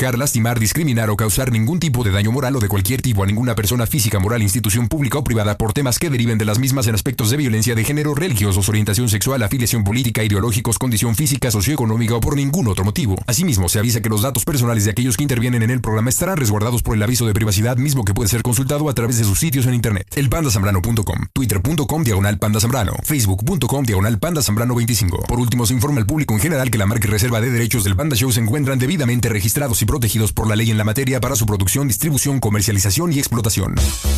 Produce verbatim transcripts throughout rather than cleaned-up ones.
atacar, lastimar, discriminar o causar ningún tipo de daño moral o de cualquier tipo a ninguna persona física, moral, institución pública o privada por temas que deriven de las mismas en aspectos de violencia de género, religiosos, orientación sexual, afiliación política, ideológicos, condición física, socioeconómica o por ningún otro motivo. Asimismo, se avisa que los datos personales de aquellos que intervienen en el programa estarán resguardados por el aviso de privacidad mismo que puede ser consultado a través de sus sitios en internet. el panda zambrano punto com, twitter punto com diagonal panda zambrano, facebook punto com diagonal panda zambrano veinticinco. Por último, se informa al público en general que la marca y reserva de derechos del Panda Show se encuentran debidamente registrados y protegidos por la ley en la materia para su producción, distribución, comercialización y explotación.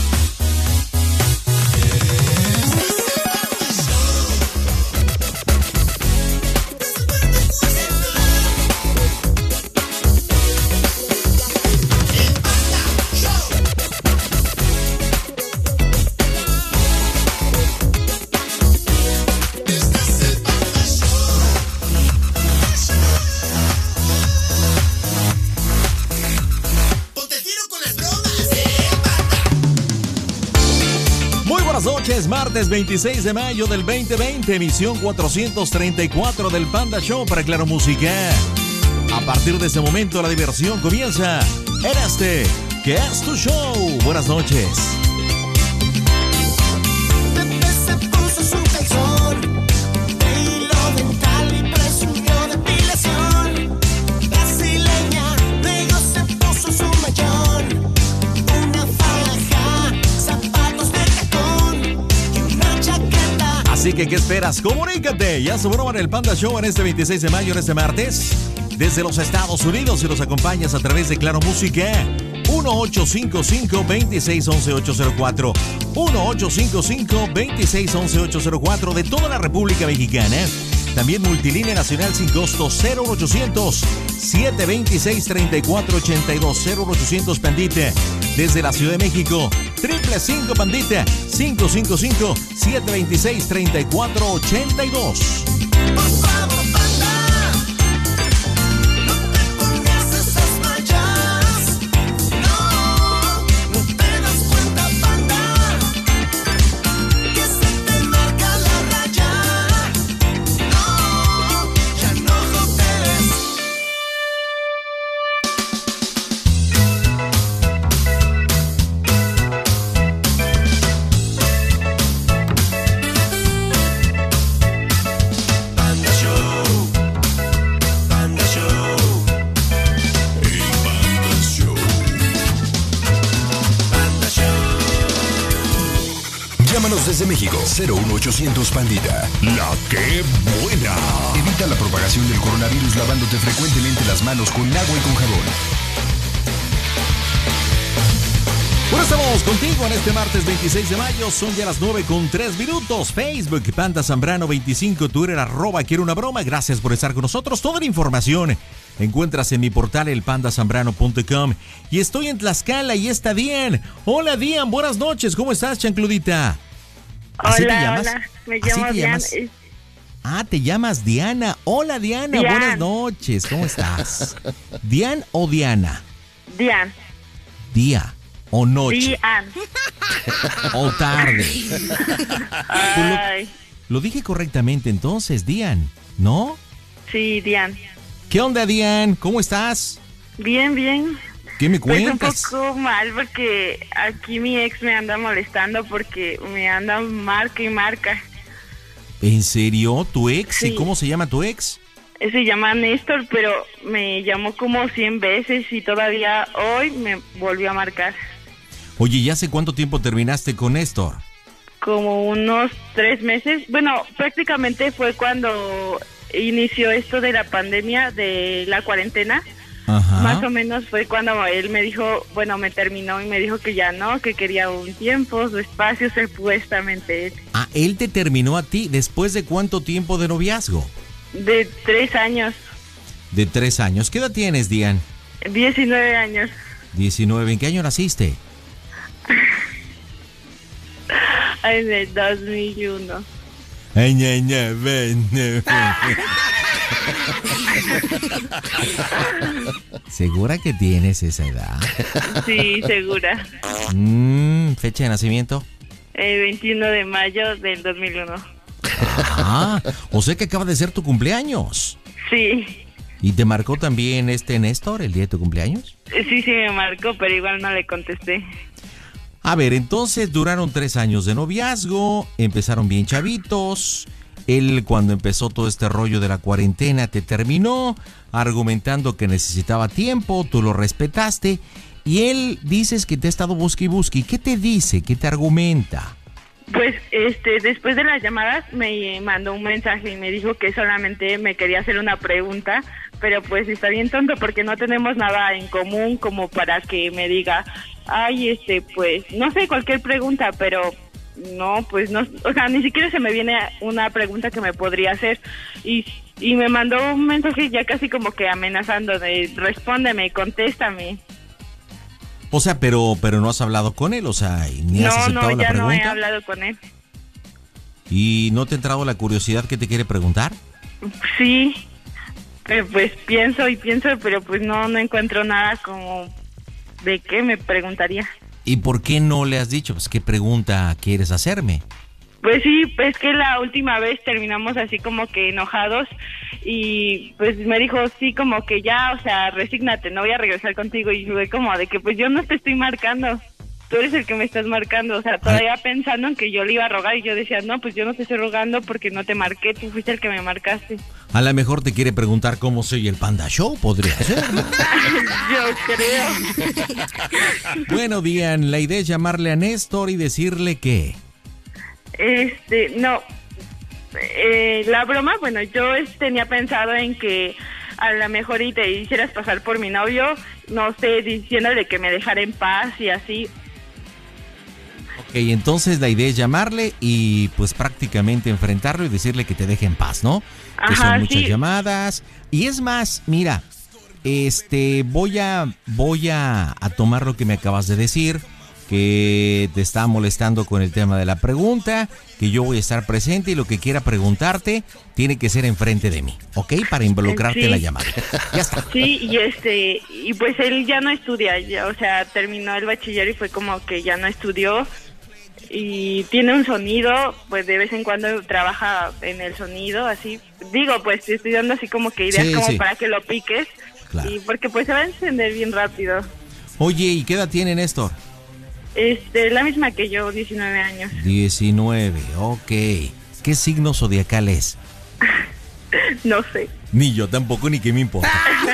Es martes veintiséis de mayo del veinte veinte, emisión cuatrocientos treinta y cuatro del Panda Show para Claro Música. A partir de ese momento la diversión comienza en este, que es tu show. Buenas noches. Así que, ¿qué esperas? ¡Comunícate! Ya se broma en el Panda Show en este veintiséis de mayo, en este martes. Desde los Estados Unidos, si nos acompañas a través de Claro Música. uno ocho cinco cinco, dos seis uno uno, ocho cero cuatro. uno ocho cinco cinco, dos seis uno uno, ocho cero cuatro de toda la República Mexicana. También multilínea nacional sin costo cero ochocientos, siete veintiséis, treinta y cuatro ochenta y dos. cero ochocientos Pandita. Desde la Ciudad de México, triple cinco Pandita, cinco cinco cinco, siete veintiséis, treinta y cuatro ochenta y dos. Desde México, cero uno ochocientos Pandita. La que buena. Evita la propagación del coronavirus lavándote frecuentemente las manos con agua y con jabón. Bueno, estamos contigo en este martes veintiséis de mayo. Son ya las nueve con tres minutos. Facebook, Panda Zambrano veinticinco. Twitter, arroba quiero una broma. Gracias por estar con nosotros. Toda la información encuentras en mi portal el panda zambrano punto com. Y estoy en Tlaxcala y está Dian. Hola, Dian. Buenas noches. ¿Cómo estás, chancludita? ¿Así hola, te llamas? Hola, me llamo Diana. Ah, te llamas Diana. Hola, Diana, Dian. Buenas noches. ¿Cómo estás? ¿Dian o Diana? Dian. Día o noche. Dian. O tarde. Ay. Lo, lo dije correctamente entonces, Dian, ¿no? Sí, Dian. ¿Qué onda, Dian? ¿Cómo estás? Bien, bien. ¿Qué me cuentas? Pues un poco mal porque aquí mi ex me anda molestando porque me anda marca y marca. ¿En serio? ¿Tu ex? Sí. ¿Y cómo se llama tu ex? Se llama Néstor, pero me llamó como cien veces y todavía hoy me volvió a marcar. Oye, ¿y hace cuánto tiempo terminaste con Néstor? Como unos tres meses. Bueno, prácticamente fue cuando inició esto de la pandemia, de la cuarentena. Ajá. Más o menos fue cuando él me dijo, bueno, me terminó y me dijo que ya no, que quería un tiempo, su espacio, supuestamente. Ah, él te terminó a ti después de cuánto tiempo de noviazgo. De tres años. De tres años. ¿Qué edad tienes, Dian? Diecinueve años. Diecinueve. ¿En qué año naciste? En el dos mil uno. Ay, ña, ña, ven, ña, ven. ¿Segura que tienes esa edad? Sí, segura. Mm, ¿fecha de nacimiento? El veintiuno de mayo del dos mil uno. Ah, o sea que acaba de ser tu cumpleaños. Sí. ¿Y te marcó también este Néstor el día de tu cumpleaños? Sí, sí me marcó, pero igual no le contesté. A ver, entonces duraron tres años de noviazgo, empezaron bien chavitos. Él, cuando empezó todo este rollo de la cuarentena, te terminó argumentando que necesitaba tiempo, tú lo respetaste. Y él, dices que te ha estado busque y busque. ¿Qué te dice? ¿Qué te argumenta? Pues este, después de las llamadas me mandó un mensaje y me dijo que solamente me quería hacer una pregunta, pero pues está bien tonto porque no tenemos nada en común como para que me diga, ay, este, pues, no sé, cualquier pregunta, pero no, pues no, o sea, ni siquiera se me viene una pregunta que me podría hacer y, y me mandó un mensaje ya casi como que amenazando de, respóndeme, contéstame. O sea, pero pero no has hablado con él, o sea, ni has no, aceptado no, la ya pregunta. No, he hablado con él. ¿Y no te ha entrado la curiosidad que te quiere preguntar? Sí, pero pues pienso y pienso, pero pues no, no encuentro nada como de qué me preguntaría. ¿Y por qué no le has dicho? Pues, ¿qué pregunta quieres hacerme? Pues sí, pues que la última vez terminamos así como que enojados y pues me dijo, sí, como que ya, o sea, resígnate, no voy a regresar contigo. Y fue como de que pues yo no te estoy marcando, tú eres el que me estás marcando, o sea, todavía Ay. pensando en que yo le iba a rogar y yo decía, no, pues yo no te estoy rogando porque no te marqué, tú fuiste el que me marcaste. A lo mejor te quiere preguntar cómo soy el Panda Show, podría ser, ¿no? Yo creo. Bueno, Dian, la idea es llamarle a Néstor y decirle que... Este, no, eh, la broma, bueno, yo tenía pensado en que a lo mejor y te hicieras pasar por mi novio, no sé, diciéndole que me dejara en paz y así. Ok, entonces la idea es llamarle y pues prácticamente enfrentarlo y decirle que te deje en paz, ¿no? Ajá, que son muchas sí. llamadas. Y es más, mira, este, voy a, voy a, a tomar lo que me acabas de decir, que te está molestando con el tema de la pregunta, que yo voy a estar presente y lo que quiera preguntarte tiene que ser enfrente de mí, ¿ok? Para involucrarte Sí. en la llamada. Ya está. Sí, y este, y pues él ya no estudia, ya, o sea, terminó el bachiller y fue como que ya no estudió y tiene un sonido, pues de vez en cuando trabaja en el sonido, así, digo, pues te estoy dando así como que ideas Sí, como sí. para que lo piques, Claro. y porque pues se va a encender bien rápido. Oye, ¿y qué edad tiene Néstor? Este, la misma que yo, diecinueve años. diecinueve, ok. ¿Qué signo zodiacal es? No sé. Ni yo tampoco, ni qué me importa.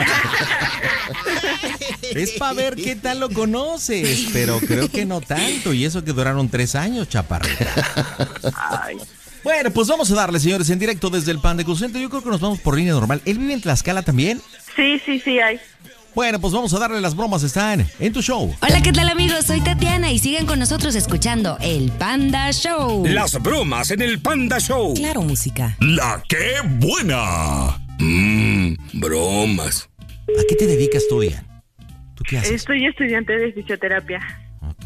Es para ver qué tal lo conoces, pero creo que no tanto. Y eso que duraron tres años, chaparrita. Ay. Bueno, pues vamos a darle, señores, en directo desde el Panda Cool Center. Yo creo que nos vamos por línea normal. ¿Él vive en Tlaxcala también? Sí, sí, sí, hay. Bueno, pues vamos a darle, las bromas están en tu show. Hola, ¿qué tal, amigos? Soy Tatiana y sigan con nosotros escuchando El Panda Show. Las bromas en el Panda Show. Claro, música. La que buena. Mmm, bromas. ¿A qué te dedicas tú, Dian? ¿Tú qué haces? Estoy estudiante de fisioterapia. Ok.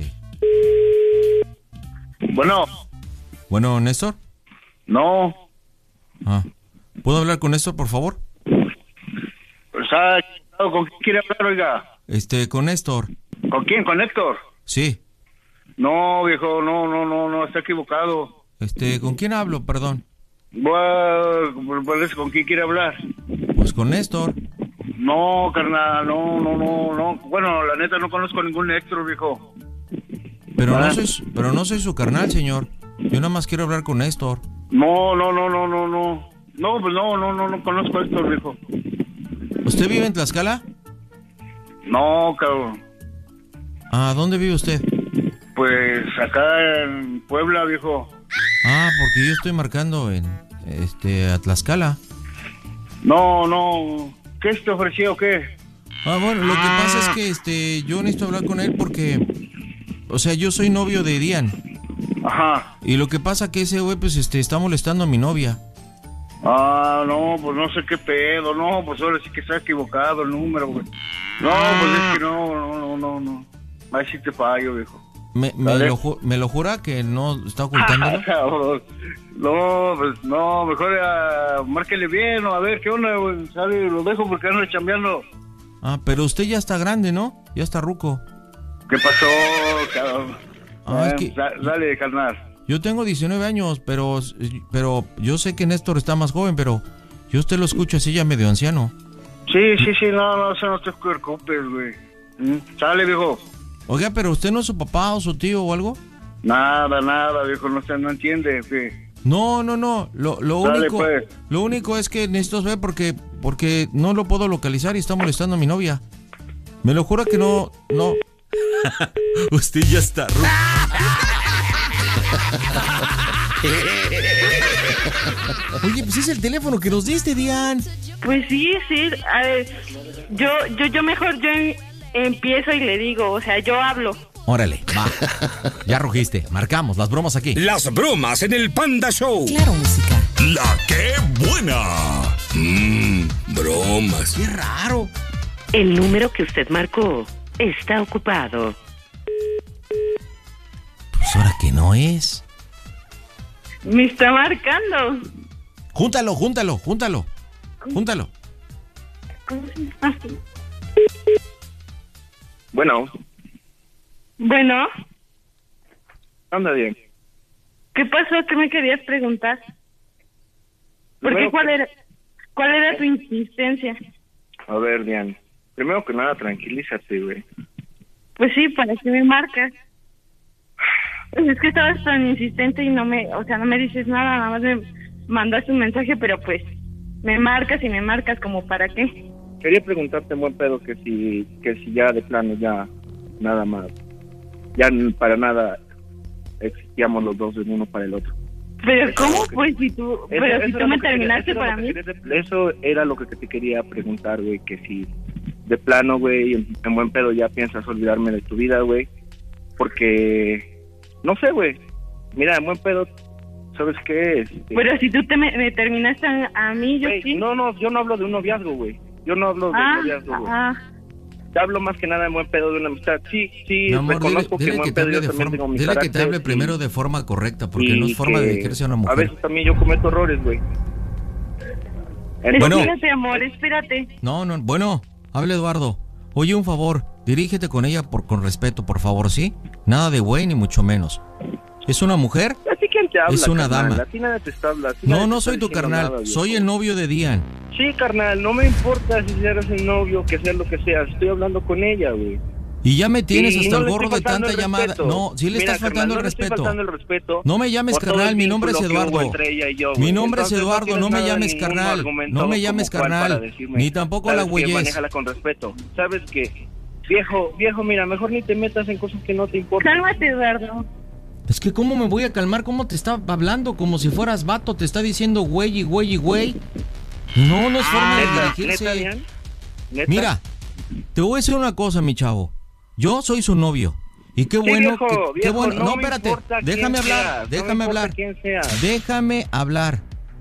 Bueno, Bueno, Néstor. no, Ah. ¿Puedo hablar con Néstor, por favor? pues, ah, ¿con quién quiere hablar, oiga? Este, con Néstor. ¿Con quién? ¿Con Héctor? Sí. No, viejo, no, no, no, no, está equivocado. Este, ¿con quién hablo? Perdón. Bueno, pues, ¿con quién quiere hablar? Pues con Néstor. No, carnal, no, no, no, no. Bueno, la neta no conozco ningún Héctor, viejo. Pero Ah. no soy, su- pero no soy su carnal, señor. Yo nada más quiero hablar con Néstor. No, no, no, no, no, no. No, pues no, no, no, no conozco a Héctor, viejo. ¿Usted vive en Tlaxcala? No, cabrón. Ah, ¿dónde vive usted? Pues acá en Puebla, viejo. Ah, porque yo estoy marcando en, este, a Tlaxcala. No, no. ¿Qué te ofreció o qué? Ah, bueno, lo que pasa es que, este, yo necesito hablar con él porque, o sea, yo soy novio de Dian. Ajá. Y lo que pasa que ese güey, pues, este, está molestando a mi novia. Ah, no, pues no sé qué pedo, no, pues ahora sí que está equivocado el número, güey. No, pues es que no, no, no, no, no. Ahí sí te fallo, viejo. Me, me, Dale. lo, ju- ¿Me lo jura que no está ocultándolo? Cabrón. No, pues no, mejor uh, márquele bien, o a ver qué onda, güey. ¿Sabe? Lo dejo porque ando chambeando. Ah, pero usted ya está grande, ¿no? Ya está ruco. ¿Qué pasó, cabrón? Ah, es Eh, que- da- dale, carnal. Yo tengo diecinueve años, pero, pero yo sé que Néstor está más joven, pero yo usted lo escucho así ya medio anciano. Sí, sí, sí, no, no, eso no te preocupes, güey. ¿Mm? Sale, viejo. Oiga, pero usted no es su papá o su tío o algo. Nada, nada, viejo, no, se, no entiende, güey. No, no, no, lo, lo Dale, único pues. lo único es que necesito ver porque porque no lo puedo localizar y está molestando a mi novia. Me lo juro que no, no. Usted ya está. Oye, pues es el teléfono que nos diste, Dian. Pues sí, sí. A ver, yo, yo, yo mejor yo em- empiezo y le digo, o sea, yo hablo. Órale, va. Ya rugiste. Marcamos las bromas aquí. Las bromas en el Panda Show. Claro, música. La que buena. Mmm, bromas. Qué raro. El número que usted marcó está ocupado. Pues ahora que no es. Me está marcando. Júntalo, júntalo, júntalo. Júntalo. ¿Cómo se llama? Bueno, Bueno, anda bien. ¿qué pasó? ¿Qué me querías preguntar? ¿Por qué? Primero ¿Cuál que- era, cuál era tu insistencia? A ver, Dian, primero que nada, tranquilízate, güey. Pues sí, ¿para qué me marcas? Pues es que estabas tan insistente y no me, o sea, no me dices nada, nada más me mandaste un mensaje, pero pues me marcas y me marcas, ¿como para qué? Quería preguntarte, buen pedo, que si, que si ya de plano ya nada más, ya n- para nada existíamos los dos el uno para el otro. Pero Eso ¿cómo? es lo que- Pues si tú, Eso- pero eso si era tú me lo que quería- terminaste eso era para lo mí. que quería- Eso era lo que te quería preguntar, güey, que si de plano, güey, en, en buen pedo ya piensas olvidarme de tu vida, güey, porque, no sé, güey, mira, en buen pedo, ¿sabes qué? Este, Pero si tú te me, me terminaste a, a mí, yo güey, sí. no, no, yo no hablo de un noviazgo, güey, yo no hablo de ah, noviazgo, güey. ah, Te hablo más que nada en buen pedo de una amistad. Sí, sí, Mi amor, dile, reconozco que dile en que buen te pedo hable yo de también tengo forma, mi dile que te carácter hable y- primero de forma correcta, porque y no es forma que de dirigirse a una A mujer. veces también yo cometo errores, güey. Bueno. espérate, amor, espérate. No, no, bueno, hable Eduardo. Oye, un favor, dirígete con ella por con respeto, por favor, ¿sí? Nada de güey, ni mucho menos. ¿Es una mujer? ¿A ti quién te habla, Es una carnal? dama. A ti nadie te está hablando. a ti nadie No, te no está soy tu diciendo carnal, nada, viejo. soy el novio de Dian. Sí, carnal, no me importa si eres el novio, que sea lo que sea. Estoy hablando con ella, güey. Y ya me tienes Y hasta no el le gorro estoy de faltando tanta el llamada. respeto. No, sí le Mira, estás faltando carnal, el no le estoy respeto. faltando el respeto. No me llames por todo carnal, el mi nombre es vínculo que hubo Eduardo. entre ella y yo, Mi güey. nombre es Entonces, Eduardo, tienes no me nada, llames ningún carnal. argumento No me como llames cual para carnal. decirme, Ni tampoco ¿sabes la qué? güeyes. Manéjala con respeto. ¿Sabes qué? Viejo, viejo, mira, mejor ni te metas en cosas que no te importan. Cálmate, Eduardo. Es que cómo me voy a calmar, cómo te está hablando, como si fueras vato, te está diciendo güey y güey y güey. No, no es forma de ¿Neta? ¿Neta, dirigirse. Dian? ¿Neta? Mira, te voy a decir una cosa, mi chavo. Yo soy su novio. Y qué Sí, bueno viejo, que qué viejo, bueno. no No, me espérate. importa Déjame quién hablar, seas, no me déjame importa hablar. quién seas. Déjame hablar.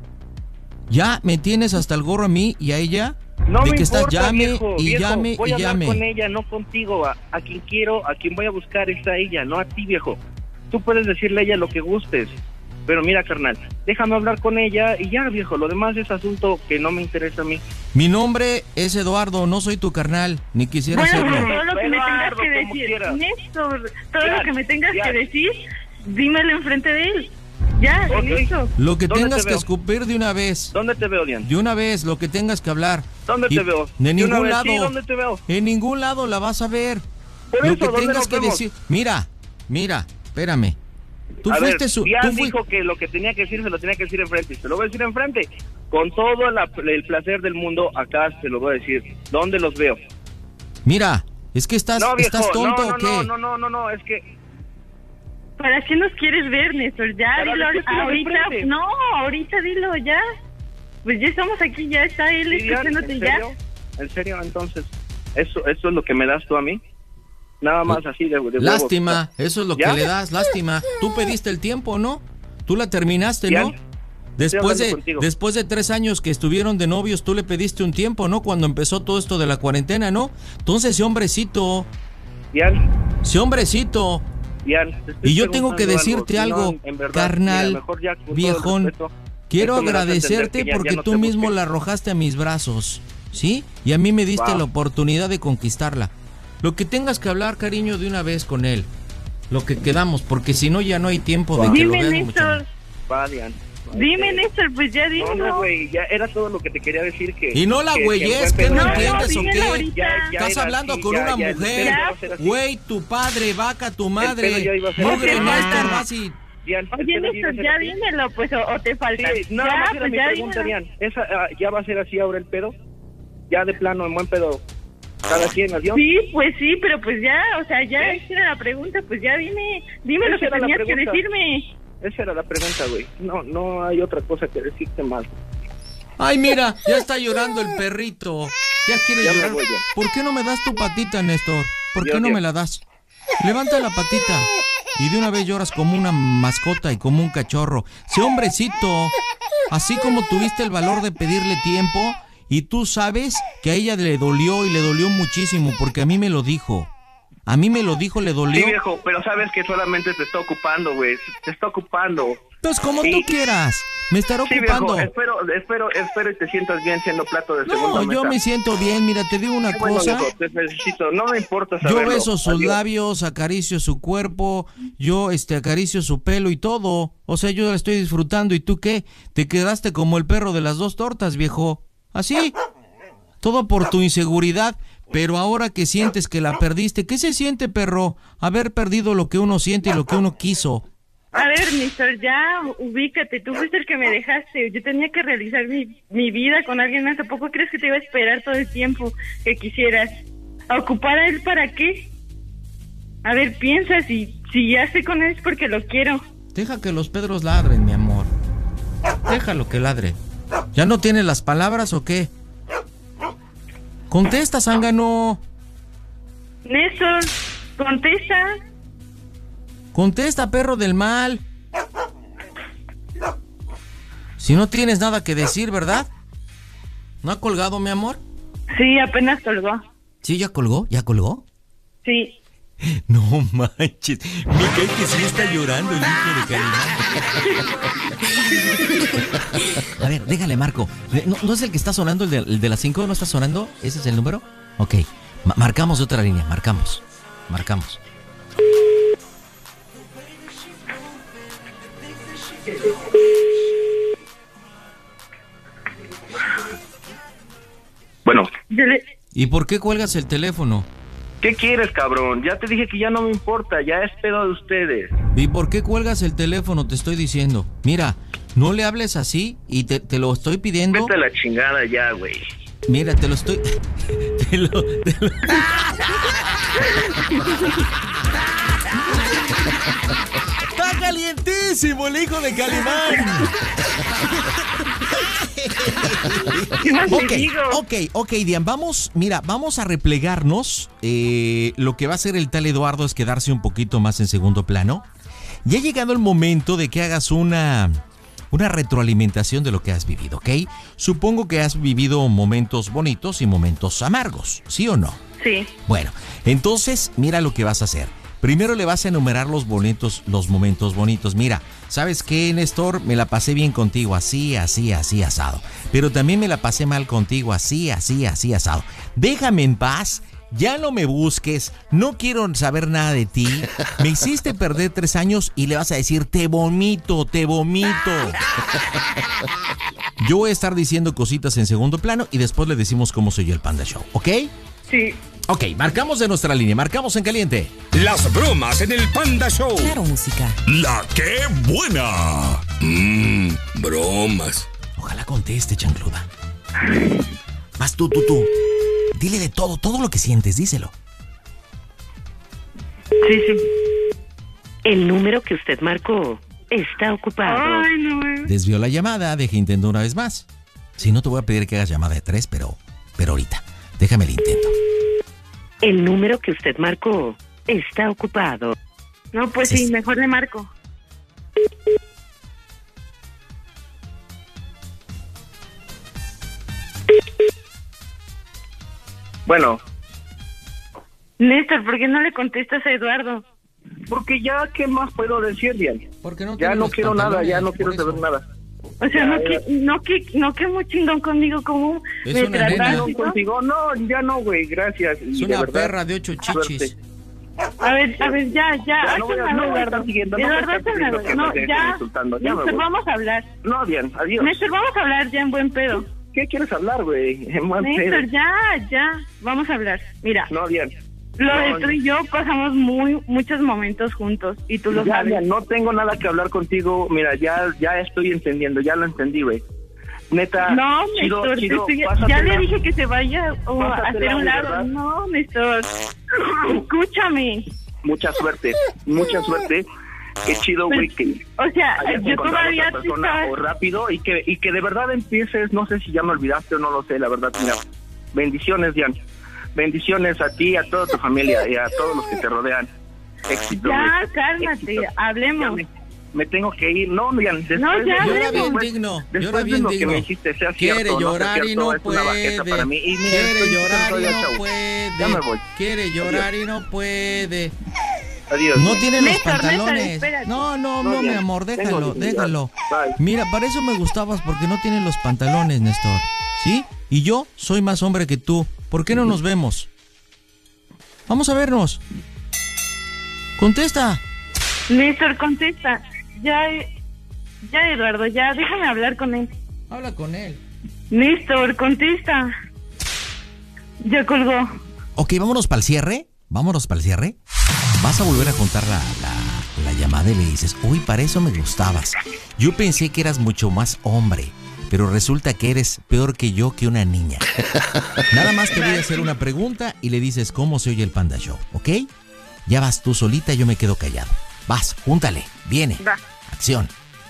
Ya me tienes hasta el gorro a mí y a ella No de me que estás importa, llame viejo, y viejo, llame voy y a hablar llame. con ella, no contigo. A, a quien quiero, a quien voy a buscar es a ella, no a ti, viejo. Tú puedes decirle a ella lo que gustes. Pero mira, carnal, déjame hablar con ella y ya, viejo. Lo demás es asunto que no me interesa a mí. Mi nombre es Eduardo, no soy tu carnal, ni quisiera Bueno, serlo. todo lo que me tengas Eduardo, que como decir, quieras. Néstor, todo Ya, lo que me tengas ya. que decir, dímelo enfrente de él. Ya, Ok. listo. Lo que ¿Dónde tengas te que veo? escupir de una vez. ¿Dónde te veo, Dian? De una vez, lo que tengas que hablar. ¿Dónde Y te veo? De ¿De ningún una vez? lado. Sí, ¿dónde te veo? En ningún lado la vas a ver. Por lo eso, que ¿dónde tengas nos que vemos? decir. Mira, mira, espérame. Tú a fuiste ver, su. Dian tú fui- dijo que lo que tenía que decir se lo tenía que decir enfrente. Y se lo voy a decir enfrente. Con todo la- el placer del mundo, acá se lo voy a decir. ¿Dónde los veo? Mira, es que estás, No, viejo, estás tonto no, no, o qué. no, no, no, no, no, es que... ¿Para qué nos quieres ver, Néstor? Ya, Para dilo decírtelo de ahorita. frente. No, ahorita dilo ya. Pues ya estamos aquí, ya está él ¿Sí, Dian? escuchándote ¿En ya. serio? ¿En serio? Entonces, ¿eso, ¿eso es lo que me das tú a mí? Nada más así de, de huevos. Lástima, eso es lo ¿Ya? que le das, lástima. Tú pediste el tiempo, ¿no? Tú la terminaste, Dian, ¿no? estoy Después hablando de, contigo. después de tres años que estuvieron de novios, tú le pediste un tiempo, ¿no? Cuando empezó todo esto de la cuarentena, ¿no? Entonces, ese hombrecito, Dian, ese hombrecito. Dian, te estoy Y yo tengo que preguntando decirte si algo, no, en verdad, carnal, mira, mejor ya, con todo el viejón. respeto, Quiero esto me das a entender agradecerte que ya- ya porque no tú te mismo busque. la arrojaste a mis brazos, ¿sí? Y a mí me diste Va. la oportunidad de conquistarla. Lo que tengas que hablar, cariño, de una vez con él. Lo que quedamos, porque si no ya no hay tiempo de que lo Dime, veas mucho. Néstor. Va, Dian. Dime, Néstor, pues ya dime. No, no, güey, ya era todo lo que te quería decir que... Y no la que- güeyes, que ¿qué no No, entiendes no, o dímelo qué? ahorita. Ya- ya Estás era hablando así, con ya- una ya, el mujer. pedo ya va a ser así. Güey, tu padre, vaca, tu pedo madre. ya iba a ser Mugre, así. Néstor, vas y... Dian, el Oye, pedo ya iba a Néstor, ser ya así. dímelo, pues, o, o te falta. Sí, nada ya, más era pues mi ya pregunta, dímelo. Dian. Esa, ah, ¿ya va a ser así ahora el pedo? Ya de plano, en buen pedo, cada quien, adiós. Sí, pues sí, pero pues ya, o sea, ya esa era la pregunta, pues ya dime, dime lo Esa que era la tenías que pregunta. decirme. Esa era la pregunta, güey. No, no hay otra cosa que decirte más. Ay, mira, ya está llorando el perrito. Ya quiere Ya me llorar. voy, ya. ¿Por qué no me das tu patita, Néstor? ¿Por qué Dios, no Dios. me la das? Levanta la patita. Y de una vez lloras como una mascota y como un cachorro. Sé hombrecito. Así como tuviste el valor de pedirle tiempo, y tú sabes que a ella le dolió y le dolió muchísimo, porque a mí me lo dijo. A mí me lo dijo, le dolió. Sí, viejo, pero sabes que solamente te está ocupando, güey. Te está ocupando. Pues como Sí. tú quieras. Me estará Sí, ocupando. viejo, espero, espero, espero y te sientas bien siendo plato de segunda No, yo mesa. me siento bien. Mira, te digo una Qué bueno, cosa. viejo, te felicito. No me importa Yo saberlo. beso sus Adiós. labios, acaricio su cuerpo, yo este acaricio su pelo y todo. O sea, yo la estoy disfrutando. ¿Y tú qué? Te quedaste como el perro de las dos tortas, viejo. ¿Así? Todo por tu inseguridad. Pero ahora que sientes que la perdiste, ¿qué se siente, perro? Haber perdido lo que uno siente y lo que uno quiso. A ver, Néstor, ya ubícate, tú fuiste el que me dejaste, yo tenía que realizar mi, mi vida con alguien más, ¿tampoco crees que te iba a esperar todo el tiempo que quisieras? ¿A ocupar a él para qué? A ver, piensa, si, si ya estoy con él es porque lo quiero. Deja que los Pedros ladren, mi amor. Déjalo que ladre. ¿Ya no tienes las palabras o qué? Contesta, zángano. Néstor, contesta. Contesta, perro del mal. Si no tienes nada que decir, ¿verdad? ¿No ha colgado, mi amor? Sí, apenas colgó. ¿Sí, ya colgó? ¿Ya colgó? Sí. No manches. Me cae que sí está llorando el hijo de Calimán. A ver, déjale, Marco. ¿No, no es el que está sonando, el de, el de las cinco? ¿No está sonando? ¿Ese es el número? Ok. Ma- marcamos otra línea. Marcamos. Marcamos. Bueno, Yo le- ¿Y por qué cuelgas el teléfono? ¿qué quieres, cabrón? Ya te dije que ya no me importa, ya es pedo de ustedes. ¿Y por qué cuelgas el teléfono? Te estoy diciendo. Mira, no le hables así y te, te lo estoy pidiendo. Vete a la chingada ya, güey. Mira, te lo estoy... Te lo... te lo- ¡Está calientísimo el hijo de Calimán! ¿Qué más Ok, le digo? ok, ok, Dian, vamos, mira, vamos a replegarnos. Eh, lo que va a hacer el tal Eduardo es quedarse un poquito más en segundo plano. Ya ha llegado el momento de que hagas una, una retroalimentación de lo que has vivido, ¿ok? Supongo que has vivido momentos bonitos y momentos amargos, ¿sí o no? Sí. Bueno, entonces mira lo que vas a hacer. Primero le vas a enumerar los bonitos, los momentos bonitos. Mira, ¿sabes qué, Néstor? Me la pasé bien contigo, así, así, así, asado. Pero también me la pasé mal contigo, así, así, así, asado. Déjame en paz, ya no me busques, no quiero saber nada de ti. Me hiciste perder tres años y le vas a decir, te vomito, te vomito. Yo voy a estar diciendo cositas en segundo plano y después le decimos cómo soy yo el Panda Show, ¿ok? Sí. Ok, marcamos de nuestra línea, marcamos en caliente. Las bromas en el Panda Show. Claro, música. La que buena. Mmm, bromas. Ojalá conteste, chancluda. Vas tú, tú, tú. Dile de todo, todo lo que sientes, díselo. Sí, sí. El número que usted marcó está ocupado. Ay, no. Desvió la llamada, deja intento una vez más. Si no, te voy a pedir que hagas llamada de tres, pero, pero ahorita. Déjame el intento. El número que usted marcó está ocupado. No, pues Sí. sí, mejor le marco. Bueno, Néstor, ¿por qué no le contestas a Eduardo? porque ya, ¿qué más puedo decir, Dian? Porque no Ya tienes no los quiero nada, ya no pantalones, quiero por eso. saber nada. O sea, no que, no que, no que muy chingón conmigo, ¿cómo Es me una nena. trataste? No, ¿no? contigo, no, ya no, güey, gracias. Es Y de una verdad, perra de ocho chichis. suerte. A ver, a ver, ya, ya. Ya, no voy a- no voy a estar Eduardo. siguiendo, no voy a Eduardo, estar siguiendo que no, me estén ya. insultando, ya me Néstor, voy. vamos a hablar. No, bien, adiós. Néstor, vamos a hablar ya en buen pedo. ¿Qué quieres hablar, güey? En buen Néstor, pedo. ya, ya. Vamos a hablar. Mira, No, bien. lo No, de tú y yo pasamos muy muchos momentos juntos y tú lo ya, sabes. ya, no tengo nada que hablar contigo. Mira, ya ya estoy entendiendo, ya lo entendí, güey. Neta, No, chido, Néstor, te chido, estoy- ya pásatela. le dije que se vaya o a Pásatela, hacer un de lado. verdad. No, Néstor, escúchame. Mucha suerte, mucha suerte. Qué chido, güey, que O sea, hayas yo encontrado todavía otra te persona estaba... o rápido y que y que de verdad empieces, no sé si ya me olvidaste o no lo sé, la verdad, mira. Bendiciones, Dian. Bendiciones a ti, a toda tu familia y a todos los que te rodean. Éxito. Ya, güey. cálmate, Éxito. hablemos. Ya me, me tengo que ir. No, Dian, después No, de- ya, después- Llora bien después- digno, Después llora de bien lo que digno. me dijiste, sea Quiere cierto, no sea llorar y cierto, no es una bajeza puede. para mí. Y mira, Quiere estoy llorar diciendo y ya, no chao. puede. Ya me voy. Quiere llorar y no puede. Adiós. No tiene los Néstor, Néstor, pantalones. espérate. No, no, No, no, mi ya. amor, Tengo déjalo, dignidad. déjalo. Bye. Mira, para eso me gustabas, porque no tiene los pantalones, Néstor. ¿Sí? Y yo soy más hombre que tú. ¿Por qué no nos vemos? Vamos a vernos. Contesta. Néstor, contesta. Ya, ya, Eduardo, ya, déjame hablar con él. Habla con él. Néstor, contesta. Ya colgó. Ok, vámonos para el cierre. Vámonos para el cierre. Vas a volver a contar la, la, la llamada y le dices, uy, para eso me gustabas. Yo pensé que eras mucho más hombre, pero resulta que eres peor que yo, que una niña. Nada más te voy a hacer una pregunta y le dices cómo se oye el Panda Show, ¿ok? Ya vas tú solita, yo me quedo callado. Vas, júntale, viene. Va. Acción.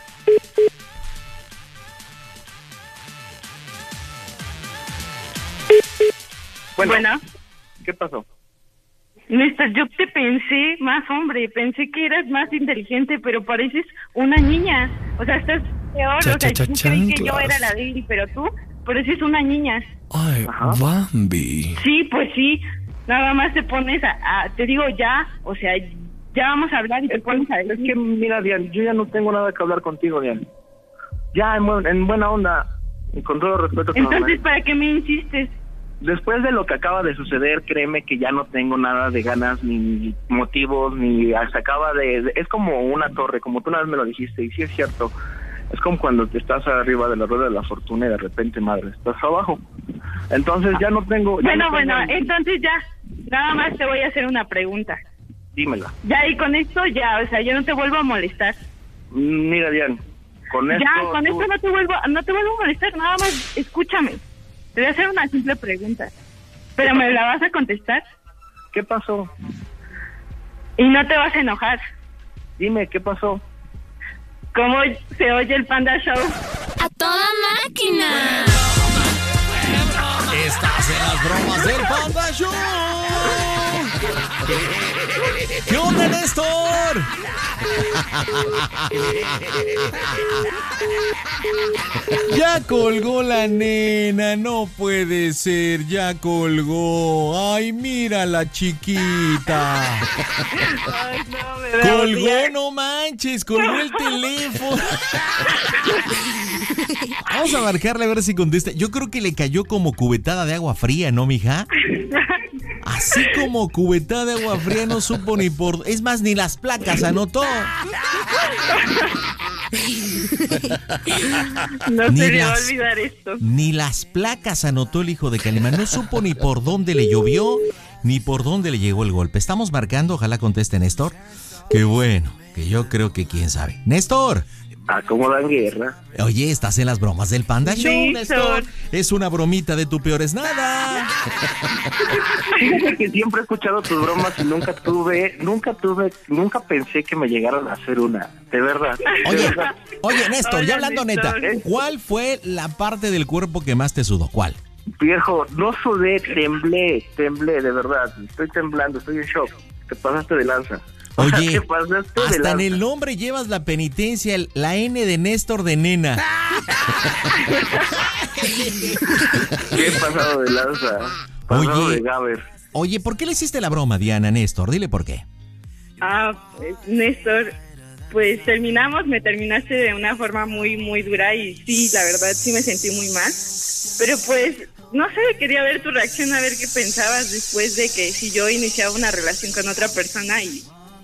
Bueno, Bueno, ¿qué pasó? Néstor, yo te pensé más hombre, pensé que eras más inteligente, pero pareces una niña. O sea, estás peor, Cha, o sea, cha, yo cha, creí que yo chanclas. era la débil, pero tú pareces una niña. Ay, Ajá. Bambi. Sí, pues sí, nada más te pones a, a- te digo ya, o sea, ya vamos a hablar y te pones a Es decir. que, mira, Dian, yo ya no tengo nada que hablar contigo, Dian. Ya, en, buen- en buena onda, y con todo respeto. a tu mamá. Entonces, ¿para qué me insistes? Después de lo que acaba de suceder, créeme que ya no tengo nada de ganas, ni motivos, ni se acaba de, de- Es como una torre, como tú una vez me lo dijiste, y sí es cierto. Es como cuando te estás arriba de la rueda de la fortuna y de repente, madre, estás abajo. Entonces ya no tengo... ya Bueno, no bueno, tengo- entonces ya, nada más te voy a hacer una pregunta. Dímela. Ya, y con esto ya, o sea, yo no te vuelvo a molestar. Mm, Mira, Dian, con esto... Ya, con tú- esto no te vuelvo, no te vuelvo a molestar, nada más escúchame. Te voy a hacer una simple pregunta. Pero me la vas a contestar ¿Qué pasó? y no te vas a enojar. Dime, ¿qué pasó? ¿Cómo se oye el Panda Show? ¡A toda máquina! Estás en las bromas del Panda Show. ¿Qué onda, Néstor? Ya colgó la nena, no puede ser, ya colgó. Ay, mira la chiquita. Ay, no, me veo Colgó, bien. no manches, colgó el teléfono. Vamos a marcarle a ver si contesta. Yo creo que le cayó como cubetada de agua fría, ¿no, mija? Así como cubetada de agua fría, no supo ni por... Es más, ni las placas anotó. No Ni se le va a las- olvidar esto. Ni las placas anotó el hijo de Calimán. No supo ni por dónde le llovió, ni por dónde le llegó el golpe. Estamos marcando, ojalá conteste Néstor. Qué bueno, que yo creo que quién sabe. Néstor. Ah, ¿cómo dan guerra? Oye, estás en las bromas del Panda Show, Néstor. Néstor. Es una bromita de tu peor es nada. Fíjate que siempre he escuchado tus bromas y nunca tuve, nunca tuve, nunca pensé que me llegaran a hacer una, de verdad. De Oye, verdad. oye, Néstor, Hola, ya hablando Néstor. neta, ¿cuál fue la parte del cuerpo que más te sudó? ¿Cuál? Viejo, no sudé, temblé, temblé, de verdad. Estoy temblando, estoy en shock. Te pasaste de lanza. O sea, Oye, te pasaste de hasta lanza. en el nombre llevas la penitencia, el- la N de Néstor de nena. Qué pasado de lanza. Pasado Oye. de Gaber. Oye, ¿por qué le hiciste la broma, Diana, a Néstor? Dile por qué. Ah, pues, Néstor, pues terminamos, me terminaste de una forma muy, muy dura y sí, la verdad sí me sentí muy mal. Pero pues no sé, quería ver tu reacción, a ver qué pensabas después de que si yo iniciaba una relación con otra persona y...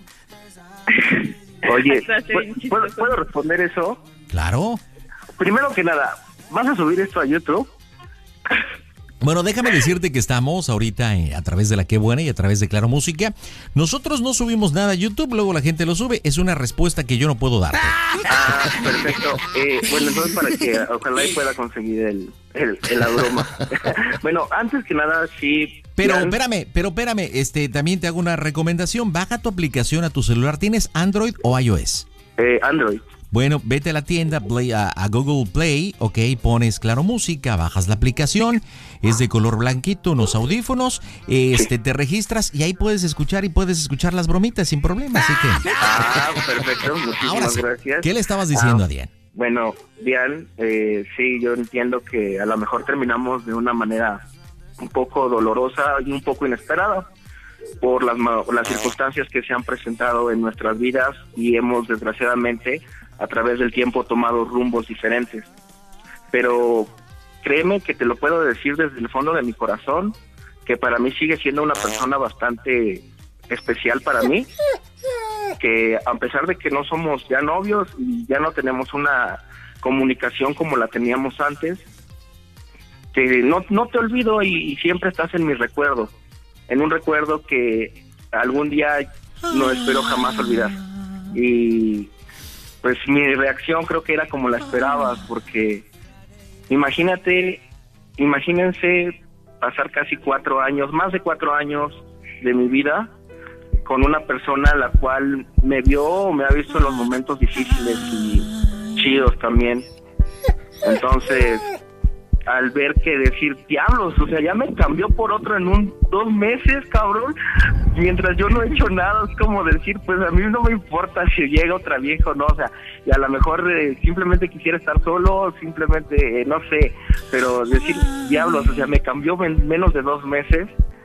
Oye, ¿puedo, ¿puedo responder eso? Claro. Primero que nada, ¿vas a subir esto a YouTube? Bueno, déjame decirte que estamos ahorita eh, a través de La Qué Buena y a través de Claro Música. Nosotros no subimos nada a YouTube, luego la gente lo sube. Es una respuesta que yo no puedo dar. Ah, perfecto. Eh, bueno, entonces para que ojalá y pueda conseguir el, el, el la broma. Bueno, antes que nada, sí... Pero ya... espérame, pero espérame, este, también te hago una recomendación. Baja tu aplicación a tu celular. ¿Tienes Android o iOS? Eh, Android. Bueno, vete a la tienda, Play, a, a Google Play, ok, pones Claro Música, bajas la aplicación, es de color blanquito, unos audífonos, este, te registras y ahí puedes escuchar y puedes escuchar las bromitas sin problema, así que... Ah, perfecto, muchísimas Ahora sí, gracias. ¿Qué le estabas diciendo ah, a Dian? Bueno, Dian, eh, sí, yo entiendo que a lo mejor terminamos de una manera un poco dolorosa y un poco inesperada por las, las circunstancias que se han presentado en nuestras vidas y hemos desgraciadamente a través del tiempo tomado rumbos diferentes. Pero créeme que te lo puedo decir desde el fondo de mi corazón, que para mí sigue siendo una persona bastante especial para mí, que a pesar de que no somos ya novios y ya no tenemos una comunicación como la teníamos antes, que no, no te olvido y, y siempre estás en mi recuerdo, en un recuerdo que algún día no espero jamás olvidar. Y pues mi reacción creo que era como la esperabas, porque imagínate, imagínense pasar casi cuatro años, más de cuatro años de mi vida con una persona la cual me vio, me ha visto en los momentos difíciles y chidos también. Entonces, al ver que decir, diablos, o sea, ya me cambió por otro en un dos meses, cabrón, mientras yo no he hecho nada, es como decir, pues a mí no me importa si llega otra vieja o no, o sea, y a lo mejor eh, simplemente quisiera estar solo, simplemente, eh, no sé, pero decir, diablos, o sea, me cambió en menos de dos meses,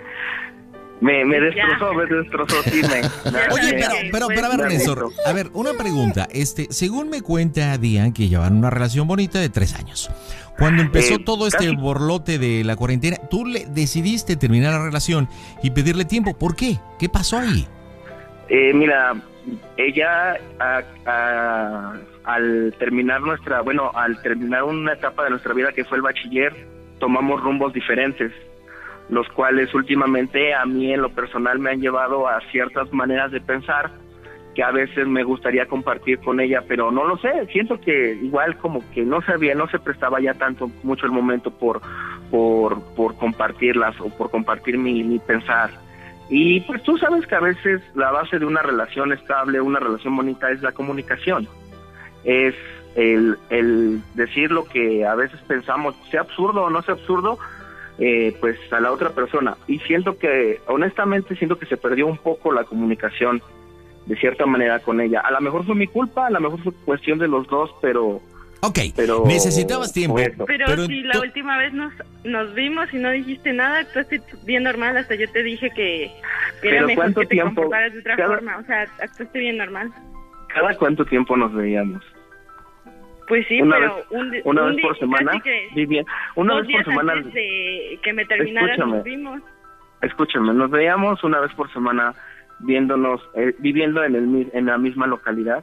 me, me destrozó, me destrozó, sí, me... me Oye, me, pero, pero, pero a ver, Néstor, a ver, una pregunta, este, según me cuenta Dian, que llevan una relación bonita de tres años. Cuando empezó eh, todo este casi. borlote de la cuarentena, tú le decidiste terminar la relación y pedirle tiempo. ¿Por qué? ¿Qué pasó ahí? Eh, mira, ella a, a, al terminar nuestra, bueno, al terminar una etapa de nuestra vida que fue el bachiller, tomamos rumbos diferentes, los cuales últimamente a mí en lo personal me han llevado a ciertas maneras de pensar que a veces me gustaría compartir con ella, pero no lo sé, siento que igual como que no sabía, no se prestaba ya tanto, mucho el momento por por por compartirlas o por compartir mi, mi pensar. Y pues tú sabes que a veces la base de una relación estable, una relación bonita es la comunicación, es el, el decir lo que a veces pensamos, sea absurdo o no sea absurdo, eh, pues a la otra persona. Y siento que, honestamente, siento que se perdió un poco la comunicación de cierta manera con ella. A lo mejor fue mi culpa, a lo mejor fue cuestión de los dos, pero... Ok, pero, necesitabas tiempo. Pero, pero si la última vez nos nos vimos y no dijiste nada, actuaste bien normal, hasta yo te dije que, que era mejor que te tiempo, comportaras de otra cada, forma, o sea, actuaste bien normal. ¿Cada cuánto tiempo nos veíamos? Pues sí, una pero vez, un, una un vez por semana, bien, una dos vez por semana antes de que me terminara nos vimos. Escúchame, nos veíamos una vez por semana viéndonos, eh, viviendo en el en la misma localidad.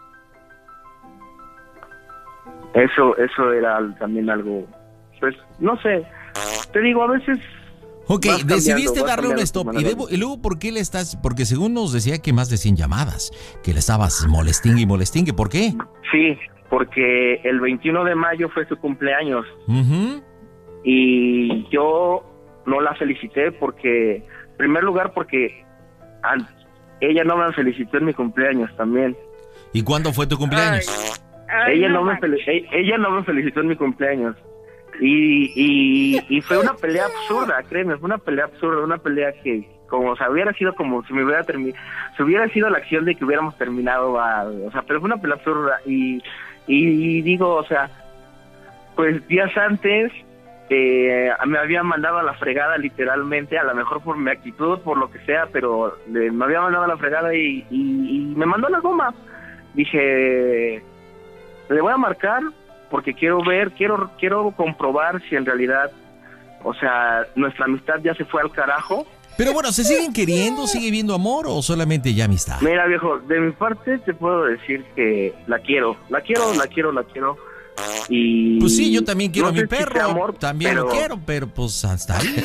Eso eso era también algo, pues, no sé, te digo, a veces... Ok, decidiste darle un stop, y, debo, y luego, ¿por qué le estás...? Porque según nos decía que más de cien llamadas, que le estabas molestingue y molestingue, ¿por qué? Sí, porque el veintiuno de mayo fue su cumpleaños, uh-huh. y yo no la felicité porque, en primer lugar, porque... ella no me felicitó en mi cumpleaños también. ¿Y cuándo fue tu cumpleaños? Ay, ay, ella no, no me fel- ella no me felicitó en mi cumpleaños. Y, y, y fue una pelea absurda, créeme, fue una pelea absurda, una pelea que como o sea, hubiera sido como si me hubiera terminado, si hubiera sido la acción de que hubiéramos terminado, a, o sea, pero fue una pelea absurda y, y digo, o sea, pues días antes Eh, me había mandado a la fregada literalmente, a lo mejor por mi actitud, por lo que sea, pero le, me había mandado a la fregada y, y, y me mandó la goma. Dije, le voy a marcar porque quiero ver, quiero quiero comprobar si en realidad o sea, nuestra amistad ya se fue al carajo. Pero bueno, ¿se siguen queriendo? ¿Sigue viendo amor o solamente ya amistad? Mira, viejo, de mi parte te puedo decir que la quiero, la quiero, la quiero, la quiero. Y pues sí, yo también quiero no a mi sé si perro, sea amor, también pero... lo quiero, pero pues hasta ahí.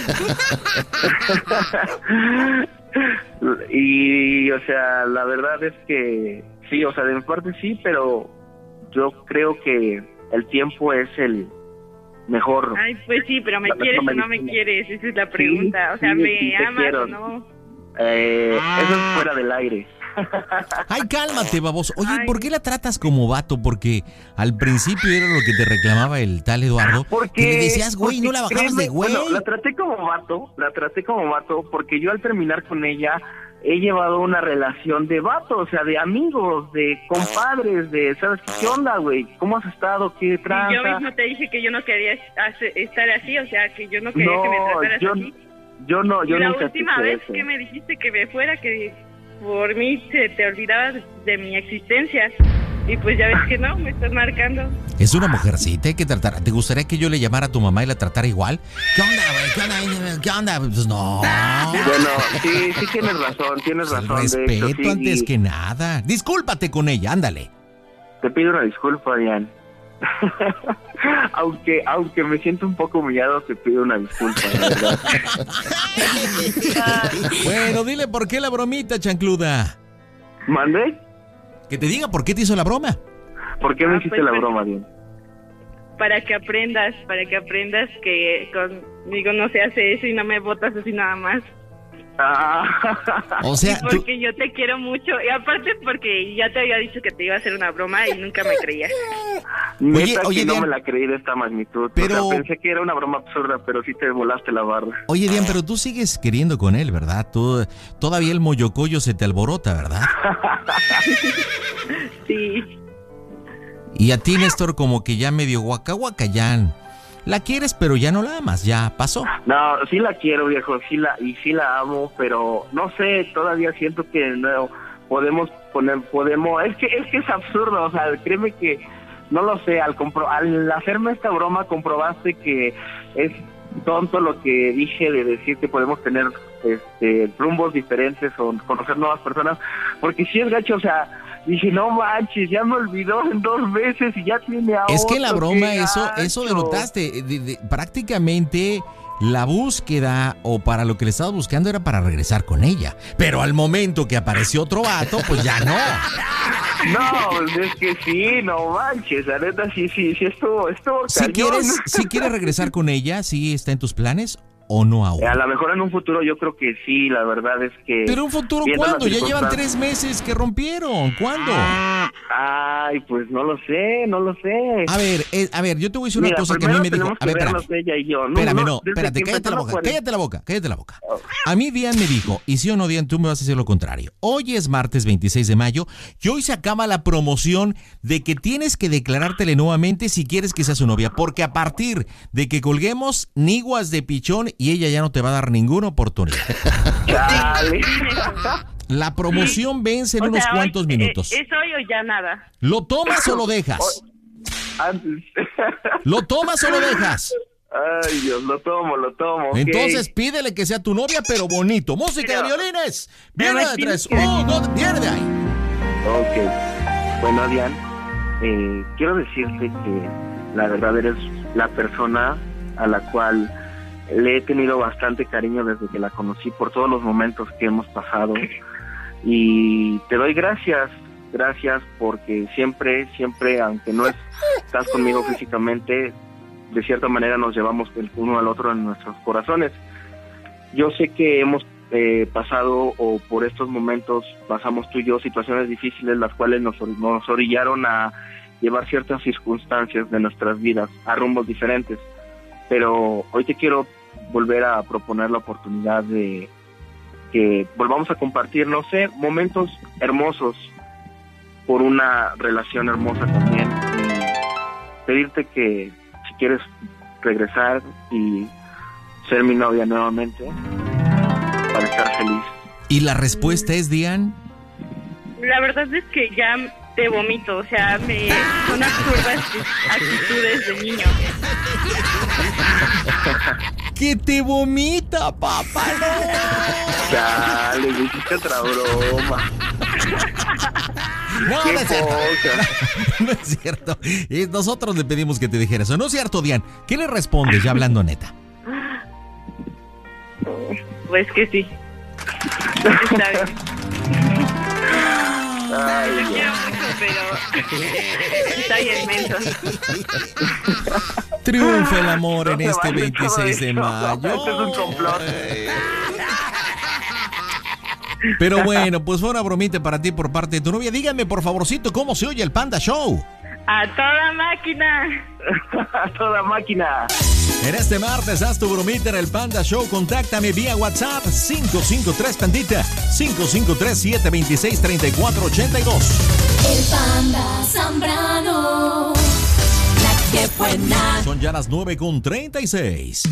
Y, o sea, la verdad es que sí, o sea, de mi parte sí, pero yo creo que el tiempo es el mejor. Ay, pues sí, pero ¿me La quieres o mejor no me medicina. quieres? Esa es la pregunta. Sí, o sea, sí, ¿me sí, te amas quiero. o no? Eh, eso es fuera del aire. Ay, cálmate, baboso. Oye, Ay. ¿por qué la tratas como vato? Porque al principio era lo que te reclamaba el tal Eduardo. Porque que le decías, güey, porque no la bajabas créeme, de güey. Bueno, la traté como vato, la traté como vato, porque yo al terminar con ella he llevado una relación de vato, o sea, de amigos, de compadres, de, ¿sabes qué onda, güey? ¿Cómo has estado? ¿Qué Y tranza? yo mismo te dije que yo no quería hace- estar así, o sea, que yo no quería que me No, trataras yo, así. yo no, yo y la nunca última quise vez eso. que me dijiste que me fuera, que por mí se te olvidaba de mi existencia. Y pues ya ves que no, me estás marcando. Es una mujercita, hay que tratar. ¿Te gustaría que yo le llamara a tu mamá y la tratara igual? ¿Qué onda, güey? ¿Qué onda? ¿Qué onda? Pues no. Bueno, sí, sí tienes razón, tienes El razón. de hecho, respeto sí, antes y que nada. Discúlpate con ella, ándale. Te pido una disculpa, Diane. aunque aunque me siento un poco humillado, te pido una disculpa, la verdad. Bueno, dile por qué la bromita, chancluda. ¿Mandé? Que te diga por qué te hizo la broma. ¿Por qué me Ah, hiciste pues, la pues, broma, Diane? Para que aprendas, para que aprendas que conmigo no se hace eso y no me botas así nada más. Ah. O sea, tú, Porque yo te quiero mucho. Y aparte porque ya te había dicho que te iba a hacer una broma y nunca me creías. Neta Oye, que oye, no Diane. me la creí de esta magnitud. Pero- O sea, pensé que era una broma absurda, pero sí te volaste la barra. oye, Dian, pero tú sigues queriendo con él, ¿verdad? Tú, todavía el moyocoyo se te alborota, ¿verdad? Sí. Y a ti, Néstor, como que ya medio guacahuacayán. La quieres, pero ya no la amas, ya pasó. No, sí la quiero, viejo, sí la y sí la amo, pero no sé, todavía siento que no podemos poner, podemos, es que es que es absurdo, o sea, créeme que no lo sé, al compro, al hacerme esta broma comprobaste que es tonto lo que dije de decir que podemos tener este rumbos diferentes o conocer nuevas personas, porque si es gacho, o sea, dije, no manches, ya me olvidó en dos veces y ya tiene a Es que la otro, broma, qué eso, eso gacho. denotaste. De- de- prácticamente la búsqueda o para lo que le estabas buscando era para regresar con ella. Pero al momento que apareció otro vato, pues ya no. No, pues es que sí, no manches, la neta sí, sí, sí, estuvo, estuvo Si cañón. quieres, si quieres regresar con ella, ¿sí está en tus planes o no aún? A lo mejor en un futuro yo creo que sí, la verdad es que... Pero un futuro, viendo ¿cuándo? las Ya llevan tres circunstancias- meses que rompieron. ¿Cuándo? Ay, pues no lo sé, no lo sé. A ver, eh, a ver, yo te voy a decir una Mira, cosa que a mí primero me dijo. tenemos A ver, que espérame. vernos ella y yo. No, Espérame, no, no, desde espérate, que cállate la empezó boca, no puede. cállate la boca, cállate la boca. A mí Dian me dijo, y sí o no, Dian, tú me vas a decir lo contrario. Hoy es martes veintiséis de mayo y hoy se acaba la promoción de que tienes que declarártele nuevamente si quieres que sea su novia, porque a partir de que colguemos, niguas de pichón y ella ya no te va a dar ninguna oportunidad. Chale. La promoción vence en O unos sea, cuantos hoy, minutos. eh, ¿Es hoy o ya nada? ¿Lo tomas o lo dejas? Antes. ¿Lo tomas o lo dejas? Ay, Dios, lo tomo, lo tomo. ok. Entonces pídele que sea tu novia, pero bonito. Música de Pero- violines. pero Viene de tienes tres. que- Un, dos, viene de ahí. Ok. Bueno, Dian, eh, quiero decirte que la verdad eres la persona a la cual le he tenido bastante cariño desde que la conocí por todos los momentos que hemos pasado. Y te doy gracias, gracias porque siempre, siempre, aunque no es- estás conmigo físicamente, de cierta manera nos llevamos el uno al otro en nuestros corazones. Yo sé que hemos eh, pasado o por estos momentos pasamos tú y yo situaciones difíciles las cuales nos, or- nos orillaron a llevar ciertas circunstancias de nuestras vidas a rumbos diferentes, pero hoy te quiero volver a proponer la oportunidad de que volvamos a compartir, no sé, momentos hermosos por una relación hermosa también, y pedirte que si quieres regresar y ser mi novia nuevamente para estar feliz. Y la respuesta es, Dian, La verdad es que ya te vomito, o sea, me son absurdas tus actitudes de niño. Que te vomita, papá. Ya, le hiciste otra broma. No, Qué no es cierto. poca. No es cierto. Y nosotros le pedimos que te dijera eso. No es cierto, Dian. ¿Qué le respondes ya hablando neta? Pues que sí. Está bien. Ay, Lo quiero mucho, pero está bien menso. Triunfa el amor en No se este vale veintiséis de todo mayo. esto. Este es un complot. Pero bueno, pues fue una bromita para ti por parte de tu novia. Dígame, por favorcito, ¿cómo se oye el Panda Show? A toda máquina. A toda máquina. En este martes haz tu bromita en el Panda Show. Contáctame vía WhatsApp cinco cinco tres Pandita cinco cinco tres, siete dos seis, tres cuatro ocho dos. El Panda Zambrano. La que buena. Son ya las nueve con treinta y seis.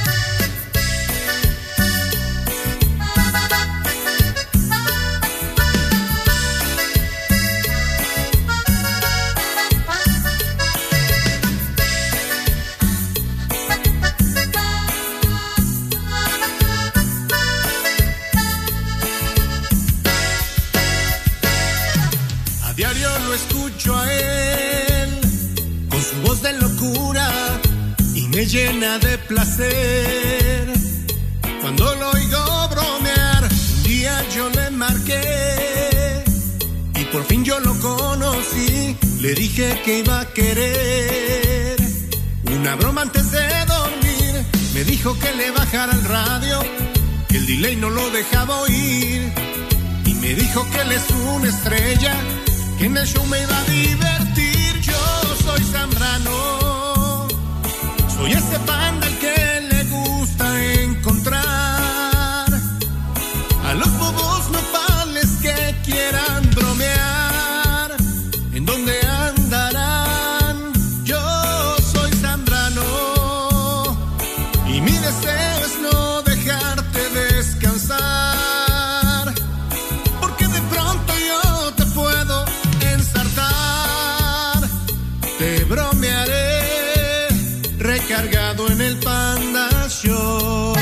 A diario lo escucho a él, con su voz de locura, y me llena de placer. Cuando lo oigo bromear, un día yo le marqué, y por fin yo lo conocí, le dije que iba a querer una broma antes de dormir. Me dijo que le bajara el radio, que el delay no lo dejaba oír, y me dijo que él es una estrella, que en el show me iba a divertir. Yo soy Zambrano, soy ese panda al que le gusta encontrar a los bobos nopales que quieran bromear. ¿En dónde andarán? Yo soy Zambrano y mi deseo es no dejarte descansar, porque de pronto yo te puedo ensartar. Te bromearé recargado en el Panda Show.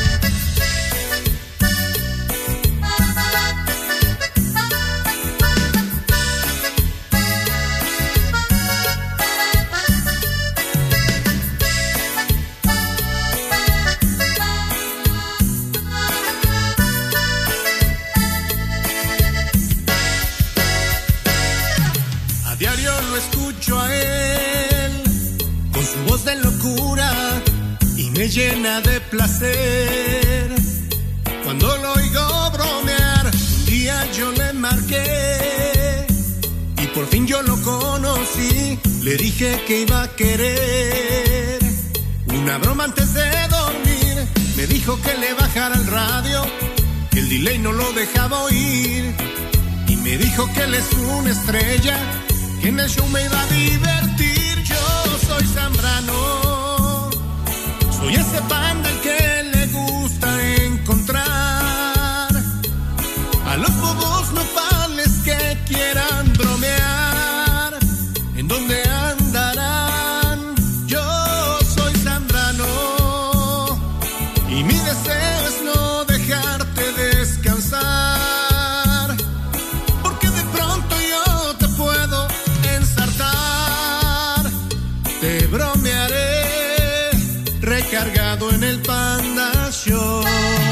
A diario lo escucho a él, con su voz de locura, y me llena de placer. Cuando lo oigo bromear, un día yo le marqué, y por fin yo lo conocí, le dije que iba a querer una broma antes de dormir. Me dijo que le bajara el radio, que el delay no lo dejaba oír, y me dijo que él es una estrella, que en el show me iba a divertir. Yo soy Zambrano, soy ese panda al que le gusta encontrar a los bobos nopales que quieran bromear. ¿En dónde andarán? Yo soy Zambrano y mi deseo es no dejarte descansar, porque de pronto yo te puedo ensartar. Te bromearé recargado en el Panda Show.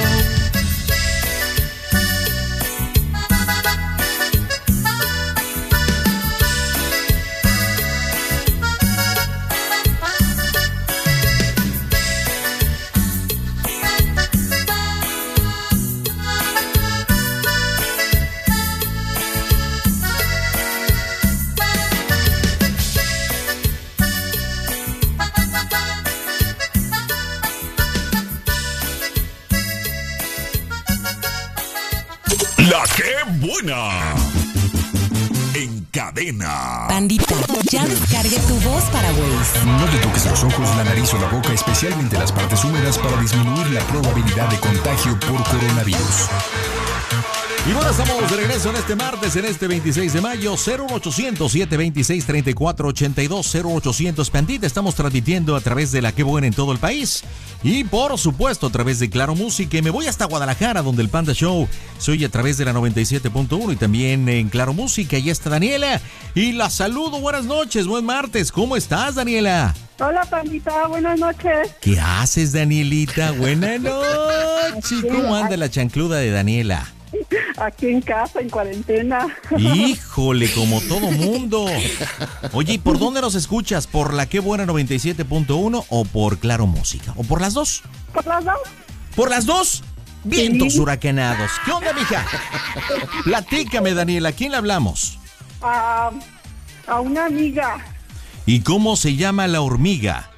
La que buena. En cadena. Pandita, ya descargué tu voz para Waze. No te toques los ojos, la nariz o la boca, especialmente las partes húmedas, para disminuir la probabilidad de contagio por coronavirus. Y bueno, estamos de regreso en este martes, en este veintiséis de mayo, cero ochocientos, siete veintiséis, treinta y cuatro ochenta y dos, cero ochocientos Pandita. Estamos transmitiendo a través de La Qué Buena en todo el país y por supuesto a través de Claro Música. Y me voy hasta Guadalajara, donde el Panda Show se oye a través de la noventa y siete punto uno y también en Claro Música. Y está Daniela y la saludo. Buenas noches, buen martes. ¿Cómo estás, Daniela? Hola, Pandita, buenas noches. ¿Qué haces, Danielita? Buenas noches. ¿Cómo anda la chancluda de Daniela? Aquí en casa, en cuarentena. Híjole, como todo mundo. Oye, ¿y por dónde nos escuchas? ¿Por La Qué Buena noventa y siete punto uno o por Claro Música? ¿O por las dos? ¿Por las dos? ¿Por las dos? Vientos Sí. huracanados. ¿Qué onda, mija? Platícame, Daniela, ¿a quién le hablamos? A, a una amiga. ¿Y cómo se llama la hormiga?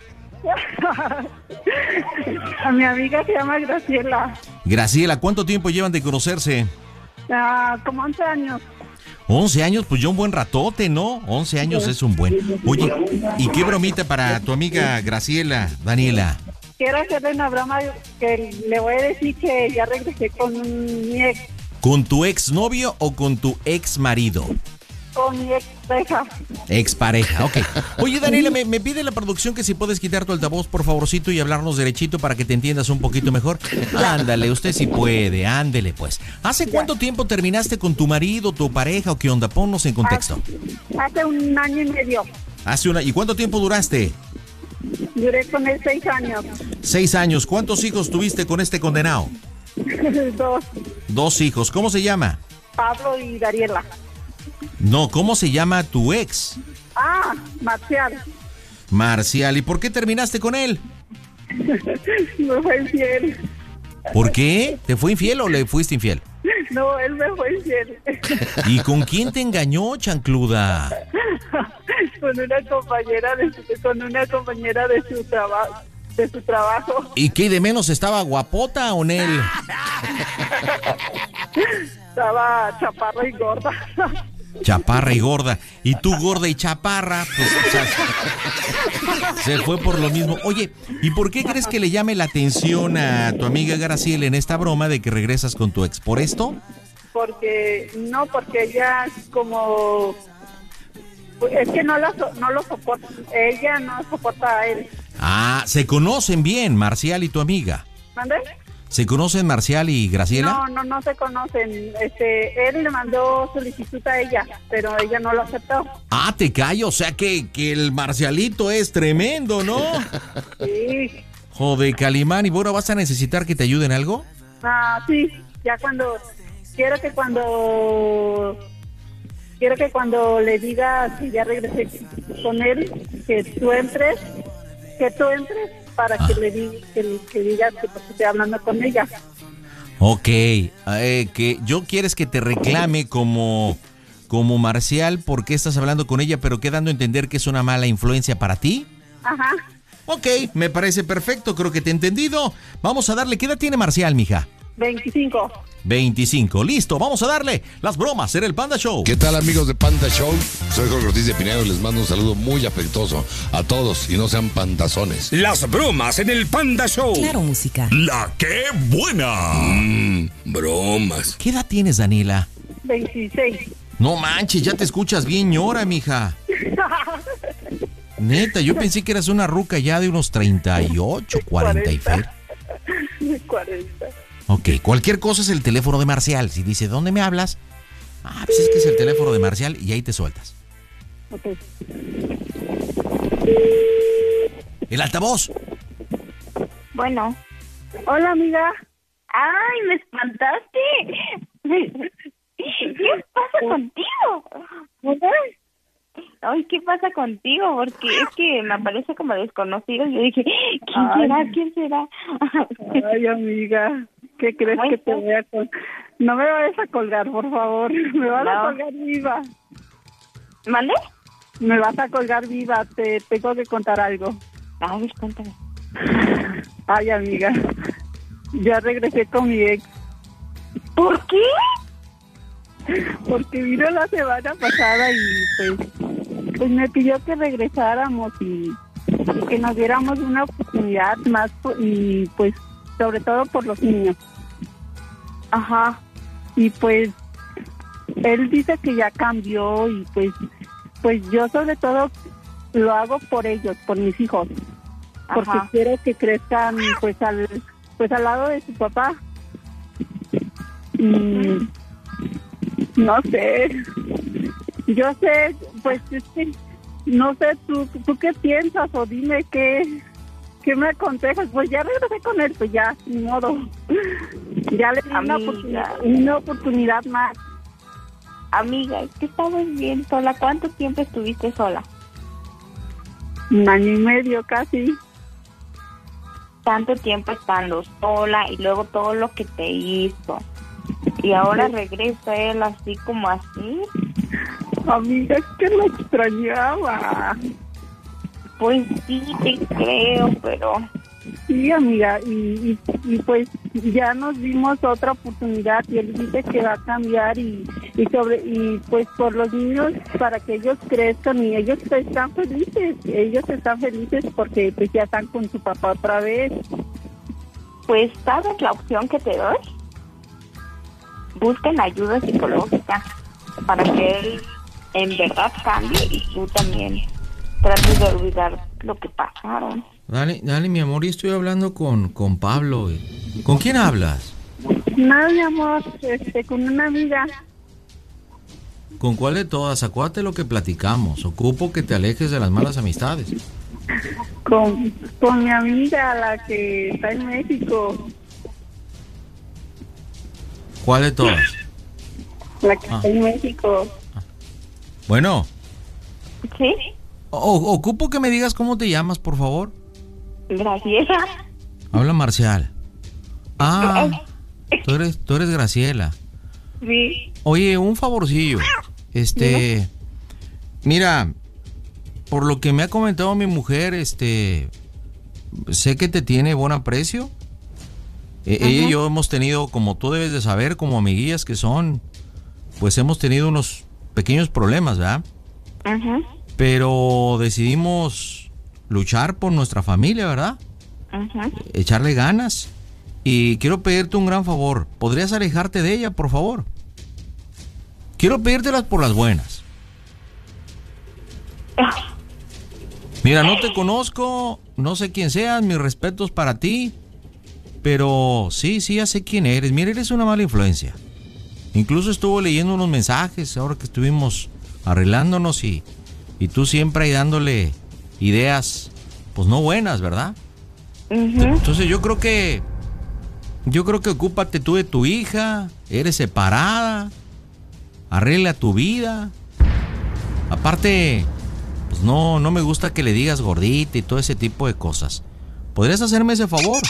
A mi amiga se llama Graciela. Graciela, ¿cuánto tiempo llevan de conocerse? Ah, como once años. once años, pues ya un buen ratote, ¿no? once años es un buen. Oye, ¿y qué bromita para tu amiga Graciela, Daniela? Quiero hacerle una broma que le voy a decir que ya regresé con mi ex, ¿Con tu exnovio o con tu ex marido? con mi ex pareja. Expareja, ok. Oye, Daniela, me, me pide la producción que si puedes quitar tu altavoz, por favorcito, y hablarnos derechito para que te entiendas un poquito mejor. Ándale, usted sí puede, ándele pues. ¿Hace cuánto tiempo terminaste con tu marido, tu pareja o qué onda? Ponnos en contexto. Hace un año y medio. Hace una... ¿Y cuánto tiempo duraste? Duré con él seis años. Seis años. ¿Cuántos hijos tuviste con este condenado? Dos. Dos hijos. ¿Cómo se llama? Pablo y Dariela. No, ¿cómo se llama tu ex? Ah, Marcial. Marcial. ¿Y por qué terminaste con él? Me fue infiel. ¿Por qué? ¿Te fue infiel o le fuiste infiel? No, él me fue infiel. ¿Y con quién te engañó, chancluda? Con una compañera de su, con una compañera de su trabajo, de su trabajo. ¿Y qué de menos estaba guapota o él? Estaba chaparra y gorda. Chaparra y gorda. Y tú gorda y chaparra, pues o sea, se fue por lo mismo. Oye, ¿y por qué crees que le llame la atención a tu amiga Graciela en esta broma de que regresas con tu ex? ¿Por esto? Porque, no, porque ella como... Es que no, la, so- no lo soporta, ella no soporta a él. Ah, ¿se conocen bien, Marcial y tu amiga? ¿Mande? ¿Se conocen Marcial y Graciela? No, no, no se conocen. Este, él le mandó solicitud a ella, pero ella no lo aceptó. Ah, te callo, o sea que, que el Marcialito es tremendo, ¿no? Sí. Joder, Calimán, ¿y bueno, vas a necesitar que te ayuden algo? Ah, sí, ya cuando... Quiero que cuando... Quiero que cuando le diga que ya regresé con él, que tú entres, que tú entres para que le diga que, que diga que porque estoy hablando con ella. Ok, eh, que yo quieres que te reclame como, como Marcial porque estás hablando con ella, pero quedando a entender que es una mala influencia para ti. Ajá. Ok, me parece perfecto, creo que te he entendido. Vamos a darle, ¿qué edad tiene Marcial, mija? veinticinco. veinticinco, listo, vamos a darle las bromas en el Panda Show. ¿Qué tal, amigos de Panda Show? Soy Jorge Ortiz de Pinedo y les mando un saludo muy afectuoso a todos y no sean pandazones. Las bromas en el Panda Show. Claro Música. La Qué Buena. Mmm, bromas. ¿Qué edad tienes, Daniela? veintiséis. No manches, ya te escuchas bien ñora, mija. Neta, yo pensé que eras una ruca ya de unos treinta y ocho, cuarenta y fe. cuarenta. Ok, cualquier cosa es el teléfono de Marcial. Si dice, ¿dónde me hablas? Ah, pues es que es el teléfono de Marcial y ahí te sueltas. Ok. El altavoz. Bueno. Hola, amiga. ¡Ay, me espantaste! ¿Qué pasa contigo? Ay, ¿qué pasa contigo? Porque es que me aparece como desconocido. Yo dije, ¿quién Ay. será? ¿Quién será? Ay, amiga. ¿Qué crees que te voy a colgar? No me vayas a colgar, por favor. Me vas No. a colgar viva. ¿Mande? Me vas a colgar viva. Te tengo que contar algo. A ver, cuéntame. Ay, amiga. Ya regresé con mi ex. ¿Por qué? Porque vino la semana pasada y pues, pues me pidió que regresáramos y, y que nos diéramos una oportunidad más y pues sobre todo por los niños. Ajá. Y pues él dice que ya cambió y pues, pues yo sobre todo lo hago por ellos, por mis hijos, porque Ajá. quiero que crezcan pues al, pues al lado de su papá. Y no sé, yo sé, pues es que no sé, tú, tú qué piensas o dime qué, qué me aconsejas. Pues ya regresé con él, pues ya, ni modo. Ya le di una oportunidad, una oportunidad más. Amiga, es que estabas bien sola. ¿Cuánto tiempo estuviste sola? Un año y medio casi. Tanto tiempo estando sola y luego todo lo que te hizo. Y ahora regresa él así como así. Amiga, es que lo extrañaba. Pues sí, te creo, pero... Sí, amiga, y, y, y pues ya nos dimos otra oportunidad y él dice que va a cambiar y, y sobre y pues por los niños, para que ellos crezcan y ellos pues, están felices, ellos están felices porque pues ya están con su papá otra vez. Pues, ¿sabes la opción que te doy? Busquen ayuda psicológica para que él en verdad cambie y tú también trates de olvidar lo que pasaron. Dale, dale, mi amor, y estoy hablando con, con Pablo. ¿Con quién hablas? Nada, mi amor, este, con una amiga. ¿Con cuál de todas? Acuérdate lo que platicamos. Ocupo que te alejes de las malas amistades. Con, con mi amiga, la que está en México. ¿Cuál de todas? La que Ah. está en México. Bueno. ¿Sí? O- ocupo que me digas cómo te llamas, por favor. Graciela. Habla Marcial. Ah, tú eres, tú eres Graciela. Sí. Oye, un favorcillo. Este, mira, por lo que me ha comentado mi mujer, este, sé que te tiene buen aprecio. E- ella y yo hemos tenido, como tú debes de saber, como amiguillas que son, pues hemos tenido unos pequeños problemas, ¿verdad? Ajá. Pero decidimos luchar por nuestra familia, ¿verdad? Ajá. Echarle ganas. Y quiero pedirte un gran favor. ¿Podrías alejarte de ella, por favor? Quiero pedírtelas por las buenas. Mira, no te conozco, no sé quién seas, mis respetos para ti. Pero sí, sí, ya sé quién eres. Mira, eres una mala influencia. Incluso estuve leyendo unos mensajes ahora que estuvimos arreglándonos y, y tú siempre ahí dándole ideas, pues no buenas, ¿verdad? Ujú. Entonces yo creo que, yo creo que ocúpate tú de tu hija, eres separada, arregla tu vida. Aparte, pues no, no me gusta que le digas gordita y todo ese tipo de cosas. ¿Podrías hacerme ese favor?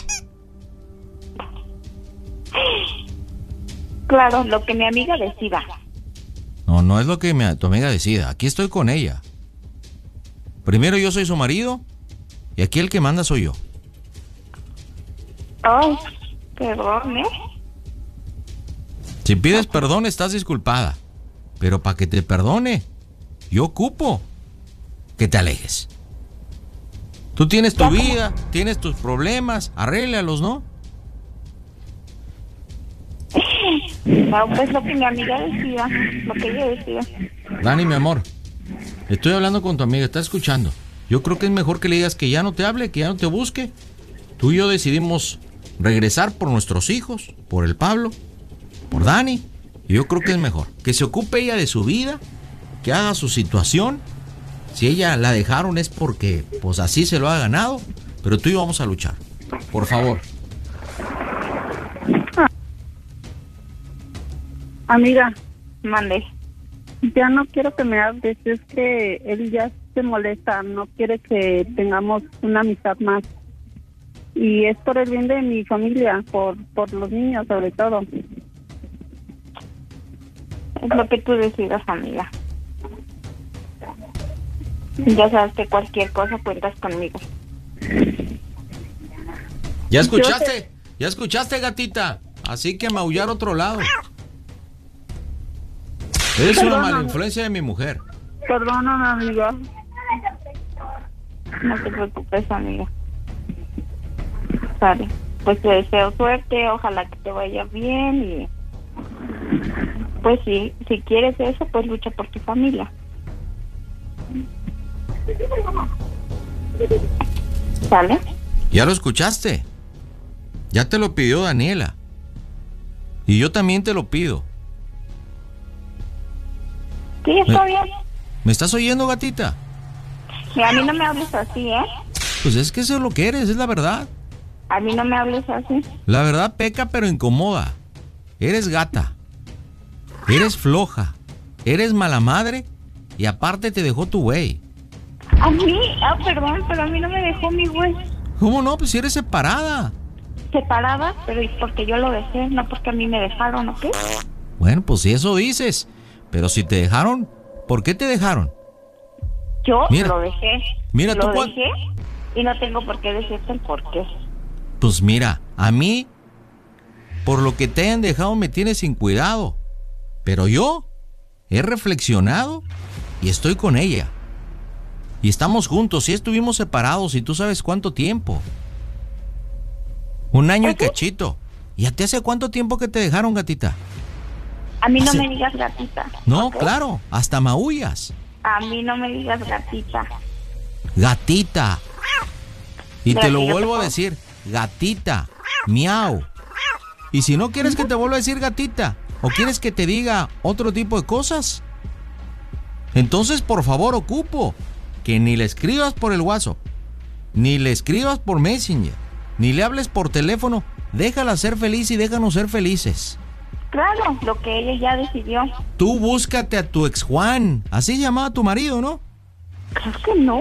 Claro, lo que mi amiga decida. No, no es lo que me, tu amiga decida. Aquí estoy con ella. Primero yo soy su marido y aquí el que manda soy yo. Oh, perdón, ¿eh? Si pides perdón estás disculpada. Pero para que te perdone, yo ocupo que te alejes. Tú tienes tu vida, tienes tus problemas, arréglalos, ¿no? No, pues lo que mi amiga decida, lo que ella decida. Dani, mi amor, estoy hablando con tu amiga, está escuchando. Yo creo que es mejor que le digas que ya no te hable, que ya no te busque. Tú y yo decidimos regresar por nuestros hijos, por el Pablo, por Dani. Y yo creo que es mejor que se ocupe ella de su vida, que haga su situación. Si ella la dejaron es porque pues así se lo ha ganado. Pero tú y yo vamos a luchar. Por favor. Amiga, mande. Ya no quiero que me hables, es que él ya se molesta, no quiere que tengamos una amistad más. Y es por el bien de mi familia, por, por los niños sobre todo. Es lo que tú decidas, amiga. Ya sabes que cualquier cosa cuentas conmigo. ¿Ya escuchaste? ¿Ya escuchaste, gatita? Así que maullar otro lado. Eres una Perdóname. mala influencia de mi mujer. Perdóname, amiga. No te preocupes, amiga. Sale. Pues te deseo suerte, ojalá que te vaya bien y Pues sí, si quieres eso, pues lucha por tu familia. ¿Sale? Ya lo escuchaste. Ya te lo pidió Daniela. Y yo también te lo pido. Sí, está ¿Me, bien. ¿Me estás oyendo, gatita? Y a mí no me hables así, ¿eh? Pues es que eso es lo que eres, es la verdad. A mí no me hables así. La verdad peca pero incomoda. Eres gata. Eres floja. Eres mala madre. Y aparte te dejó tu güey. A mí, ah, perdón, pero a mí no me dejó mi güey. ¿Cómo no? Pues si eres separada. Separada, pero porque yo lo dejé, no porque a mí me dejaron, ¿ok? Bueno, pues si eso dices. Pero si te dejaron, ¿por qué te dejaron? Yo Mira, lo dejé. mira, lo tú cuan- dejé y no tengo por qué decirte el por qué. Pues mira, a mí, por lo que te hayan dejado me tienes sin cuidado. Pero yo he reflexionado y estoy con ella. Y estamos juntos, y estuvimos separados, y tú sabes cuánto tiempo. Un año y cachito. ¿Y a ti hace cuánto tiempo que te dejaron, gatita? A mí no Hace- me digas gatita. No, ¿ok? claro, hasta maullas. A mí no me digas gatita. Gatita. Y te lo Gatita, vuelvo por a favor. decir, gatita, miau. Y si no quieres que te vuelva a decir gatita, o quieres que te diga otro tipo de cosas, entonces por favor ocupo que ni le escribas por el WhatsApp, ni le escribas por Messenger, ni le hables por teléfono. Déjala ser feliz y déjanos ser felices. Claro, lo que ella ya decidió. Tú búscate a tu ex Juan. Así se llamaba tu marido, ¿no? Creo que no.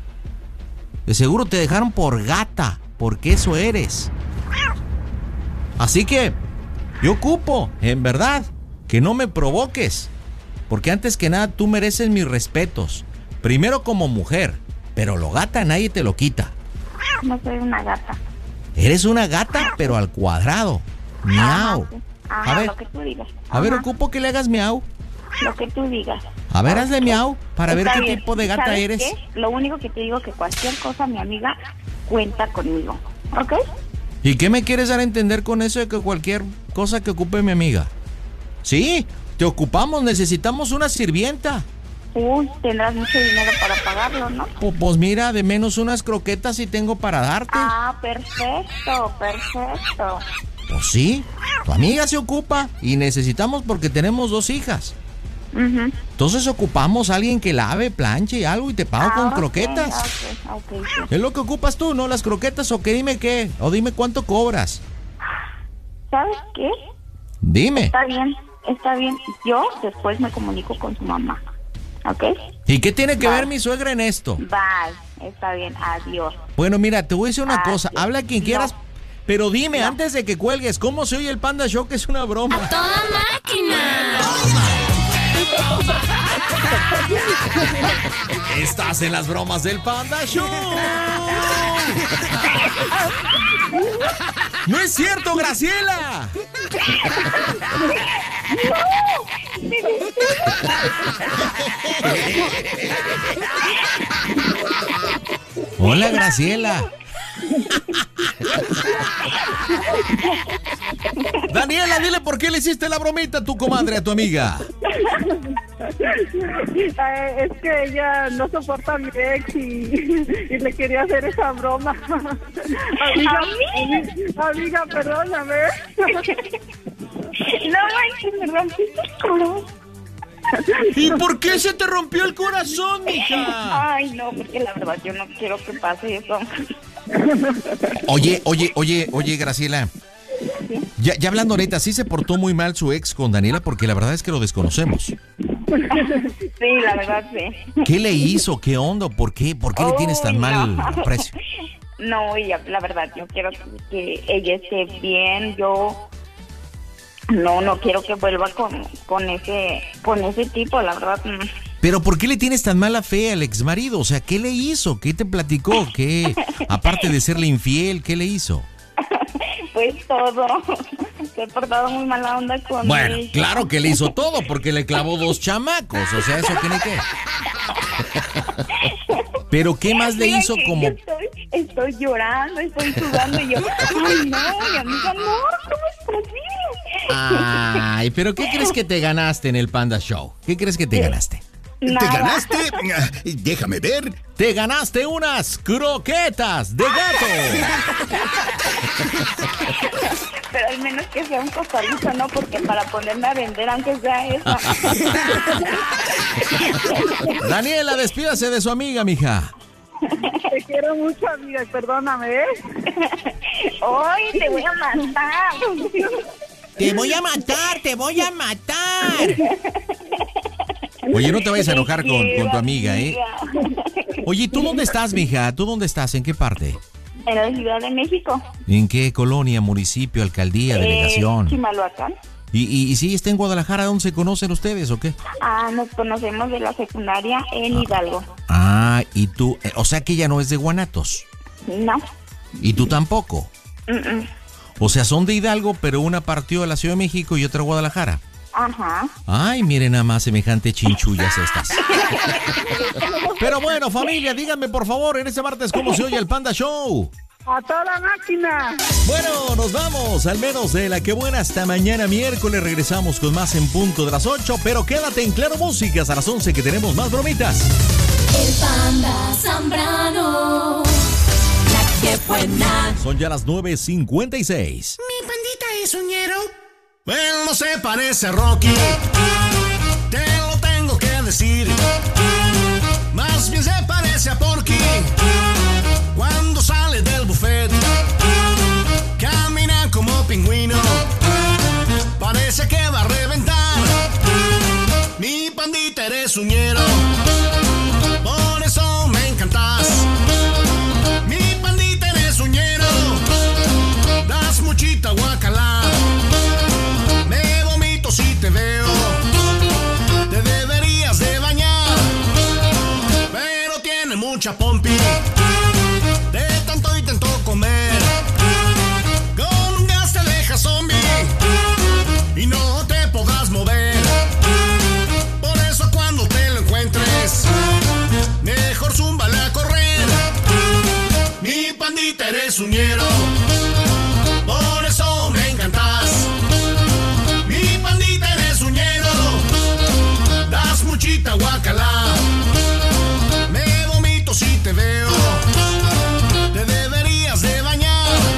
De seguro te dejaron por gata, porque eso eres. Así que yo ocupo, en verdad, que no me provoques. Porque antes que nada tú mereces mis respetos. Primero como mujer, pero lo gata nadie te lo quita. No soy una gata. Eres una gata, pero al cuadrado. Miau. Ajá, sí. Ajá, A ver, lo que tú digas. a ver, Ajá, ocupo que le hagas miau. lo que tú digas. A ver, hazle miau para ver Está qué bien. tipo de gata ¿Sabes eres. qué? Lo único que te digo que cualquier cosa, mi amiga, cuenta conmigo. ¿Ok? ¿Y qué me quieres dar a entender con eso de que cualquier cosa que ocupe mi amiga? Sí, te ocupamos, necesitamos una sirvienta. Uy, tendrás mucho dinero para pagarlo, ¿no? Pu- Pues mira, de menos unas croquetas y tengo para darte. Ah, perfecto, perfecto. Pues sí, tu amiga se ocupa y necesitamos porque tenemos dos hijas. Ujú. Entonces ocupamos a alguien que lave, planche y algo y te pago Ah, con ok, croquetas. ok, ok, sí. Es lo que ocupas tú, ¿no? Las croquetas o qué, dime qué, o dime cuánto cobras. ¿Sabes qué? Dime. Está bien, está bien. Yo después me comunico con tu mamá. ¿Ok? ¿Y qué tiene que Bye. ver mi suegra en esto? Bye. Está bien, adiós. Bueno, mira, te voy a decir una Ah, cosa, sí. habla quien No. quieras, pero dime antes de que cuelgues, ¿cómo se oye el Panda Show? Que es una broma. ¡Toda máquina! Estás en las bromas del Panda Show. ¡No es cierto, Graciela! Hola, Graciela. Daniela, dile por qué le hiciste la bromita a tu comadre, a tu amiga. Eh, es que ella no soporta a mi ex y, y le quería hacer esa broma. Amiga, amiga, amiga, perdóname. No manches, me rompiste el corazón. ¿Y por qué se te rompió el corazón, mija? Ay, no, porque la verdad yo no quiero que pase eso. Oye, oye, oye, oye, Graciela. Ya, ya hablando ahorita, sí se portó muy mal su ex con Daniela porque la verdad es que lo desconocemos. Sí, la verdad sí. ¿Qué le hizo? ¿Qué onda? ¿Por qué? ¿Por qué le tienes tan Uy, mal no. aprecio? No, y la verdad, yo quiero que ella esté bien. Yo no, no quiero que vuelva con, con ese, con ese tipo, la verdad. mm. Pero ¿por qué le tienes tan mala fe al ex marido? O sea, ¿qué le hizo? ¿Qué te platicó? ¿Qué, aparte de serle infiel, qué le hizo? Pues todo. Se ha portado muy mala onda con Bueno, ella. claro que le hizo todo porque le clavó dos chamacos. O sea, eso qué ni qué. Pero ¿qué más le Mira hizo que como... yo Estoy, estoy llorando, estoy sudando y yo, ay no, mi amiga, no, ¿cómo es posible? Ay, pero ¿qué crees que te ganaste en el Panda Show? ¿Qué crees que te ganaste? ¿Te ganaste? Déjame ver. Te ganaste unas croquetas de gato. Pero al menos que sea un costalito, ¿no? Porque para ponerme a vender, aunque sea esa. Daniela, despídase de su amiga, mija. Te quiero mucho, amiga, perdóname, ¿eh? ¡Ay, te voy a matar! Te voy a matar, te voy a matar. Oye, no te vayas a enojar con, con tu amiga, ¿eh? Oye, ¿tú dónde estás, mija? ¿Tú dónde estás? ¿En qué parte? En la Ciudad de México. ¿En qué colonia, municipio, alcaldía, Eh, delegación? Chimalhuacán. ¿Y, y, y si está en Guadalajara, dónde se conocen ustedes o qué? Ah, nos conocemos de la secundaria en Hidalgo. Ah, y tú, eh, o sea que ella no es de Guanatos. No. ¿Y tú tampoco? Mm-mm. O sea, son de Hidalgo, pero una partió de la Ciudad de México y otra de Guadalajara. Ajá. Ay, miren nada más semejante chinchullas estas. Pero bueno, familia, díganme por favor en este martes cómo se oye el Panda Show. ¡A toda máquina! Bueno, nos vamos, al menos de la que buena hasta mañana miércoles. Regresamos con más en punto de las ocho, pero quédate en Claro Música hasta las once que tenemos más bromitas. El Panda Zambrano. La que buena. Son ya las nueve cincuenta y seis. Mi pandita es uñero. Él no se parece a Rocky, te lo tengo que decir. Más bien se parece a Porky. Cuando sale del buffet, camina como pingüino. Parece que va a reventar. Mi pandita eres uñero, por eso me encantas. Mi pandita eres uñero, das muchita guacala. Me vomito si te veo, te deberías de bañar. Pero tiene mucha pompi, de tanto intentó comer. Con un gas te deja zombie y no te podrás mover. Por eso cuando te lo encuentres, mejor zúmbale a correr. Mi pandita eres uñero, por eso me encantas. Mi pandita eres uñero, das muchita guacala. Me vomito si te veo, te deberías de bañar.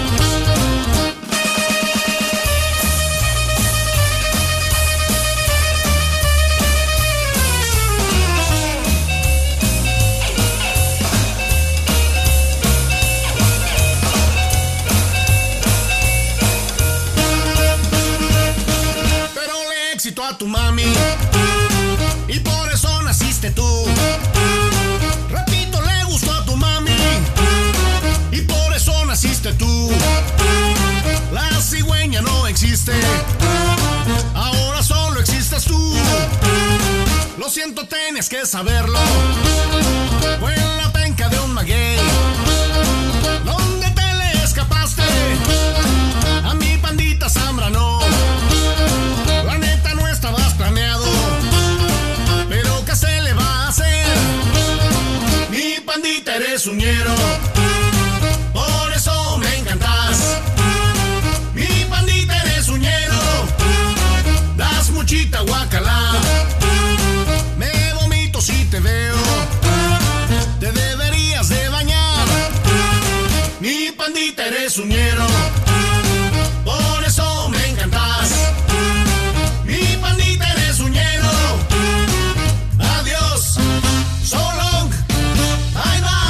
Pero le éxito a tu mami y por eso naciste tú. Repito, le gustó a tu mami y por eso naciste tú. La cigüeña no existe, ahora solo existes tú. Lo siento, tenías que saberlo. Fue en la penca de un maguey donde te le escapaste a mi pandita Zambrano. La neta no estabas planeado, pero ¿qué se le va a hacer? Mi pandita eres uñero, por eso me encantas. Mi pandita eres uñero, das muchita guacala. Me vomito si te veo, te deberías de bañar. Mi pandita eres uñero, por eso me encantas. Mi pandita eres uñero, adiós, so long, bye bye.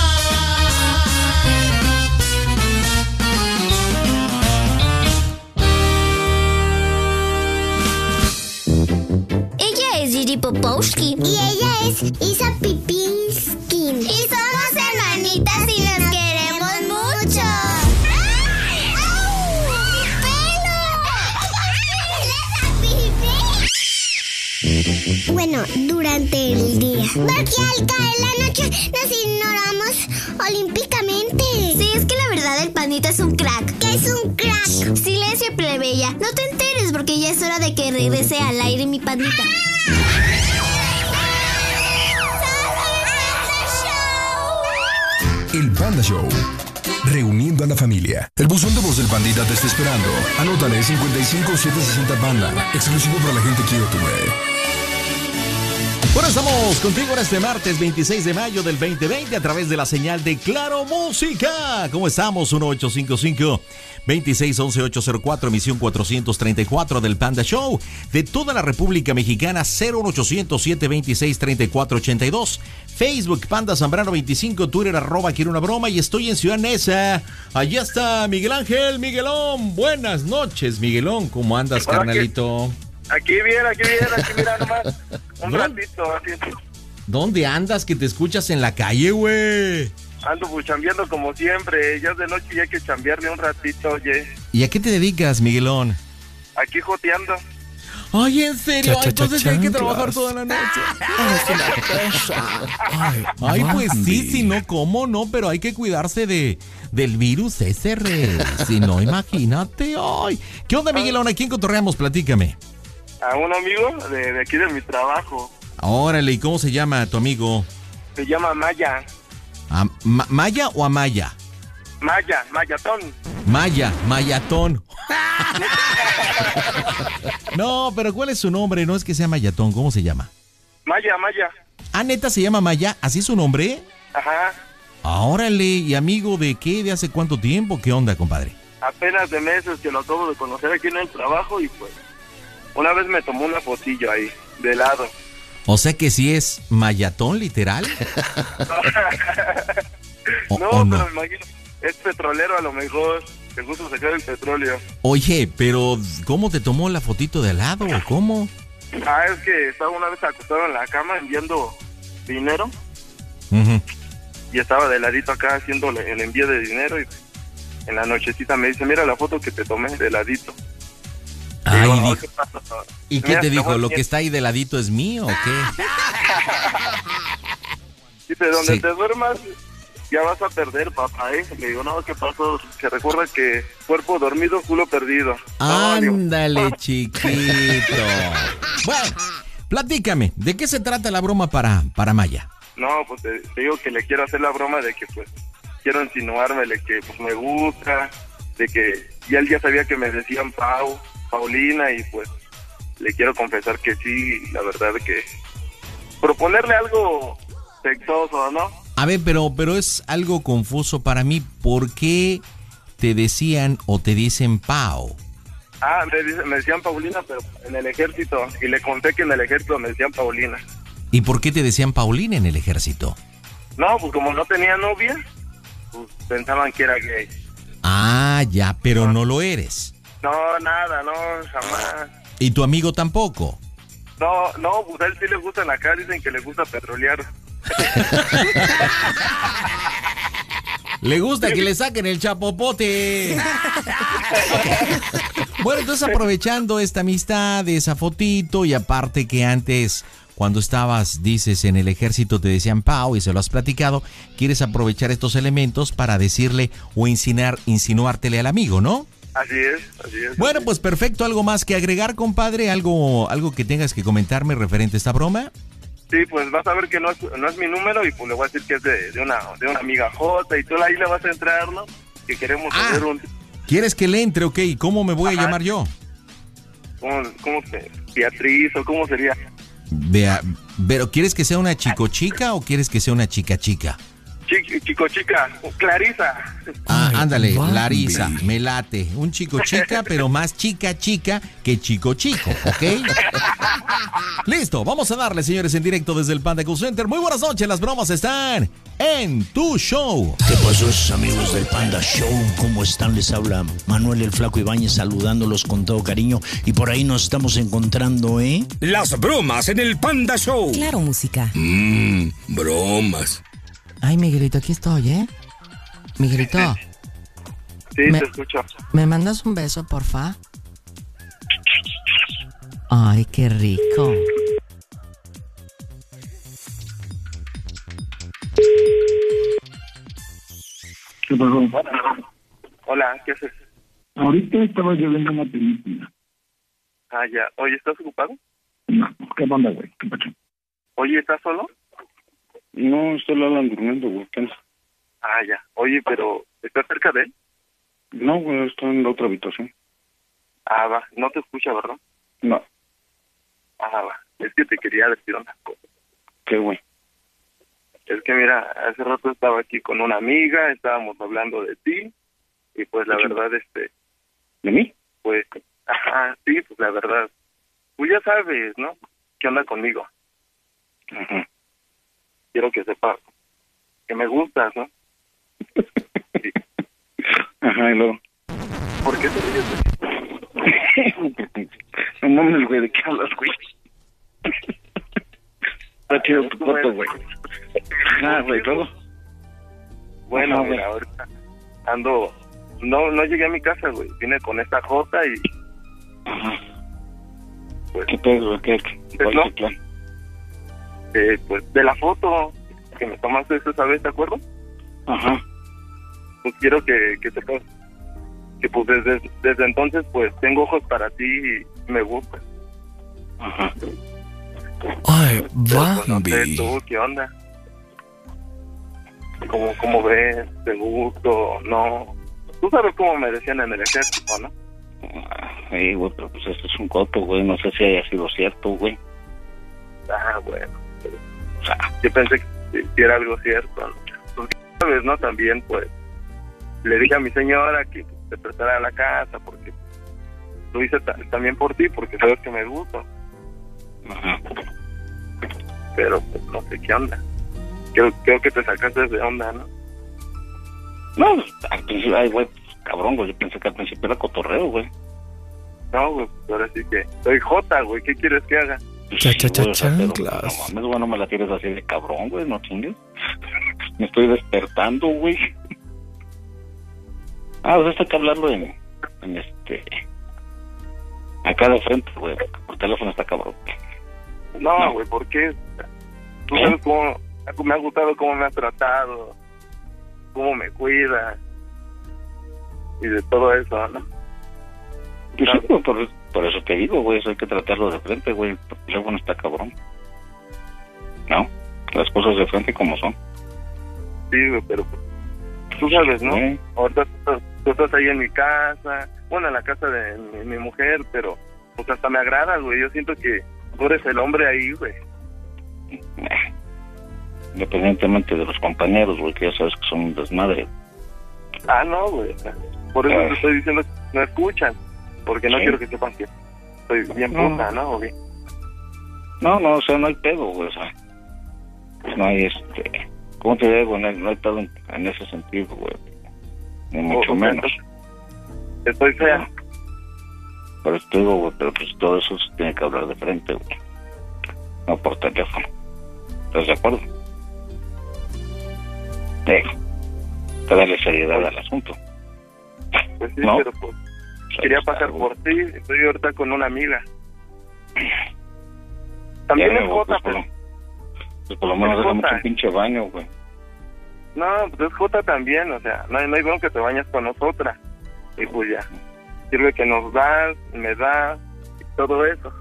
Ella es Gigi Popowski. Y ella es Isa Pipinsky. Y somos hermanitas y nos queremos mucho. ¡Ay! ¡Au! ¡Mi pelo! Bueno, durante el día. Porque al caer la noche nos ignoramos olímpicamente. Sí, es que la verdad el pandita es un crack. ¿Qué es un crack? Silencio, plebeya. No te enteres porque ya es hora de que regrese al aire mi pandita. El Panda Show. reuniendo a la familia. El buzón de voz del Pandita te está esperando. Anótale cincuenta y cinco setecientos sesenta Panda, exclusivo para la gente que yo tuve. Bueno, estamos contigo en este martes veintiséis de mayo del veinte veinte a través de la señal de Claro Música. ¿Cómo estamos? uno ocho cinco cinco, dos seis uno uno, ocho cero cuatro, emisión cuatrocientos treinta y cuatro del Panda Show. De toda la República Mexicana, cero uno ochocientos siete veintiséis treinta y cuatro ochenta y dos. Facebook, Panda Zambrano veinticinco, Twitter, arroba quiero una broma. Y estoy en Ciudad Neza. Allá está Miguel Ángel, Miguelón. Buenas noches, Miguelón. ¿Cómo andas, Hola, carnalito? Aquí bien, aquí bien, aquí mira nomás. Un ¿Dónde? ratito, así. ¿Dónde andas que te escuchas en la calle, güey? Ando pues chambeando como siempre. Ya es de noche y hay que chambearle un ratito, oye. ¿Y a qué te dedicas, Miguelón? Aquí joteando. Ay, ¿en serio? Cha, cha, Entonces cha, hay que chanclas. trabajar toda la noche. Ay, Ay, pues sí, si no, ¿cómo no? Pero hay que cuidarse de del virus ese, re. Si no, imagínate. Ay. ¿Qué onda, Miguelón? ¿A quién cotorreamos? Platícame. A un amigo de, de aquí de mi trabajo. Órale, ¿y cómo se llama tu amigo? Se llama Maya. ¿A Ma- ¿Maya o Amaya? Maya, Mayatón. Maya, Mayatón. No, pero ¿cuál es su nombre? No es que sea Mayatón, ¿cómo se llama? Maya, Maya. Ah, ¿neta se llama Maya? ¿Así es su nombre? Ajá. Ah, órale, ¿y amigo de qué? ¿De hace cuánto tiempo? ¿Qué onda, compadre? Apenas de meses que lo acabo de conocer aquí en el trabajo y pues una vez me tomó una fotillo ahí, de lado. O sea que sí es Mayatón, literal. ¿O, no, o no? pero me imagino, es petrolero a lo mejor, le gusta sacar el petróleo. Oye, pero ¿cómo te tomó la fotito de al lado o cómo? Ah, es que estaba una vez acostado en la cama enviando dinero Ujú. y estaba de ladito acá haciendo el envío de dinero y en la nochecita me dice, mira la foto que te tomé de ladito. Ay, Digo, dijo- "Oh, ¿qué pasa?". ¿Y qué Mira, te dijo? voy ¿Lo bien. que está ahí de ladito es mío o qué? Dice, donde Sí. te duermas ya vas a perder, papá, ¿eh? Le digo, no, ¿qué pasó? Que recuerda que cuerpo dormido, culo perdido. No, digo, Ándale, chiquito. Bueno, platícame, ¿de qué se trata la broma para, para Maya? no, pues te, te digo que le quiero hacer la broma de que, pues, quiero insinuármele que, pues, me gusta, de que ya él ya sabía que me decían Pau, Paulina, y, pues, le quiero confesar que sí, la verdad que proponerle algo sexoso, ¿no? A ver, pero, pero es algo confuso para mí. ¿Por qué te decían o te dicen Pau? Ah, me, dice- me decían Paulina, pero en el ejército, y le conté que en el ejército me decían Paulina. ¿Y por qué te decían Paulina en el ejército? No, pues como no tenía novia, pues pensaban que era gay. Ah, ya, pero no lo eres. No, nada, no, jamás. ¿Y tu amigo tampoco? No, no, pues a él sí le gusta la cara, dicen que le gusta petrolear. Le gusta que le saquen el chapopote. Bueno, entonces aprovechando esta amistad, esa fotito, y aparte que antes, cuando estabas, dices, en el ejército te decían Pau y se lo has platicado, quieres aprovechar estos elementos para decirle o insinuar, insinuártele al amigo, ¿no? Así es, así es. Bueno, pues perfecto. ¿Algo más que agregar, compadre? ¿Algo, algo que tengas que comentarme referente a esta broma? Sí, pues vas a ver que no es, no es mi número y pues le voy a decir que es de, de una de una amiga J y tú ahí le vas a entrar, ¿no? Que queremos Ah. hacer un... ¿Quieres que le entre? Ok, ¿cómo me voy a Ajá. llamar yo? ¿Cómo, cómo que? Beatriz o cómo sería? Vea, pero ¿quieres que sea una chico chica o quieres que sea una chica chica? Chico, chico chica, Clarisa. Ah, ándale, Bambi. Larisa, me late. Un chico chica, pero más chica chica que chico chico, ¿ok? Listo, vamos a darle, señores, en directo desde el Panda Cool Center. Muy buenas noches, las bromas están en tu show. ¿Qué pasó, amigos del Panda Show? ¿Cómo están? Les habla Manuel el Flaco Ibáñez saludándolos con todo cariño. Y por ahí nos estamos encontrando, ¿eh? Las bromas en el Panda Show. Claro, música. Mmm, bromas. Ay, Miguelito, aquí estoy, ¿eh? Miguelito. Sí, Me- te escucho. ¿Me mandas un beso, porfa? Ay, qué rico. ¿Qué pasó? Hola, ¿qué haces? Ahorita estaba yo viendo una película. Ah, ya. Oye, ¿estás ocupado? No, ¿qué onda, güey? ¿Qué pasó? Oye, ¿estás solo? No, estoy hablando durmiendo, güey. ¿Qué onda? Ah, ya. Oye, pero ¿estás cerca de él? No, güey, estoy en la otra habitación. Ah, va. No te escucha, ¿verdad? No. Ah, va. Es que te quería decir una cosa. ¿Qué, güey? Es que mira, hace rato estaba aquí con una amiga, estábamos hablando de ti, y pues la verdad, este... ¿De mí? Pues, ajá, sí, pues la verdad, pues ya sabes, ¿no? ¿Qué onda conmigo? Ajá. Quiero que sepas que me gustas, ¿no? Sí. Ajá, y luego. ¿Por qué te ríes? No mames, güey, ¿de qué hablas, güey? Está chido tu foto, güey. Ah, güey, luego. Bueno, Ajá, mira, ahorita ando... No, no llegué a mi casa, güey. Vine con esta Jota y... Ajá. Pues, ¿Qué pedo, güey? ¿Qué, qué, ¿Cuál no, es el plan? Eh, pues, de la foto que me tomaste esa vez, ¿te acuerdas? Ajá. Pues quiero que, que sepas que, pues, desde, desde entonces, pues, tengo ojos para ti y me gusta. Ajá. Ay, Bambi. No sé, Bambi. ¿tú qué onda? ¿Cómo, cómo ves? ¿Te gusto? ¿No? Tú sabes cómo me decían en el ejército, ¿no? Sí, güey, pero pues esto es un coto, güey. No sé si haya sido cierto, güey. Ah, bueno. Pero, o sea, yo pensé que, que era algo cierto, ¿no? Pues, sabes, ¿no? También, pues, le dije a mi señora que te prestara la casa porque lo hice ta- también por ti, porque sabes que me gusta. Ajá. Pero, pues, no sé qué onda. Creo, creo que te sacaste de onda, ¿no? No, al principio, ay, güey, pues, cabrón, güey. Yo pensé que al principio era cotorreo, güey. No, güey, pues ahora sí que soy Jota, güey. ¿Qué quieres que haga? Cha, cha, cha, Güey, o sea, pero, chanclas. no mames, güey, no me la tires así de cabrón, güey, no chingues. Me estoy despertando, güey. Ah, pues esto hay que hablarlo en, en este... acá de frente, güey, porque por teléfono está cabrón. No, güey, ¿por qué? Tú ¿Eh? sabes cómo me ha gustado, cómo me has tratado, cómo me cuidas y de todo eso, ¿no? Pues sí, güey, por, por eso te digo, güey, eso hay que tratarlo de frente, güey, por teléfono está cabrón. ¿No? Las cosas de frente como son. Sí, güey, pero tú sabes, ¿no? Sí. Ahorita tú, estás- tú estás ahí en mi casa, bueno, en la casa de mi, mi mujer, pero pues hasta me agrada, güey. Yo siento que tú eres el hombre ahí, güey. Independientemente de los compañeros, güey, que ya sabes que son un desmadre. Ah, no, güey. Por eso Ah. te estoy diciendo que no escuchan, porque no Sí. quiero que sepan que soy bien No. puta, ¿no? ¿O bien? No, no, o sea, no hay pedo, güey, o sea, no hay este, ¿cómo te digo? No hay, no hay pedo en, en ese sentido, güey, ni mucho O- o sea, menos. Estoy fea. Por eso te digo, güey, pero pues todo eso se tiene que hablar de frente, güey, no por teléfono. ¿Estás de acuerdo? Sí. Para darle seriedad al asunto. Pues sí, ¿No? pero pues quería pasar por ti. Estoy ahorita con una amiga. También Ya, es güey, Jota, pues, por pero... lo- pues por lo menos Es déjame Jota. un pinche baño, güey. No, pues es Jota también, o sea, no hay, no hay bronca que te bañas con nosotras. Y pues ya. Sirve que nos das, me das, y todo eso.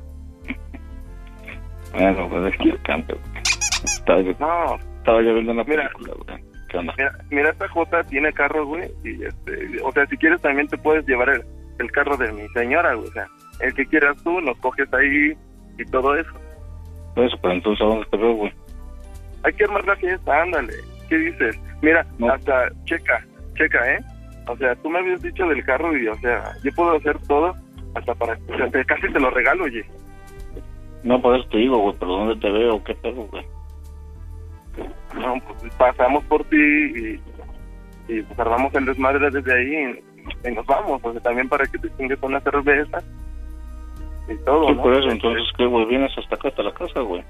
Bueno, pues déjame cambio, güey. Estaba, No, estaba yo viendo una Mira. película, güey. ¿Qué onda? mira, mira, esta Jota tiene carro, güey, y este, o sea, si quieres también te puedes llevar el, el carro de mi señora, güey, o sea, el que quieras tú, nos coges ahí y todo eso. Por eso, pero entonces, ¿a dónde te veo, güey? Hay que armar la fiesta, ándale. ¿Qué dices? Mira, No. hasta, checa, checa, ¿eh? O sea, tú me habías dicho del carro y, o sea, yo puedo hacer todo hasta para... O sea, te- casi te lo regalo, oye. No, por eso te digo, güey, pero ¿dónde te veo? ¿Qué pedo, güey? No, pues pasamos por ti y, y pues armamos el desmadre desde ahí y, y nos vamos. O sea, también para que te chingues una cerveza y todo, Sí, ¿no? por eso, entonces, ¿qué, güey? ¿Vienes hasta acá, hasta la casa, güey?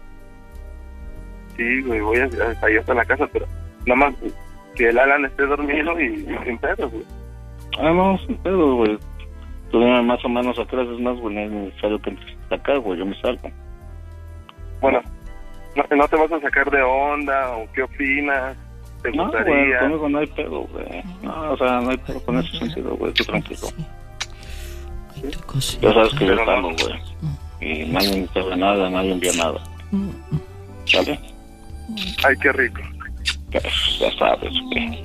Sí, güey, voy hasta ahí hasta la casa, pero nada más que el Alan esté dormido y, y sin pedo, güey. Ah, no, sin pedo, güey. Tú dime más o menos a qué horas es más, güey, no es necesario que entres hasta acá, güey, yo me salgo. Bueno, no, no te vas a sacar de onda o qué opinas, te No, güey, gustaría. conmigo no hay pedo, güey. No, o sea, no hay pedo con ese sentido, güey, tú tranquilo. Ya sabes que yo Pero no. salgo, güey. Y nadie me sabe nada, nadie envía nada. ¿Sale? Ay, qué rico. Pues, ya sabes, güey.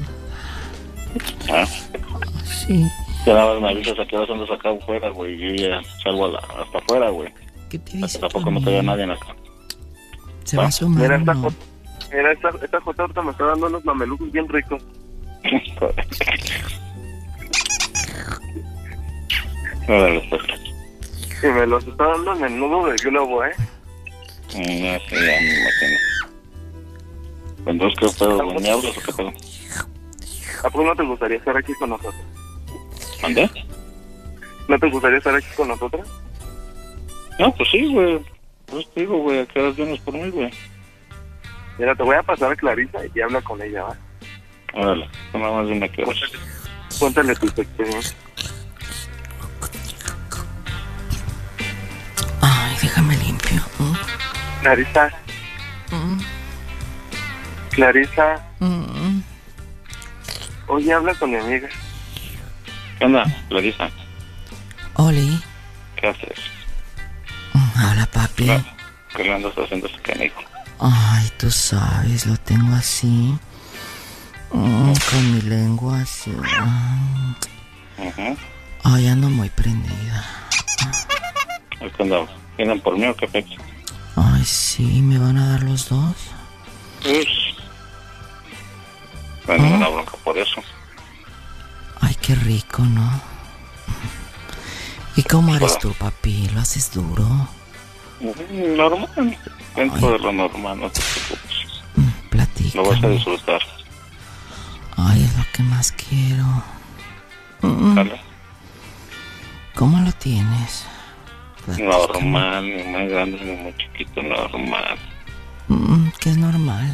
¿Ah? Sí. Ya nada más me avisas a qué horas andas acá afuera, güey. Yo ya salgo a la, hasta afuera, güey. ¿Qué te dice? Tampoco no te veo nadie en acá. Se va a sumar. Mira, esta, uno. jota, mira esta, esta jota ahorita me está dando unos mamelucos bien ricos. Órale, pues. Y me los está dando en el nudo del globo, ¿eh? No sé, ya me imagino. Entonces, ¿qué pedo? ¿Me hablas o qué pedo? ¿A poco no te gustaría estar aquí con nosotros? ¿Mandé? ¿No te gustaría estar aquí con nosotros? No, pues sí, güey. Pues te digo, güey, ¿a qué horas vienes por mí, güey? Mira, te voy a pasar a Clarisa y habla con ella, ¿va? Órale, tú nada más dime qué horas. Cuéntale tu experiencia. Ay, déjame limpio. ¿Mm? Clarisa. Mm. Clarisa. Mm. Oye, habla con mi amiga. ¿Qué onda, Clarisa? Oli. ¿Qué haces? Hola, papi. No, ¿qué le andas haciendo a ese canijo? Ay, tú sabes, lo tengo así. Mm, con mi lengua así. Uh-huh. Ay, ando muy prendida. ¿Qué onda? ¿Vienen por mí o qué pex? Ay, sí, ¿me van a dar los dos? Pues... no hay ninguna bronca por eso. Ay, qué rico, ¿no? ¿Y cómo eres tú, papi? ¿Lo haces duro? Normal. Dentro Ay. de lo normal, no te preocupes. Platícame. Lo vas a disfrutar. Ay, es lo que más quiero. ¿Vale? ¿Cómo lo tienes? Platícame. Normal, ni muy grande ni muy chiquito, normal. Mm, ¿Qué es normal?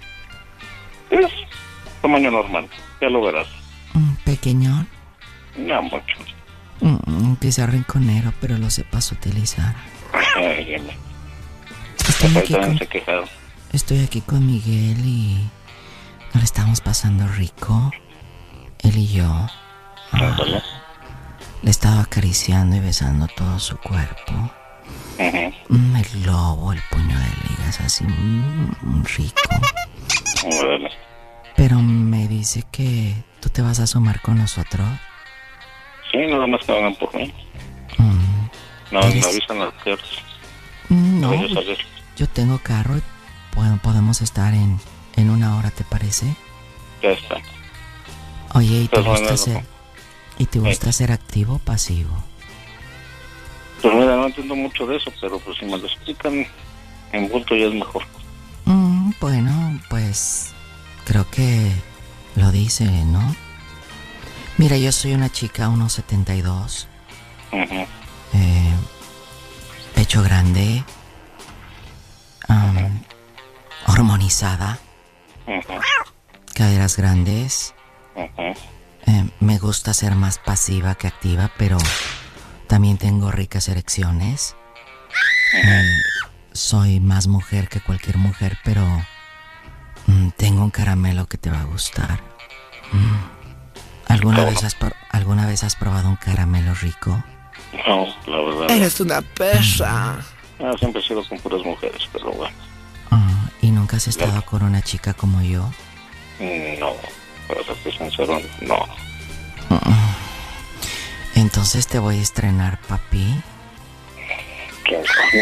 Es tamaño normal, ya lo verás. Mm, ¿Pequeñón? No mucho. Mm, que sea rinconero, pero lo sepas utilizar. Ay, ya me... Estoy aquí, con, se quejado. estoy aquí con Miguel y nos lo estamos pasando rico, él y yo. Ah, le estaba acariciando y besando todo su cuerpo. Uh-huh. Mm, el globo, el puño de ligas, así mm, rico. Uh-huh. Pero me dice que tú te vas a sumar con nosotros. Sí, nada más que hagan por mí. Mm. No, ¿Eres? Me avisan las que mm, No, yo, yo tengo carro y bueno, podemos estar en, en una hora, ¿te parece? Ya está. Oye, ¿y te gusta bueno, ser, ¿y te gusta ser activo o pasivo? Pues mira, no entiendo mucho de eso, pero pues si me lo explican en bulto ya es mejor. Mm, bueno, pues creo que lo dice, ¿no? Mira, yo soy una chica uno setenta y dos. Uh-huh. Eh, pecho grande. Um, uh-huh. Hormonizada. Uh-huh. Caderas grandes. Uh-huh. Eh, me gusta ser más pasiva que activa, pero también tengo ricas erecciones. Uh-huh. Eh, soy más mujer que cualquier mujer, pero mm, tengo un caramelo que te va a gustar. Mm. ¿Alguna vez, has por, ¿Alguna vez has probado un caramelo rico? No, la verdad. Eres una perra. Ah, siempre he sido con puras mujeres, pero bueno. Ah, ¿y nunca has estado con una chica como yo? No, para serte sincero, no. Uh-uh. Entonces te voy a estrenar, papi. ¿Quién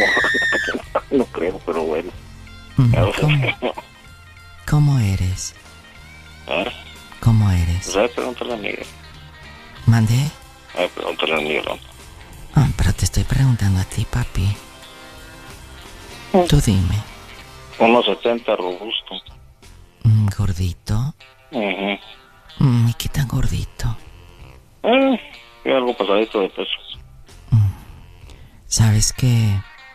no, no creo, pero bueno. ¿Cómo, ¿Cómo eres? ¿Eh? ¿Cómo eres? Pues a ver, pregúntale a Miguel. ¿Mandé? A ver, pregúntale a Miguel. Ah, pero te estoy preguntando a ti, papi. Tú dime. uno setenta, robusto. Mm, ¿Gordito? Uh-huh. Mm, ¿y qué tan gordito? Eh, algo pasadito de peso. Mm. ¿Sabes qué?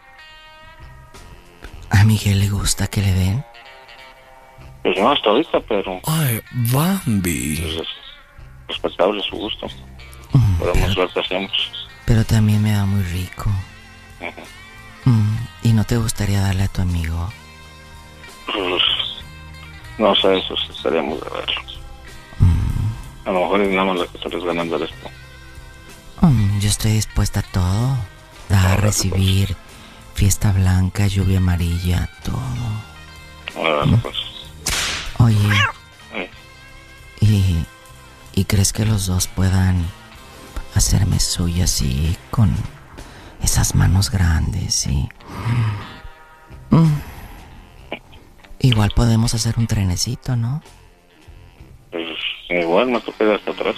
A Miguel le gusta que le den. Pues no hasta ahorita, pero... Ay, Bambi. Pues es respetable su gusto. Mm, Podemos pero, ver qué hacemos. Pero también me da muy rico. Uh-huh. Mm, ¿y no te gustaría darle a tu amigo? Pues... no sé, eso sí estaríamos de verlo. Mm. A lo mejor es nada más la que se les ganan dar esto. Mm, yo estoy dispuesta a todo. Dar, no, recibir, pues. Fiesta blanca, lluvia amarilla, todo. Bueno, mm. pues... Oye, Eh, ¿y, ¿y crees que los dos puedan hacerme suya así con esas manos grandes y... Mm. Igual podemos hacer un trenecito, ¿no? Pues igual me toqué hasta atrás.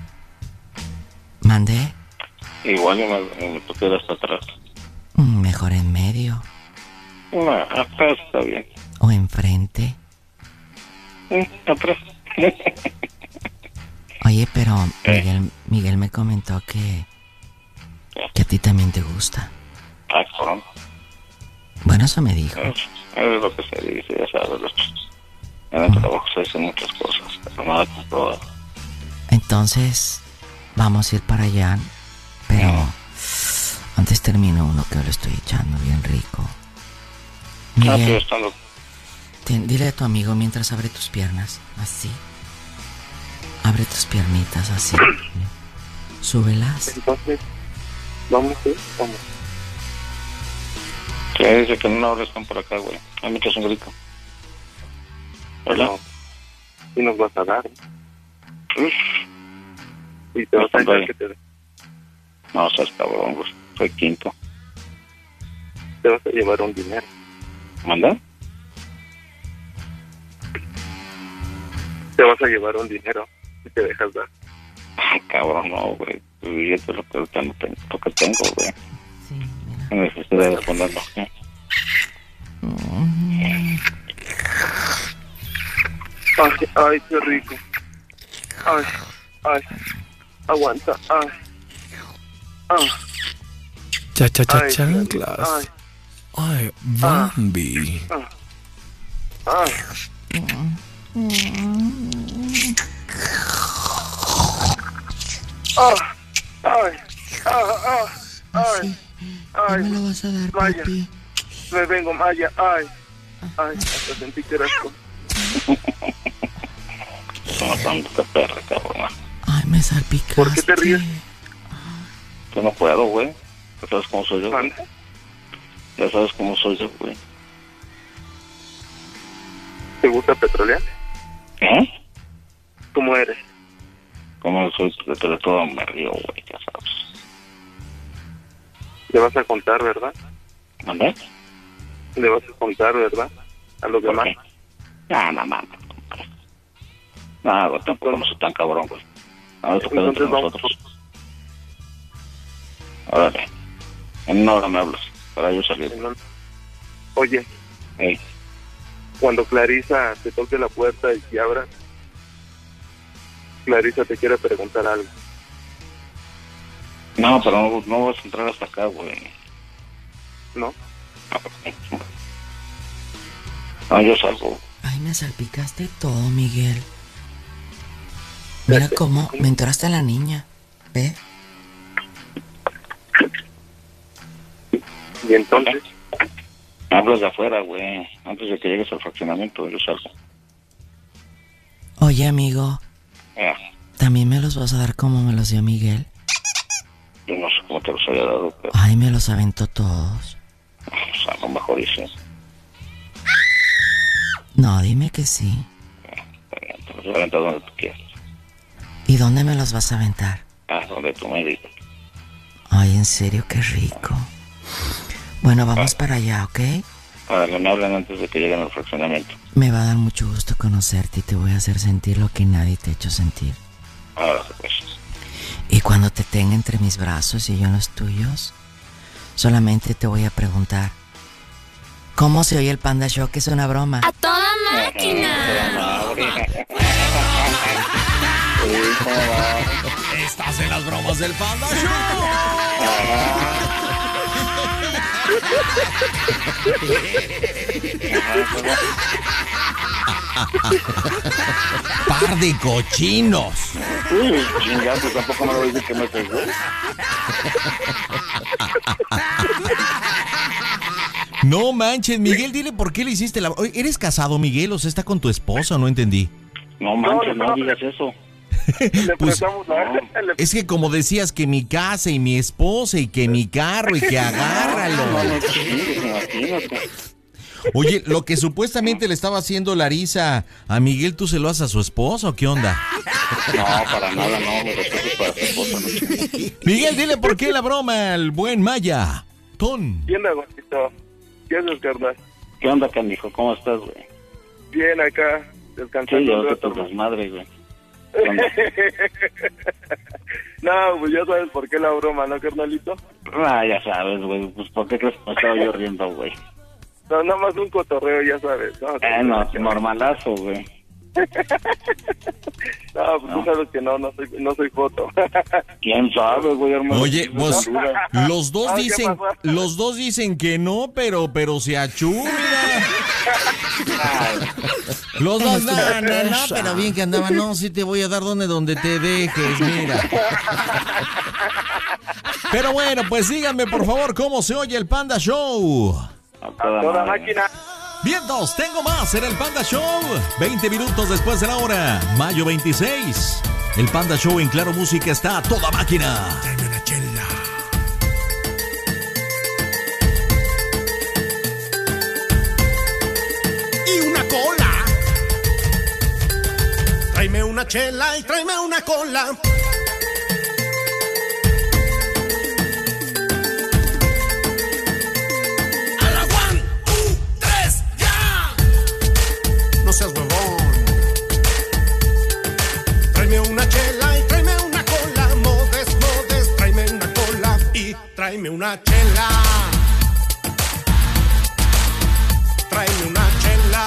¿Mandé? Igual yo me, me toqué hasta atrás. Mm, Mejor en medio. No, atrás está bien. ¿O enfrente? Mm, Atrás. Oye, pero Miguel, Miguel me comentó que... que a ti también te gusta. Ah, cabrón. Bueno, eso me dijo. Es, es lo que se dice, ya sabes. Los, en el trabajo se dicen muchas cosas, pero nada comprobado. Entonces, vamos a ir para allá. Pero antes termino uno que lo estoy echando bien rico. Ah, pero Miguel, estando... ten- dile a tu amigo mientras abre tus piernas. Así. Abre tus piernitas así. Súbelas. Entonces, vamos, ¿sí? Vamos. Sí, dice que en una hora están por acá, güey. Hay mucho grito. ¿Verdad? No. Y nos vas a dar. Uf. Y te vas a dejar que te dé. No, seas cabrón, güey. Soy quinto. Te vas a llevar un dinero. ¿Manda? Te vas a llevar un dinero y te dejas dar. Ay, cabrón, no, güey. Tu billete es lo que ahorita no tengo, lo que tengo, güey. Sí, mira. No necesito de responderlo. Ay, ay, qué rico. Ay, ay. Aguanta, ay. Ah, Cha cha cha ay, chanclas. ay, Ay, Bambi. ah, ay. Ah, ay, ah, ah, ay, ay. ¿Me lo vas a dar, Vaya. papi? Me vengo, Maya, ay. Ay, hasta sentí que eras tú. No, tanta perra, cabrón. Ay, me salpicaste. ¿Por qué te ríes? Yo no puedo, güey. Ya sabes cómo soy yo, güey. ¿Mande? Ya sabes cómo soy yo, güey. ¿Te gusta petrolear? ¿Eh? ¿Cómo eres? Como soy, de de todo me río, güey, ya sabes. Le vas a contar, ¿verdad? ¿Mande? Le vas a contar, ¿verdad? A los demás. No, no, no. No, güey, tampoco no soy tan cabrón, güey. Ahora tú quedas entre Entonces vamos. nosotros. Órale. En una hora me hablas, para yo salir. Oye, Ey, cuando Clarisa te toque la puerta y te abra, Clarisa te quiere preguntar algo. no, pero no, no vas a entrar hasta acá, güey. ¿No? No, yo salgo. Ay, me salpicaste todo, Miguel. Mira cómo me entraste a la niña. ¿Ve? Y entonces, Hablas de afuera, güey. Antes de que llegues al fraccionamiento, yo salgo. Oye, amigo, Ya, ¿también me los vas a dar como me los dio Miguel? yo no sé cómo te los había dado, pero Ay, me los aventó todos. pues, a lo mejor hice. No, dime que sí. Te los he aventado donde tú quieras. ¿Y dónde me los vas a aventar? Ah, donde tú me digas. Ay, en serio, qué rico. Bueno, vamos para allá, ¿ok? Para que me hablen antes de que lleguen al fraccionamiento. Me va a dar mucho gusto conocerte y te voy a hacer sentir lo que nadie te ha hecho sentir. Ahora pues. Y cuando te tenga entre mis brazos y yo en los tuyos, solamente te voy a preguntar, ¿cómo se oye el Panda Show? Que es una broma. ¡A toda máquina! Estás en las bromas del Panda Show. Par de cochinos. Uy, chingada, pues tampoco me lo dice que me pegó. No manches, Miguel, dile por qué le hiciste la... Oye, ¿eres casado, Miguel? O sea, ¿está con tu esposa? No entendí. No manches, no, no digas eso. le Pues, prestamos la... le- Es que como decías que mi casa y mi esposa y que mi carro y que agárralo. No, no, chingues, imagínate. Oye, lo que supuestamente le estaba haciendo Larisa a Miguel, ¿tú se lo haces a su esposa o qué onda? No, para nada, no, me respeto para su esposa. ¿No? Miguel, dile por qué la broma al buen Maya. Ton. ¿Qué onda, Juanito? ¿Qué haces, carnal? ¿Qué onda, canijo? ¿Cómo estás, güey? Bien, acá, descansando. Sí, yo un te rato. tus madres, güey. No, pues ya sabes por qué la broma, ¿no, carnalito? Ah, ya sabes, güey, pues ¿por qué crees que me estaba yo riendo, güey? No, nada más un cotorreo, ya sabes. No, Eh, no, normalazo, güey. No, pues tú sabes que no, no soy, no soy foto. ¿Quién sabe, güey, hermano? Oye, pues, los dos Ah, ¿qué dicen, pasó? los dos dicen que no, pero, pero se achura. Los dos, no, no, no, pero bien que andaban, no, sí te voy a dar donde, donde te dejes, mira. Pero bueno, pues díganme, por favor, cómo se oye el Panda Show. A toda, Toda madre. máquina. Vientos, tengo más en el Panda Show. veinte minutos después de la hora, mayo veintiséis. El Panda Show en Claro Música está a toda máquina. Tráeme una chela. Y una cola. Tráeme una chela y tráeme una cola. A la one, two, tres, ya. No seas huevón. Tráeme una chela y tráeme una cola. Modes, modes, tráeme una cola y tráeme una chela. Tráeme una chela.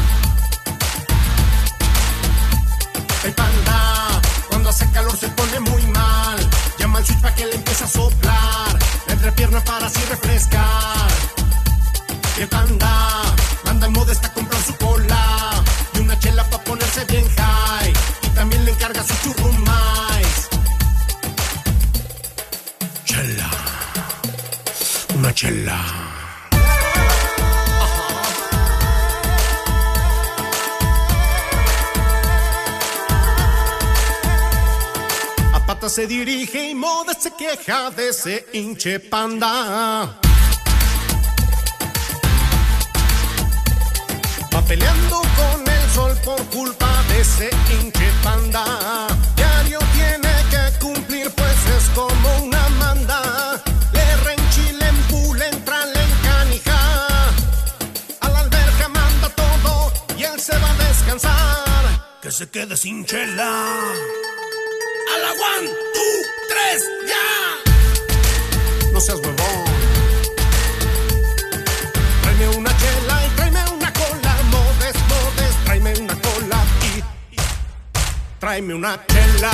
El panda, cuando hace calor se pone muy mal. Llama al switch para que le empiece a soplar. La entrepierna para así refrescar. Y el panda, manda en moda está a comprar su cola. Y una chela para ponerse bien high. Y también le encarga su churrumais. Chela. Una chela. A pata se dirige y moda se queja de ese hinche panda. Va peleando con el sol por culpa de ese hinche panda. Diario tiene que cumplir, pues es como una manda. Le renchile, empule, entra, le encanija. A la alberca manda todo y él se va a descansar. Que se quede sin chela. A la one, two, tres, ya. No seas huevón. Tráeme una chela y tráeme una cola. Modes, modes, tráeme una cola y tráeme una chela.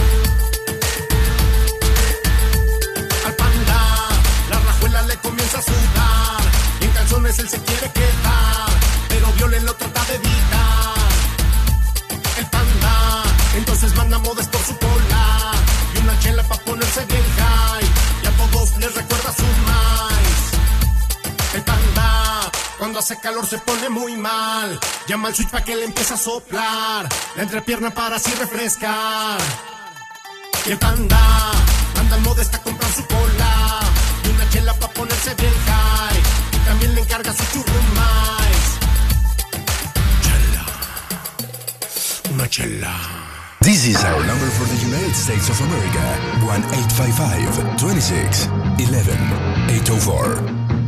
Al panda, la rajuela le comienza a sudar. Y en calzones él se quiere quedar, pero Violen lo trata de evitar. El panda, entonces manda modes por su cola. Y una chela pa' ponerse bien high. Y a todos les recuerda su mais. El panda, cuando hace calor se pone muy mal. Llama al switch pa' que le empiece a soplar. La entrepierna para así refrescar. Y el panda, manda al modo está a comprar su cola. Y una chela pa' ponerse bien high. Y también le encarga su churrumais. Chela. Una chela. This is our number for the United States of America. one eight five five, two six, one one, eight oh four.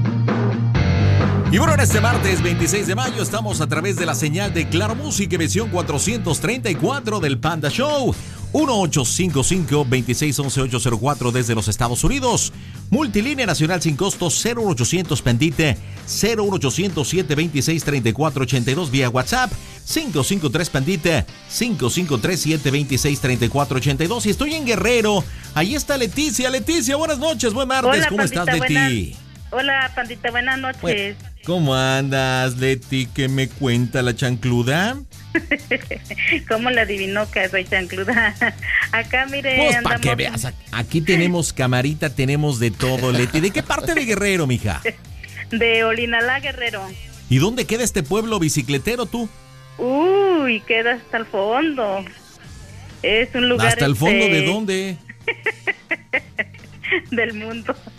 Y bueno, en este martes veintiséis de mayo estamos a través de la señal de Claro Música, versión cuatrocientos treinta y cuatro del Panda Show. uno ocho cinco cinco, dos seis uno uno, ocho cero cuatro desde los Estados Unidos. Multilínea nacional sin costo cero ochocientos Pendite cero ochocientos siete veintiséis treinta y cuatro ochenta y dos vía WhatsApp cinco cinco tres Pendite cinco cinco tres siete veintiséis treinta y cuatro ochenta y dos. Y estoy en Guerrero. Ahí está Leticia. Leticia, buenas noches, buen martes. Hola, ¿Cómo pandita, estás, Leti? buenas- Hola, pandita, buenas noches. Bueno, ¿cómo andas, Leti? ¿Qué me cuenta la chancluda? ¿Cómo la adivinó que soy chancluda? Acá, mire, Pues para andamos... que veas, aquí tenemos camarita, tenemos de todo, Leti. ¿De qué parte de Guerrero, mija? De Olinalá, Guerrero. ¿Y dónde queda este pueblo bicicletero tú? Uy, queda hasta el fondo. Es un lugar... ¿Hasta el fondo este, de dónde? del mundo.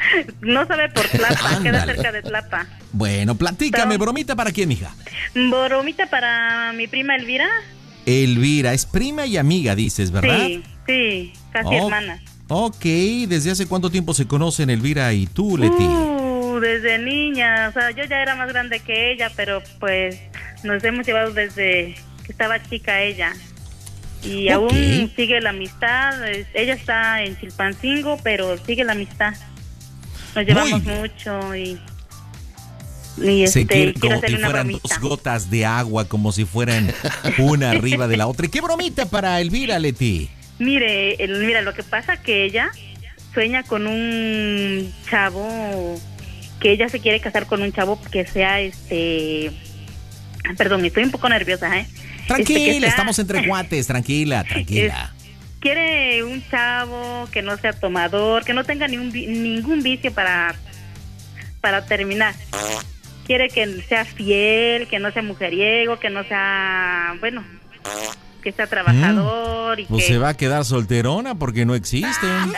No sabe por Tlapa, queda Ándale. cerca de Tlapa. Bueno, platícame, bromita para quién, mija. Bromita para mi prima Elvira. Elvira, es prima y amiga, dices, ¿verdad? Sí, sí, casi Oh, hermana. Ok, ¿desde hace cuánto tiempo se conocen Elvira y tú, Leti? Uh, desde niña, o sea, yo ya era más grande que ella, pero pues nos hemos llevado desde que estaba chica ella. Y Ok. aún sigue la amistad. es- Ella está en Chilpancingo, pero sigue la amistad. Nos llevamos Muy mucho y, y Se este, quiere quiero como hacerle si una fueran bromita. dos gotas de agua, como si fueran una arriba de la otra. ¿Y qué bromita para Elvira, Leti? Mire, el- mira, lo que pasa que ella sueña con un chavo, que ella se quiere casar con un chavo que sea este, perdón, estoy un poco nerviosa, ¿eh? Tranquila, Este, que sea- estamos entre cuates, tranquila, tranquila. Quiere un chavo que no sea tomador, que no tenga ni un vi- ningún vicio para, para terminar. Quiere que sea fiel, que no sea mujeriego, que no sea, bueno, que sea trabajador y Pues que... se va a quedar solterona porque no existen.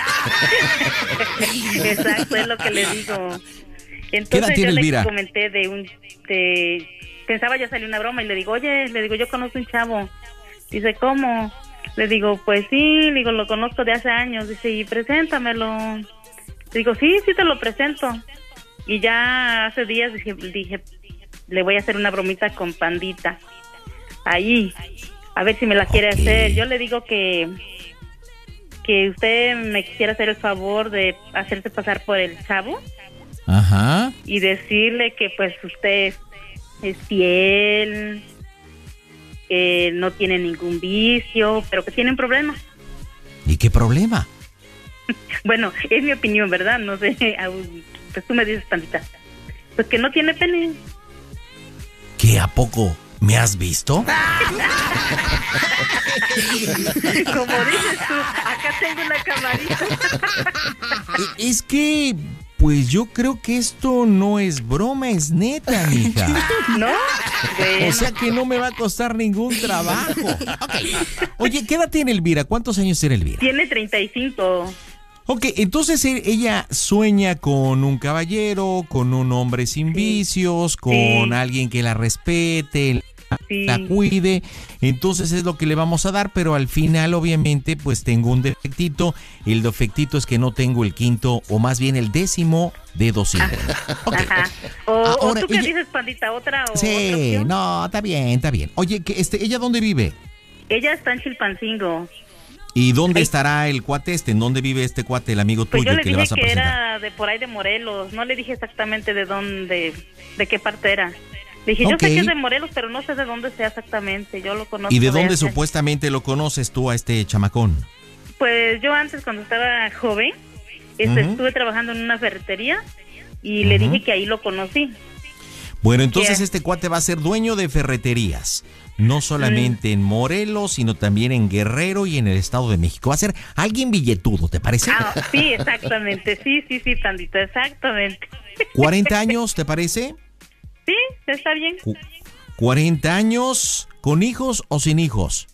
Exacto, es lo que le digo. ¿Qué edad Entonces tiene yo Elvira? le comenté de un... De, pensaba yo salir una broma y le digo, oye, le digo, yo conozco un chavo. Dice, ¿cómo? Le digo, pues sí, le digo, lo conozco de hace años. Dice, y preséntamelo. Le digo, sí, sí te lo presento. Y ya hace días dije, dije, le voy a hacer una bromita con Pandita. Ahí, a ver si me la quiere hacer. Yo le digo que que usted me quisiera hacer el favor de hacerse pasar por el chavo Ajá. y decirle que pues usted es fiel, que no tiene ningún vicio, pero que tiene un problema. ¿Y qué problema? Bueno, es mi opinión, ¿verdad? No sé, aún- pues tú me dices, Pandita. Pues que no tiene pene. ¿Qué a poco me has visto? Como dices tú, acá tengo una camarita. E- Es que, pues yo creo que esto no es broma, es neta, mija. ¿No? Bueno. O sea que no me va a costar ningún trabajo. Ok. Oye, ¿qué edad tiene Elvira? ¿Cuántos años tiene Elvira? Tiene treinta y cinco. Ok, entonces eh, ella sueña con un caballero, con un hombre sin vicios, con Sí. alguien que la respete, Sí. la cuide. Entonces es lo que le vamos a dar, pero al final obviamente pues tengo un defectito. El defectito es que no tengo el quinto o más bien el décimo dedo cinco. Ajá. O, o Ahora, tú qué ella- dices, Pandita, otra o otra Sí, opción? no, está bien, está bien. Oye, que este, ¿ella dónde vive? Ella está en Chilpancingo. ¿Y dónde estará el cuate este? ¿En dónde vive este cuate, el amigo Pues tuyo yo le que le dije vas a que presentar? era de por ahí de Morelos. No le dije exactamente de dónde, de qué parte era. Le dije, yo Ok. sé que es de Morelos, pero no sé de dónde sea exactamente. Yo lo conozco. ¿Y de dónde hace- supuestamente lo conoces tú a este chamacón? Pues yo antes, cuando estaba joven, este, Ujú. estuve trabajando en una ferretería y le Ujú. dije que ahí lo conocí. Bueno, entonces Yeah. este cuate va a ser dueño de ferreterías, no solamente Mm. en Morelos, sino también en Guerrero y en el Estado de México. Va a ser alguien billetudo, ¿te parece? Ah, sí, exactamente. Sí, sí, sí, Pandito, exactamente. ¿cuarenta años, te parece? Sí, está bien. Cu- ¿cuarenta años con hijos o sin hijos?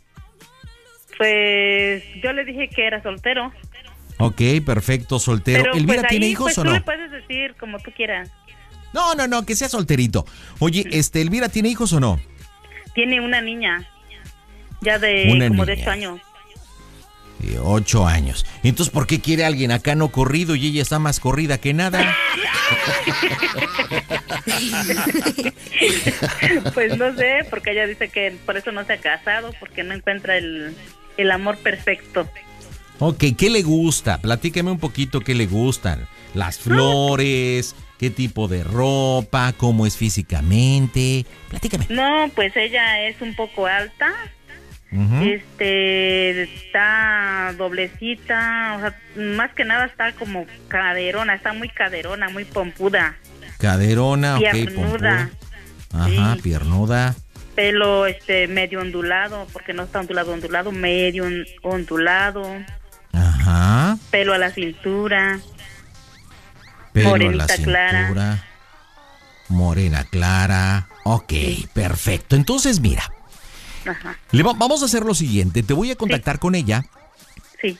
Pues yo le dije que era soltero. Ok, perfecto, soltero. Pero ¿Elvira pues tiene ahí, hijos pues, o tú no? le puedes decir como tú quieras. No, no, no, que sea solterito. Oye, este, ¿Elvira tiene hijos o no? Tiene una niña, ya de Una como de niña. ocho años. Eh, ocho años. Entonces, ¿por qué quiere alguien acá no corrido y ella está más corrida que nada? Pues no sé, porque ella dice que por eso no se ha casado, porque no encuentra el, el amor perfecto. Ok, ¿qué le gusta? Platíqueme un poquito qué le gustan. Las flores, qué tipo de ropa, cómo es físicamente. Platícame. No, pues ella es un poco alta, Ujú. este, está doblecita, o sea, más que nada está como caderona, está muy caderona, muy pompuda, Caderona, ok, piernuda, pompuda. Ajá, piernuda. pelo este medio ondulado, porque no está ondulado, ondulado, medio on- ondulado, Ajá. pelo a la cintura, Pelo a morenita la clara. cintura. Morena clara. Ok, perfecto. Entonces, mira, Ajá, le va- vamos a hacer lo siguiente. Te voy a contactar con ella. sí.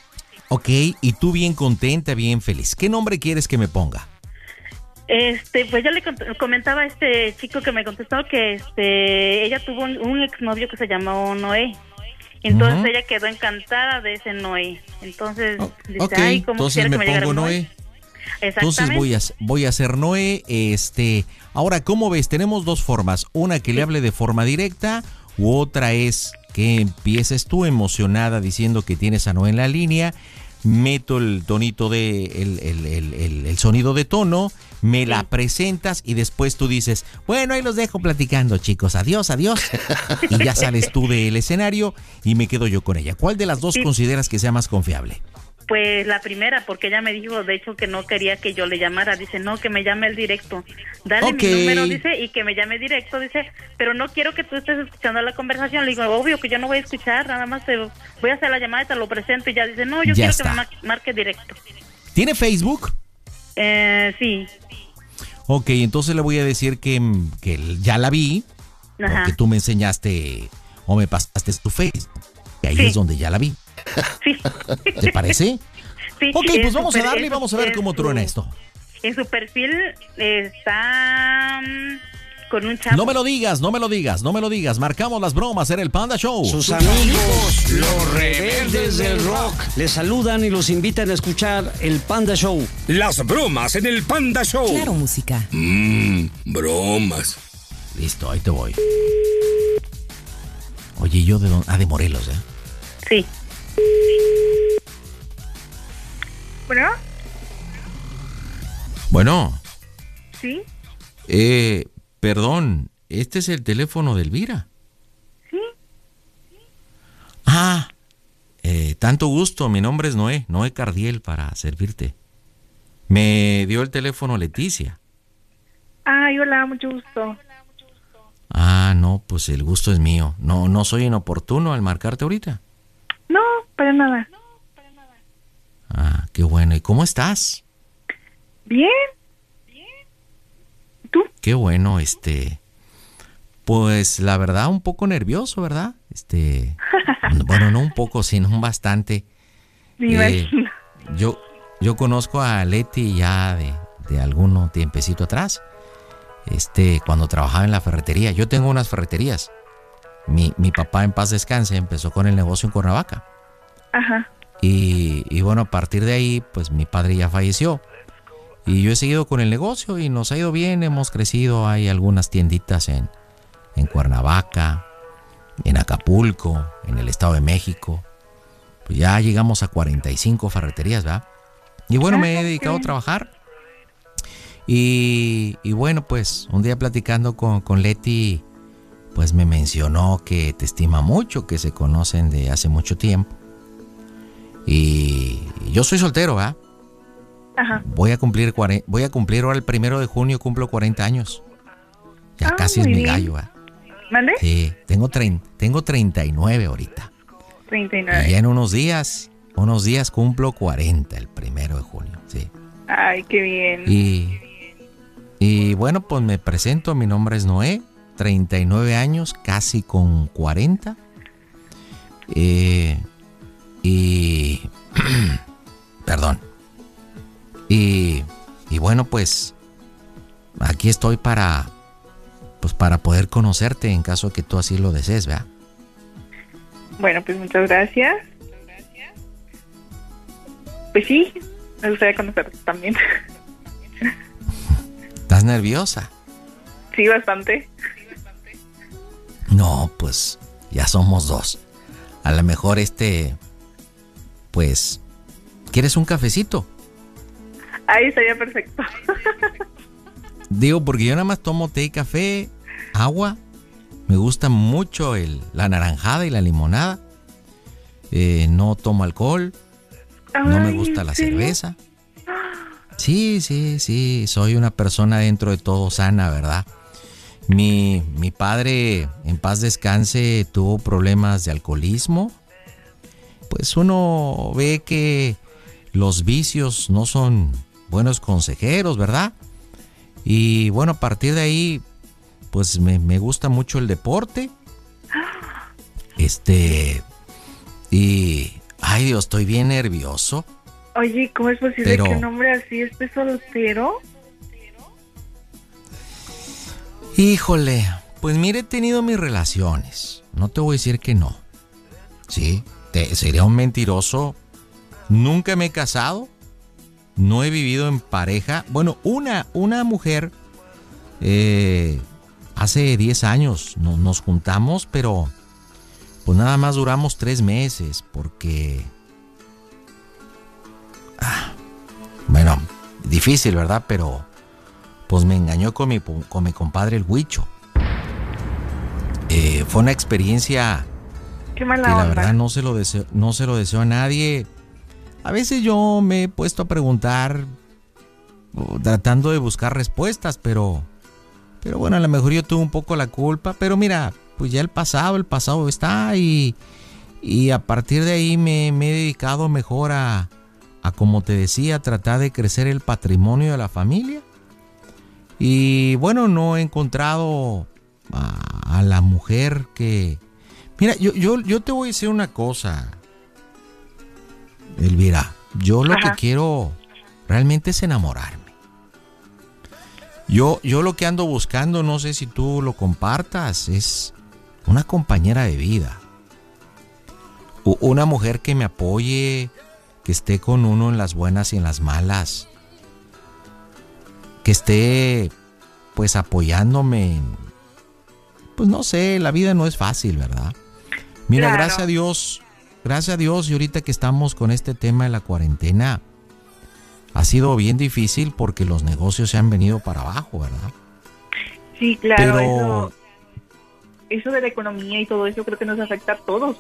Ok, y tú bien contenta, bien feliz. ¿Qué nombre quieres que me ponga? Este, pues yo le cont- comentaba a este chico que me contestó que este ella tuvo un, un exnovio que se llamó Noé. Entonces Ujú. ella quedó encantada de ese Noé. Entonces dice, Ok, ay, ¿cómo entonces quisiera me que me llegara pongo un Noé. Exactamente. Entonces voy a, voy a hacer Noé. Este, ahora, ¿cómo ves? Tenemos dos formas. Una que le hable de forma directa, u otra es que empieces tú emocionada diciendo que tienes a Noé en la línea. Meto el tonito de, el, el, el, el, el sonido de tono, me la presentas y después tú dices, bueno, ahí los dejo platicando, chicos, adiós, adiós. Y ya sales tú del escenario y me quedo yo con ella. ¿Cuál de las dos Sí. consideras que sea más confiable? Pues la primera, porque ella me dijo, de hecho, que no quería que yo le llamara. Dice, no, que me llame el directo. Dale Ok. mi número, dice, y que me llame directo, dice, pero no quiero que tú estés escuchando la conversación. Le digo, obvio que yo no voy a escuchar, nada más te voy a hacer la llamada y te lo presento. Y ya dice, no, yo Ya quiero está. que me mar- marque directo. ¿Tiene Facebook? Eh, sí. Ok, entonces le voy a decir que, que ya la vi, Ajá. porque tú me enseñaste o me pasaste tu Facebook. Y ahí Sí. es donde ya la vi. Sí. ¿Te parece? Sí, Ok, en pues su vamos a per- darle y en vamos su- a ver en cómo su- truena esto. En su perfil está mm, con un chavo. No me lo digas, no me lo digas, no me lo digas. Marcamos las bromas en el Panda Show. Sus amigos, los rebeldes del rock, les saludan y los invitan a escuchar el Panda Show. Las bromas en el Panda Show. Claro, música. Mmm, bromas. Listo, ahí te voy. Oye, yo de dónde? Ah, de Morelos, ¿eh? Sí. Bueno, Bueno, sí, eh, perdón, este es el teléfono de Elvira. sí. Ah, eh, tanto gusto, mi nombre es Noé, Noé Cardiel para servirte. Me dio el teléfono Leticia. Ay, hola, mucho gusto. Ah, no, pues el gusto es mío. No, no soy inoportuno al marcarte ahorita. No, para nada. Ah, qué bueno. ¿Y cómo estás? Bien. Qué bueno, este. Pues la verdad, un poco nervioso, ¿verdad? Este. Bueno, no un poco, sino un bastante. Me imagino. Yo, yo conozco a Leti ya de, de algún tiempecito atrás. Este, cuando trabajaba en la ferretería. Yo tengo unas ferreterías. Mi, mi papá, en paz descanse, empezó con el negocio en Cuernavaca. Ajá. Y, y bueno, a partir de ahí, pues mi padre ya falleció. Y yo he seguido con el negocio y nos ha ido bien, hemos crecido. Hay algunas tienditas en, en Cuernavaca, en Acapulco, en el Estado de México. Pues ya llegamos a cuarenta y cinco ferreterías, ¿verdad? Y bueno, me he dedicado a trabajar. Y, y bueno, pues un día platicando con, con Leti, pues me mencionó que te estima mucho, que se conocen de hace mucho tiempo. Y yo soy soltero, ¿verdad? Ajá. Voy a cumplir cuarenta, voy a cumplir ahora el primero de junio, cumplo cuarenta años. Ya Ah, casi es muy mi bien. gallo, ¿verdad? ¿Mande? Sí, tengo, trein- tengo treinta y nueve ahorita. treinta y Y nueve. ya en unos días, unos días cumplo cuarenta el primero de junio, sí. Ay, qué bien. Y, y bueno, pues me presento, mi nombre es Noé, treinta y nueve años, casi con cuarenta. Eh, y... perdón. Y, y bueno, pues aquí estoy para, pues para poder conocerte en caso de que tú así lo desees, ¿verdad? Bueno, pues muchas gracias. Pues sí, me gustaría conocerte también. ¿Estás nerviosa? Sí, bastante. No, pues ya somos dos. A lo mejor este, pues, ¿quieres un cafecito? Ahí estaría perfecto. Digo, porque yo nada más tomo té y café, agua. Me gusta mucho el, la naranjada y la limonada. Eh, no tomo alcohol. No me Ay, gusta ¿en la serio? cerveza. Sí, sí, sí. Soy una persona dentro de todo sana, ¿verdad? Mi, mi padre, en paz descanse, tuvo problemas de alcoholismo. Pues uno ve que los vicios no son buenos consejeros, ¿verdad? Y bueno, a partir de ahí, pues me, me gusta mucho el deporte. Este, y Ay, Dios, estoy bien nervioso. Oye, ¿cómo es posible Pero- que un hombre así esté soltero? Híjole, pues mire, he tenido mis relaciones. No te voy a decir que no. Sí, te- sería un mentiroso. Nunca me he casado. No he vivido en pareja. Bueno, una, una mujer, eh, hace diez años no- nos juntamos, pero pues nada más duramos tres meses porque... Ah, bueno, difícil, ¿verdad? Pero pues me engañó con mi, con mi compadre el Huicho. Eh, fue una experiencia Qué mala que la onda. verdad no se lo deseo, no se lo deseo a nadie. A veces yo me he puesto a preguntar, o tratando de buscar respuestas, pero, pero bueno, a lo mejor yo tuve un poco la culpa. Pero mira, pues ya el pasado, el pasado está y, y a partir de ahí me, me he dedicado mejor a, a, como te decía, tratar de crecer el patrimonio de la familia. Y bueno, no he encontrado a, a la mujer que... Mira, yo, yo, yo te voy a decir una cosa, Elvira. Yo lo Ajá. que quiero realmente es enamorarme. Yo, yo lo que ando buscando, no sé si tú lo compartas, es una compañera de vida. U- una mujer que me apoye, que esté con uno en las buenas y en las malas. Que esté, pues, apoyándome en... Pues no sé, la vida no es fácil, ¿verdad? Mira, Claro. gracias a Dios, gracias a Dios, y ahorita que estamos con este tema de la cuarentena, ha sido bien difícil porque los negocios se han venido para abajo, ¿verdad? Sí, claro, Pero- eso, eso de la economía y todo eso creo que nos afecta a todos.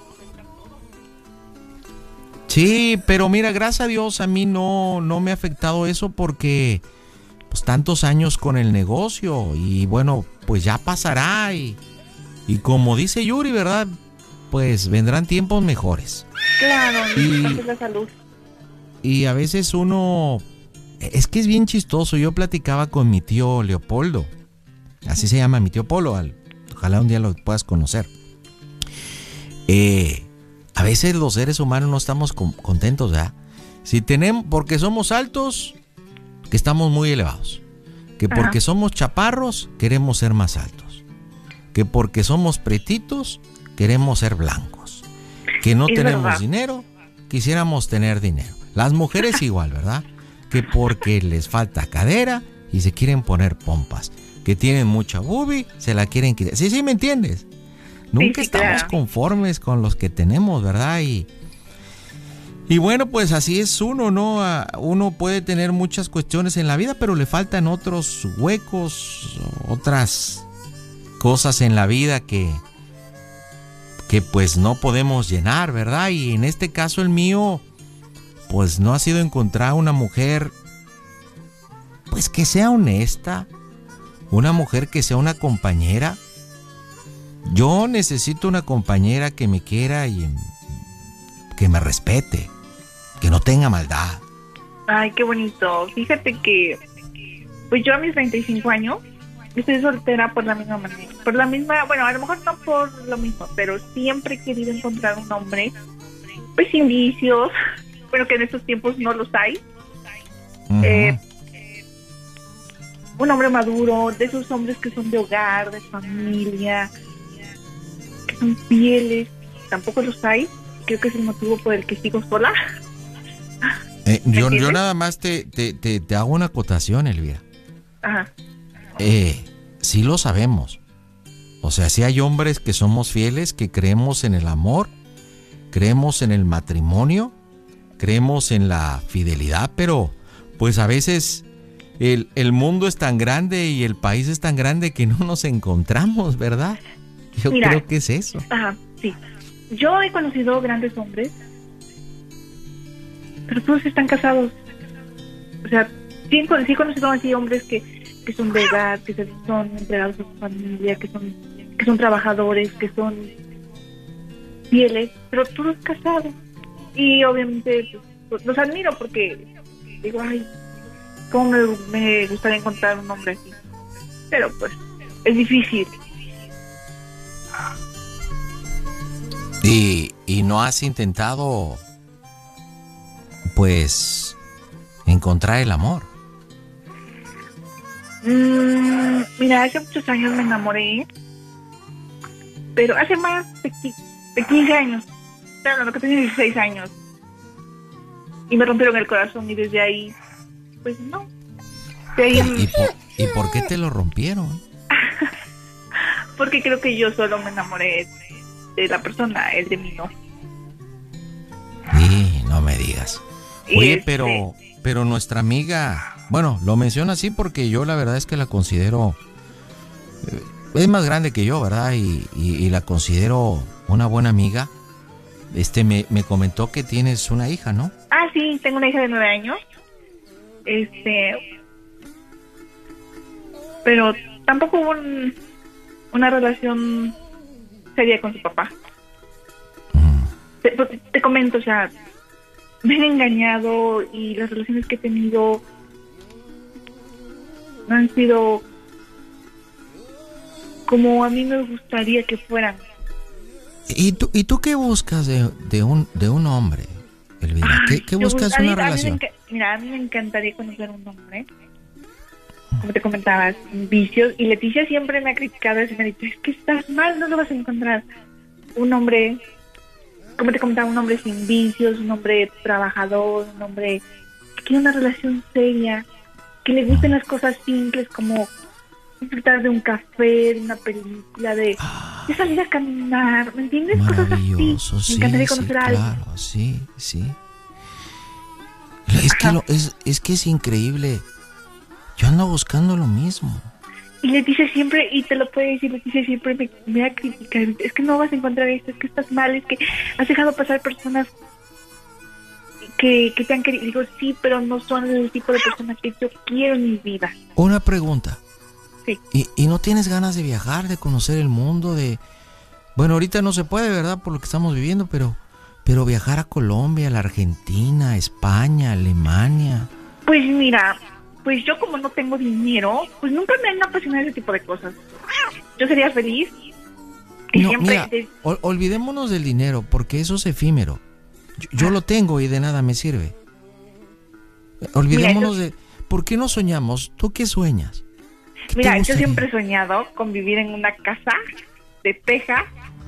Sí, pero mira, gracias a Dios a mí no, no me ha afectado eso porque pues tantos años con el negocio y bueno, pues ya pasará y, y como dice Yuri, ¿verdad? Pues vendrán tiempos mejores. Claro, Y- es la salud. Y a veces uno... Es que es bien chistoso. Yo platicaba con mi tío Leopoldo. Así se llama mi tío Polo. al- Ojalá un día lo puedas conocer. Eh, a veces los seres humanos no estamos con- contentos, ¿verdad? Si tenemos... Porque somos altos, que estamos muy elevados. Que porque Ajá. somos chaparros, queremos ser más altos. Que porque somos pretitos, queremos ser blancos. Que no Es tenemos verdad. dinero, quisiéramos tener dinero. Las mujeres igual, ¿verdad? Que porque les falta cadera y se quieren poner pompas. Que tienen mucha boobie, se la quieren quitar. Sí, sí, ¿me entiendes? Nunca sí, estamos claro. conformes con los que tenemos, ¿verdad? Y, y bueno, pues así es uno, ¿no? Ah, Uno puede tener muchas cuestiones en la vida, pero le faltan otros huecos, otras cosas en la vida que, que pues no podemos llenar, ¿verdad? Y en este caso el mío, pues no ha sido encontrar una mujer, pues que sea honesta, una mujer que sea una compañera. Yo necesito una compañera que me quiera y que me respete, que no tenga maldad. Ay, qué bonito. Fíjate que, pues yo a mis treinta y cinco años estoy soltera por la misma manera. Por la misma, bueno, a lo mejor no por lo mismo, pero siempre he querido encontrar un hombre, pues sin vicios, bueno, que en estos tiempos no los hay. Ujú. Eh, un hombre maduro, de esos hombres que son de hogar, de familia, que son fieles. Tampoco los hay. Creo que es el motivo por el que sigo sola. Eh, yo, yo ¿Entiendes? nada más te, te, te, te hago una acotación, Elvira. Ajá. Eh, sí lo sabemos. O sea, sí hay hombres que somos fieles, que creemos en el amor, creemos en el matrimonio, creemos en la fidelidad, pero pues a veces el, el mundo es tan grande y el país es tan grande que no nos encontramos, ¿verdad? Yo Mira, creo que es eso. Ajá, sí. Yo he conocido grandes hombres, pero todos están casados. O sea, sí, he con- sí he conocido así hombres que, que son de edad, que se- son entregados a su familia, que son, que son trabajadores, que son fieles, pero todos casados. Y obviamente pues, pues, los admiro porque digo, ay, cómo me, me gustaría encontrar un hombre así. Pero pues, es difícil. Y, y no has intentado pues, encontrar el amor? Mm, mira, hace muchos años me enamoré, pero hace más de, de quince años, claro, lo que tenía dieciséis años, y me rompieron el corazón y desde ahí, pues no. De ahí, ¿Y por, ¿Y por qué te lo rompieron? Porque creo que yo solo me enamoré de, de la persona, él de mí no. Sí, no me digas. Oye, este... pero, pero nuestra amiga, bueno, lo menciono así porque yo la verdad es que la considero, eh, es más grande que yo, ¿verdad? Y, y, y la considero una buena amiga. Este, me, me comentó que tienes una hija, ¿no? Ah, sí, tengo una hija de nueve años. Este, pero tampoco hubo un, una relación seria con su papá. Mm. Te, te comento, o sea, me han engañado y las relaciones que he tenido no han sido como a mí me gustaría que fueran. ¿Y tú, y tú qué buscas de, de, un, de un hombre, Elvira? ¿Qué, qué buscas en una mí, relación? A mí me, mira, a mí me encantaría conocer un hombre, como te comentaba, sin vicios. Y Leticia siempre me ha criticado y me ha dicho, es que estás mal, no lo vas a encontrar. Un hombre, como te comentaba, un hombre sin vicios, un hombre trabajador, un hombre que quiere una relación seria, que le gusten las cosas simples como disfrutar de un café, de una película, de, de salir a caminar, ¿me entiendes? Maravilloso, cosas así. sí, Me encantaría sí, conocer a alguien. claro, sí, sí. Es que, lo, es, es que es increíble. Yo ando buscando lo mismo. Y Leticia siempre, y te lo puede decir, Leticia siempre me, me ha criticado. Es que no vas a encontrar esto, es que estás mal, es que has dejado pasar personas que, que te han querido. Digo, sí, pero no son el tipo de personas que yo quiero en mi vida. Una pregunta. Sí. ¿Y, y no tienes ganas de viajar, de conocer el mundo, de... Bueno, ahorita no se puede, ¿verdad? Por lo que estamos viviendo, pero... Pero viajar a Colombia, a la Argentina, a España, a Alemania... Pues mira, pues yo como no tengo dinero, pues nunca me han apasionado ese tipo de cosas. Yo sería feliz. Y no, siempre... mira, de... ol- olvidémonos del dinero, porque eso es efímero. Yo, yo lo tengo y de nada me sirve. Olvidémonos mira, yo... de... ¿Por qué no soñamos? ¿Tú qué sueñas? ¿Qué Mira, yo siempre he soñado con vivir en una casa de teja,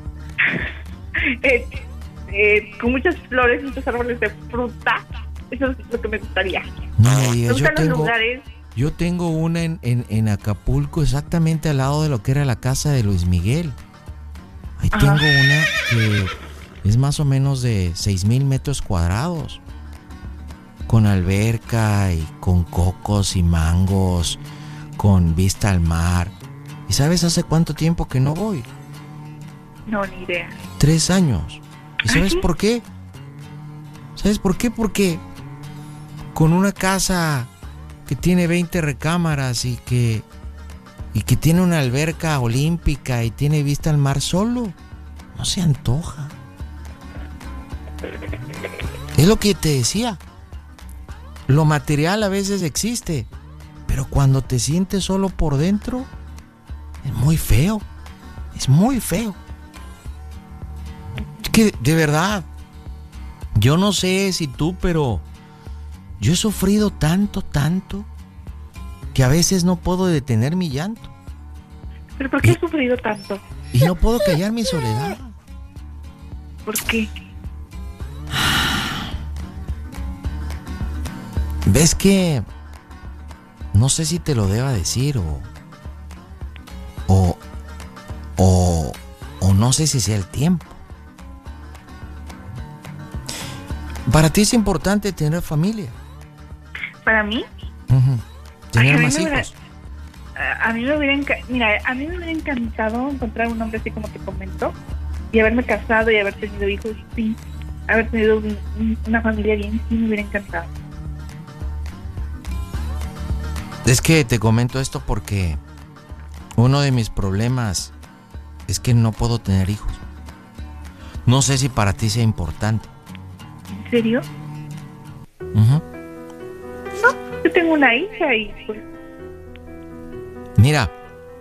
eh, eh, con muchas flores, muchos árboles de fruta. Eso es lo que me gustaría. No me digas, me yo gustan los tengo, lugares. yo tengo una en, en, en Acapulco, exactamente al lado de lo que era la casa de Luis Miguel. Ahí Ajá. tengo una que es más o menos de seis mil metros cuadrados, con alberca y con cocos y mangos, con vista al mar. ¿Y sabes hace cuánto tiempo que no voy? No, ni idea. Tres años. ¿Y sabes ¿Ah, sí? por qué? ¿Sabes por qué? Porque con una casa que tiene veinte recámaras y que, y que tiene una alberca olímpica y tiene vista al mar solo, no se antoja. Es lo que te decía. Lo material a veces existe, pero cuando te sientes solo por dentro, es muy feo. Es muy feo. Es que, de verdad, yo no sé si tú, pero yo he sufrido tanto, tanto, que a veces no puedo detener mi llanto. ¿Pero por qué he sufrido tanto? Y no puedo callar mi soledad. ¿Por qué? ¿Ves que no sé si te lo deba decir o o o, o no sé si sea el tiempo? Para ti es importante tener familia. ¿Para mí? Uh-huh. Tener Ay, a mí más me hubiera- hijos. A, a mí me hubiera enca- mira, a mí me hubiera encantado encontrar un hombre así como te comento y haberme casado y haber tenido hijos, sí. Haber tenido un- un- una familia bien, sí me hubiera encantado. Es que te comento esto porque uno de mis problemas es que no puedo tener hijos. No sé si para ti sea importante. ¿En serio? Uh-huh. No, yo tengo una hija y pues Mira,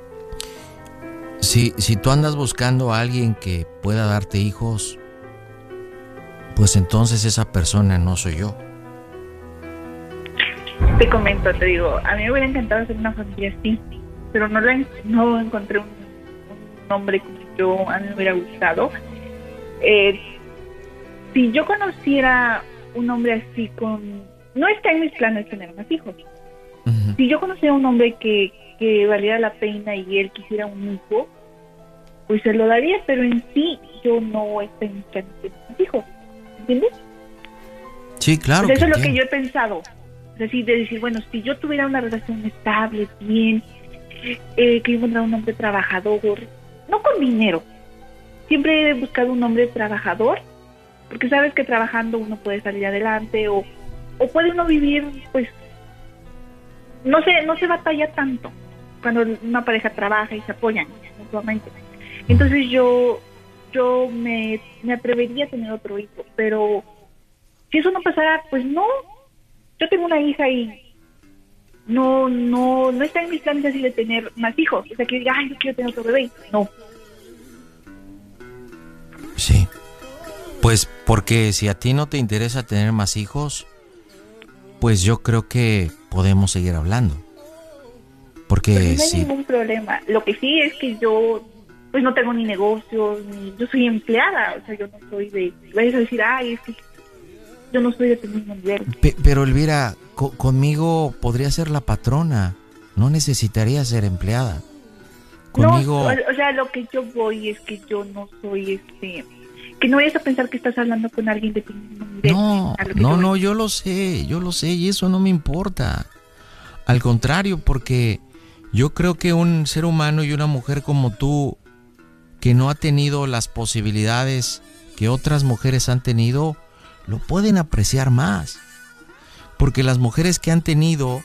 si, si tú andas buscando a alguien que pueda darte hijos, pues entonces esa persona no soy yo. Te comento, te digo, a mí me hubiera encantado hacer una familia así, pero no, la, no encontré un, un hombre como yo, a mí me hubiera gustado. Eh, si yo conociera un hombre así con... No está en mis planes tener más hijos. Uh-huh. Si yo conociera un hombre que, que valiera la pena y él quisiera un hijo, pues se lo daría, pero en sí yo no estoy en mis planes tener más hijos. ¿Entiendes? Sí, claro. Pues eso que es lo entiendo. que yo he pensado. Es decir, de decir, bueno, si yo tuviera una relación estable, bien, eh, que yo encontrara un hombre trabajador, no con dinero. Siempre he buscado un hombre trabajador, porque sabes que trabajando uno puede salir adelante o, o puede uno vivir, pues, no se, no se batalla tanto cuando una pareja trabaja y se apoyan mutuamente. Entonces yo, yo me, me atrevería a tener otro hijo, pero si eso no pasara, pues no. Yo tengo una hija y no no no está en mis planes así de tener más hijos. O sea, que diga, ay, yo quiero tener otro bebé. No. Sí. Pues porque si a ti no te interesa tener más hijos, pues yo creo que podemos seguir hablando. Porque Pues no hay si... ningún problema. Lo que sí es que yo pues no tengo ni negocios, ni yo soy empleada. O sea, yo no soy de... Vais a decir, ay, es que yo no soy de tu mismo nivel. Pe- pero Elvira, co- conmigo podría ser la patrona. No necesitaría ser empleada. Conmigo... No, o, o sea, lo que yo voy es que yo no soy este... Que no vayas a pensar que estás hablando con alguien de tu mismo nivel. No, no, no, yo lo sé, yo lo sé y eso no me importa. Al contrario, porque yo creo que un ser humano y una mujer como tú, que no ha tenido las posibilidades que otras mujeres han tenido, lo pueden apreciar más. Porque las mujeres que han tenido,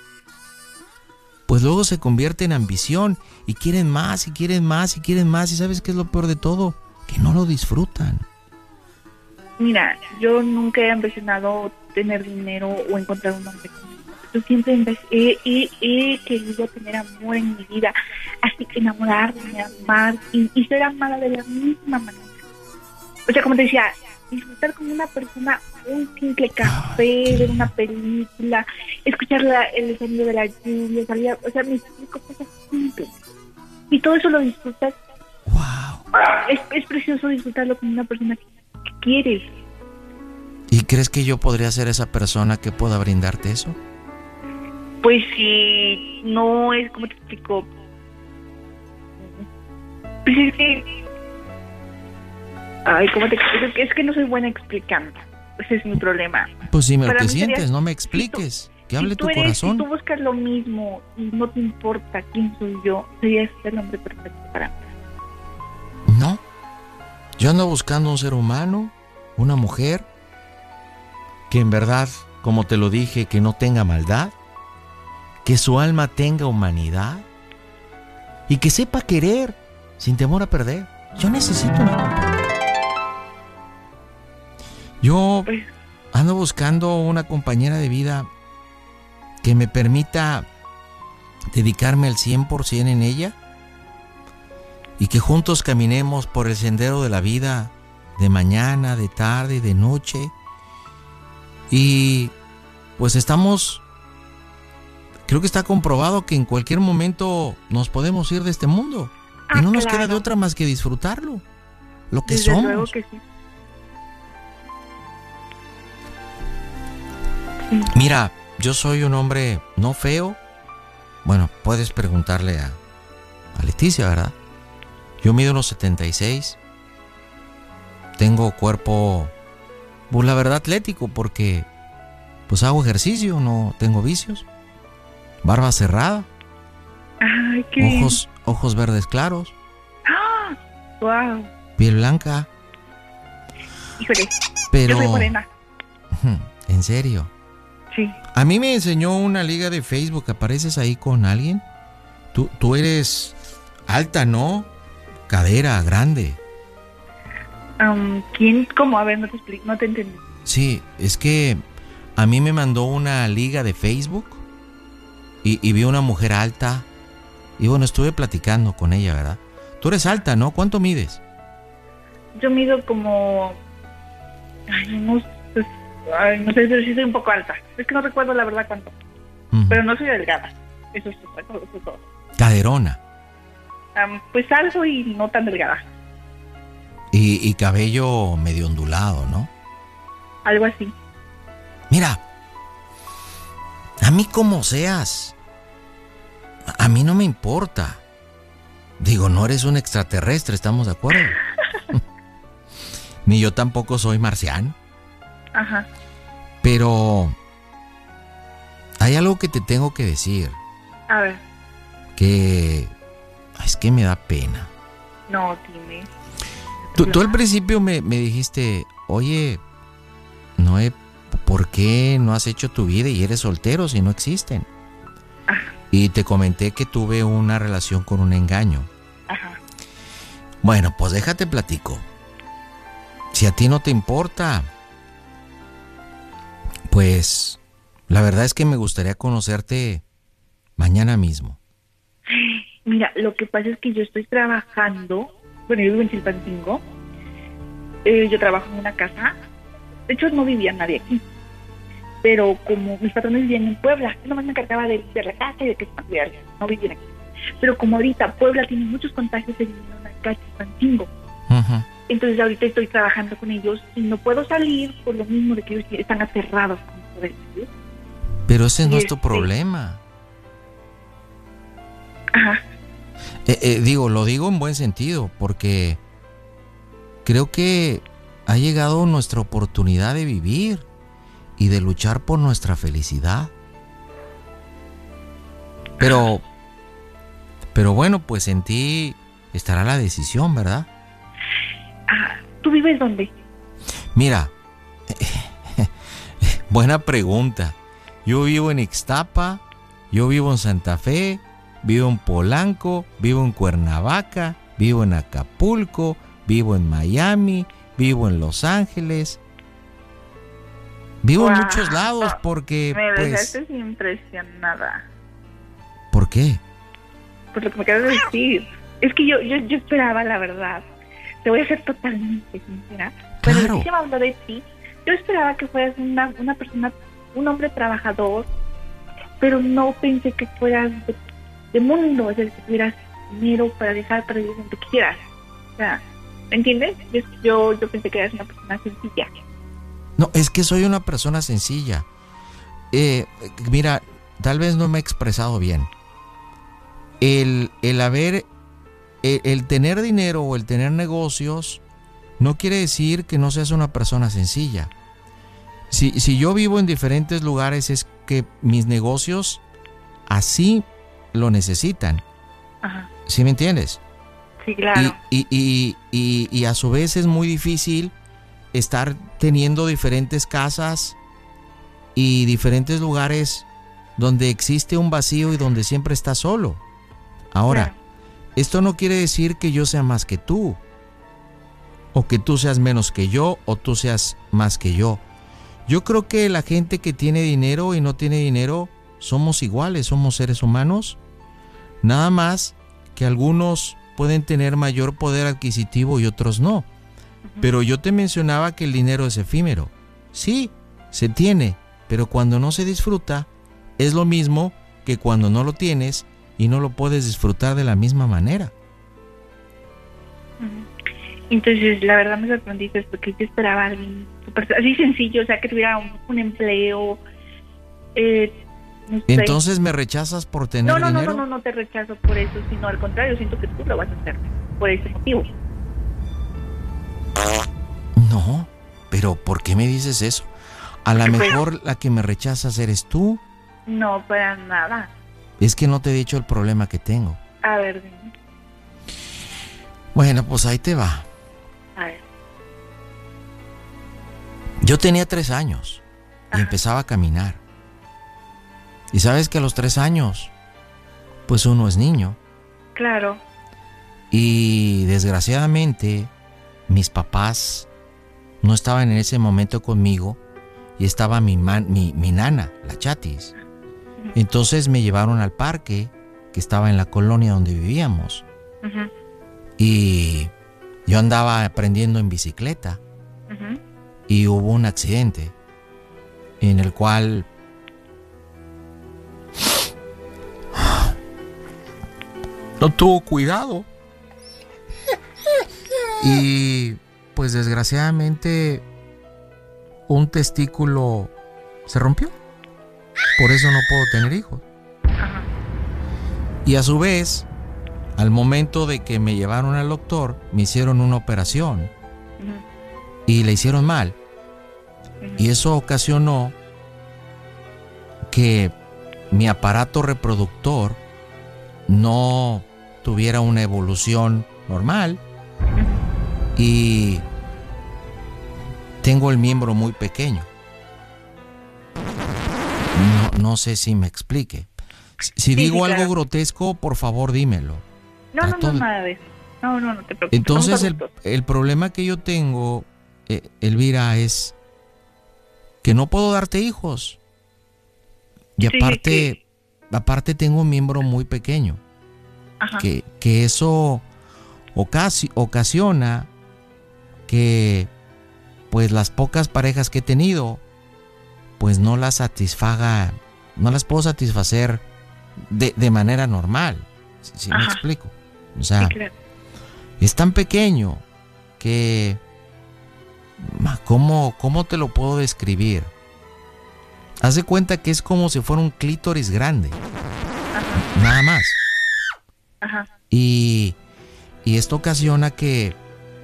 pues luego se convierten en ambición y quieren más y quieren más y quieren más. ¿Y sabes qué es lo peor de todo? Que no lo disfrutan. Mira, yo nunca he ambicionado tener dinero o encontrar un hombre conmigo. Yo siempre he, he, he querido tener amor en mi vida, así que enamorarme, amar y, y ser amada de la misma manera. O sea, como te decía, disfrutar con una persona un simple café, ver una película, escuchar la, el sonido de la lluvia, salir, o sea, me explico cosas simples. Y todo eso lo disfrutas. Wow. Es, es precioso disfrutarlo con una persona que, que quieres. ¿Y crees que yo podría ser esa persona que pueda brindarte eso? Pues si no es, como te explico, pues es que, ay, ¿cómo te explico? Es que, es que no soy buena explicando. Ese es mi problema. Pues dime lo Para que mí sería- sientes, no me expliques. Que Si hable tú tu eres, corazón. Si tú buscas lo mismo y no te importa quién soy yo, serías el hombre perfecto para mí. No. Yo ando buscando un ser humano, una mujer, que en verdad, como te lo dije, que no tenga maldad, que su alma tenga humanidad y que sepa querer sin temor a perder. Yo necesito una compañera. Yo ando buscando una compañera de vida que me permita dedicarme al cien por ciento en ella y que juntos caminemos por el sendero de la vida de mañana, de tarde, de noche. Y pues estamos, creo que está comprobado que en cualquier momento nos podemos ir de este mundo. Ah, y no nos claro. queda de otra más que disfrutarlo, lo que Desde somos. luego que sí. Mira, yo soy un hombre no feo. Bueno, puedes preguntarle a, a Leticia, ¿verdad? Yo mido unos setenta y seis. Tengo cuerpo, pues la verdad, atlético, porque pues hago ejercicio, no tengo vicios. Barba cerrada, Ay, qué bien. ojos, ojos verdes claros, ¡Ah! Wow. piel blanca, Híjole. pero... Yo soy morena. ¿En serio? Sí. A mí me enseñó una liga de Facebook. ¿Apareces ahí con alguien? Tú, tú eres alta, ¿no? Cadera, grande. Um, ¿Quién? ¿Cómo? A ver, no te explico, no te entendí. Sí, es que a mí me mandó una liga de Facebook y, y vi una mujer alta. Y bueno, estuve platicando con ella, ¿verdad? Tú eres alta, ¿no? ¿Cuánto mides? Yo mido como... Ay, no, pues, ay, no sé, pero sí soy un poco alta. Es que no recuerdo la verdad cuánto. Ujú. pero no soy delgada. Eso es todo. Eso es todo. Caderona. Um, pues algo y no tan delgada. Y, y cabello medio ondulado, ¿no? Algo así. Mira, a mí como seas, a mí no me importa. Digo, no eres un extraterrestre, ¿estamos de acuerdo? Ni yo tampoco soy marciano. Ajá. Pero hay algo que te tengo que decir, A ver. que es que me da pena. No, dime. Tú, tú al principio me, me dijiste, oye, Noé, ¿por qué no has hecho tu vida y eres soltero si no existen? Ajá. Y te comenté que tuve una relación con un engaño. Ajá. Bueno, pues déjate platico. Si a ti no te importa, pues la verdad es que me gustaría conocerte mañana mismo. Mira, lo que pasa es que yo estoy trabajando, bueno, yo vivo en Chilpancingo, eh, yo trabajo en una casa, de hecho no vivía nadie aquí, pero como mis patrones vivían en Puebla, yo nomás me encargaba de limpiar la casa y de que se mantuviera, no vivían aquí. Pero como ahorita Puebla tiene muchos contagios, se vinieron acá a Chilpancingo. Uh-huh. Entonces ahorita estoy trabajando con ellos y no puedo salir por lo mismo de que ellos están aterrados con todo esto. Pero ese no Y es tu este- problema. Ajá. Eh, eh, digo, lo digo en buen sentido, porque creo que ha llegado nuestra oportunidad de vivir y de luchar por nuestra felicidad. Pero, pero bueno, pues en ti estará la decisión, ¿verdad? Ah, ¿tú vives dónde? Mira, buena pregunta. Yo vivo en Ixtapa, yo vivo en Santa Fe, vivo en Polanco, vivo en Cuernavaca, vivo en Acapulco, vivo en Miami, vivo en Los Ángeles. Vivo en Wow. muchos lados porque, Me pues... dejaste impresionada ¿Por qué? por lo que me acabas de decir. Es que yo, yo, yo esperaba, la verdad, te voy a ser totalmente sincera. Cuando Claro. Leticia me habló de ti, yo esperaba que fueras una, una persona, un hombre trabajador, pero no pensé que fueras de, de mundo, es decir, que tuvieras dinero para dejar para vivir donde quisieras. O sea, ¿me entiendes? Yo, yo, yo pensé que eras una persona sencilla. No, es que soy una persona sencilla. Eh, mira, tal vez no me he expresado bien. El, el haber, el, el tener dinero o el tener negocios no quiere decir que no seas una persona sencilla. Si, si yo vivo en diferentes lugares es que mis negocios así lo necesitan. Ajá. ¿Sí me entiendes? Sí, claro. Y, y, y, y, y a su vez es muy difícil estar teniendo diferentes casas y diferentes lugares donde existe un vacío y donde siempre estás solo. Ahora, Claro. esto no quiere decir que yo sea más que tú, o que tú seas menos que yo, o tú seas más que yo. Yo creo que la gente que tiene dinero y no tiene dinero somos iguales, somos seres humanos. Nada más que algunos pueden tener mayor poder adquisitivo y otros no. Pero yo te mencionaba que el dinero es efímero. Sí, se tiene, pero cuando no se disfruta, es lo mismo que cuando no lo tienes y no lo puedes disfrutar de la misma manera. Entonces, la verdad me sorprendiste porque yo esperaba a alguien super, así sencillo, o sea, que tuviera un, un empleo. Eh, no sé. Entonces me rechazas por tener no, no, no, dinero. no, no, no te rechazo por eso, sino al contrario, siento que tú lo vas a hacer por ese motivo. No, pero ¿por qué me dices eso? A lo Pues- mejor la que me rechazas eres tú. No, para nada. Es que no te he dicho el problema que tengo. A ver, dime. Bueno, pues ahí te va. A ver. Yo tenía tres años y empezaba a caminar. Y sabes que a los tres años, pues uno es niño. Claro. Y desgraciadamente, mis papás no estaban en ese momento conmigo y estaba mi, man- mi, mi nana, la Chatis. Entonces me llevaron al parque que estaba en la colonia donde vivíamos. Ujú, Y yo andaba aprendiendo en bicicleta ujú. y hubo un accidente en el cual no tuvo cuidado. Y pues desgraciadamente un testículo se rompió. Por eso no puedo tener hijos. Y a su vez, al momento de que me llevaron al doctor, me hicieron una operación. Uh-huh. Y le hicieron mal. Uh-huh. Y eso ocasionó que mi aparato reproductor no tuviera una evolución normal. Uh-huh. Y tengo el miembro muy pequeño. No, no sé si me explique. Si, si sí, digo sí, claro. algo grotesco, por favor dímelo. No, no, no, nada de eso. No, no, no te preocupes. Entonces el, el problema que yo tengo, eh, Elvira, es que no puedo darte hijos. Y aparte, sí, sí. aparte tengo un miembro muy pequeño. Ajá. Que, que eso ocasi- ocasiona que pues las pocas parejas que he tenido, pues no las satisfaga, no las puedo satisfacer de, de manera normal. Si, si me explico. O sea, sí, claro. Es tan pequeño que ¿cómo, ¿cómo te lo puedo describir? Haz de cuenta que es como si fuera un clítoris grande. Ajá. Nada más. Ajá. Y, y esto ocasiona que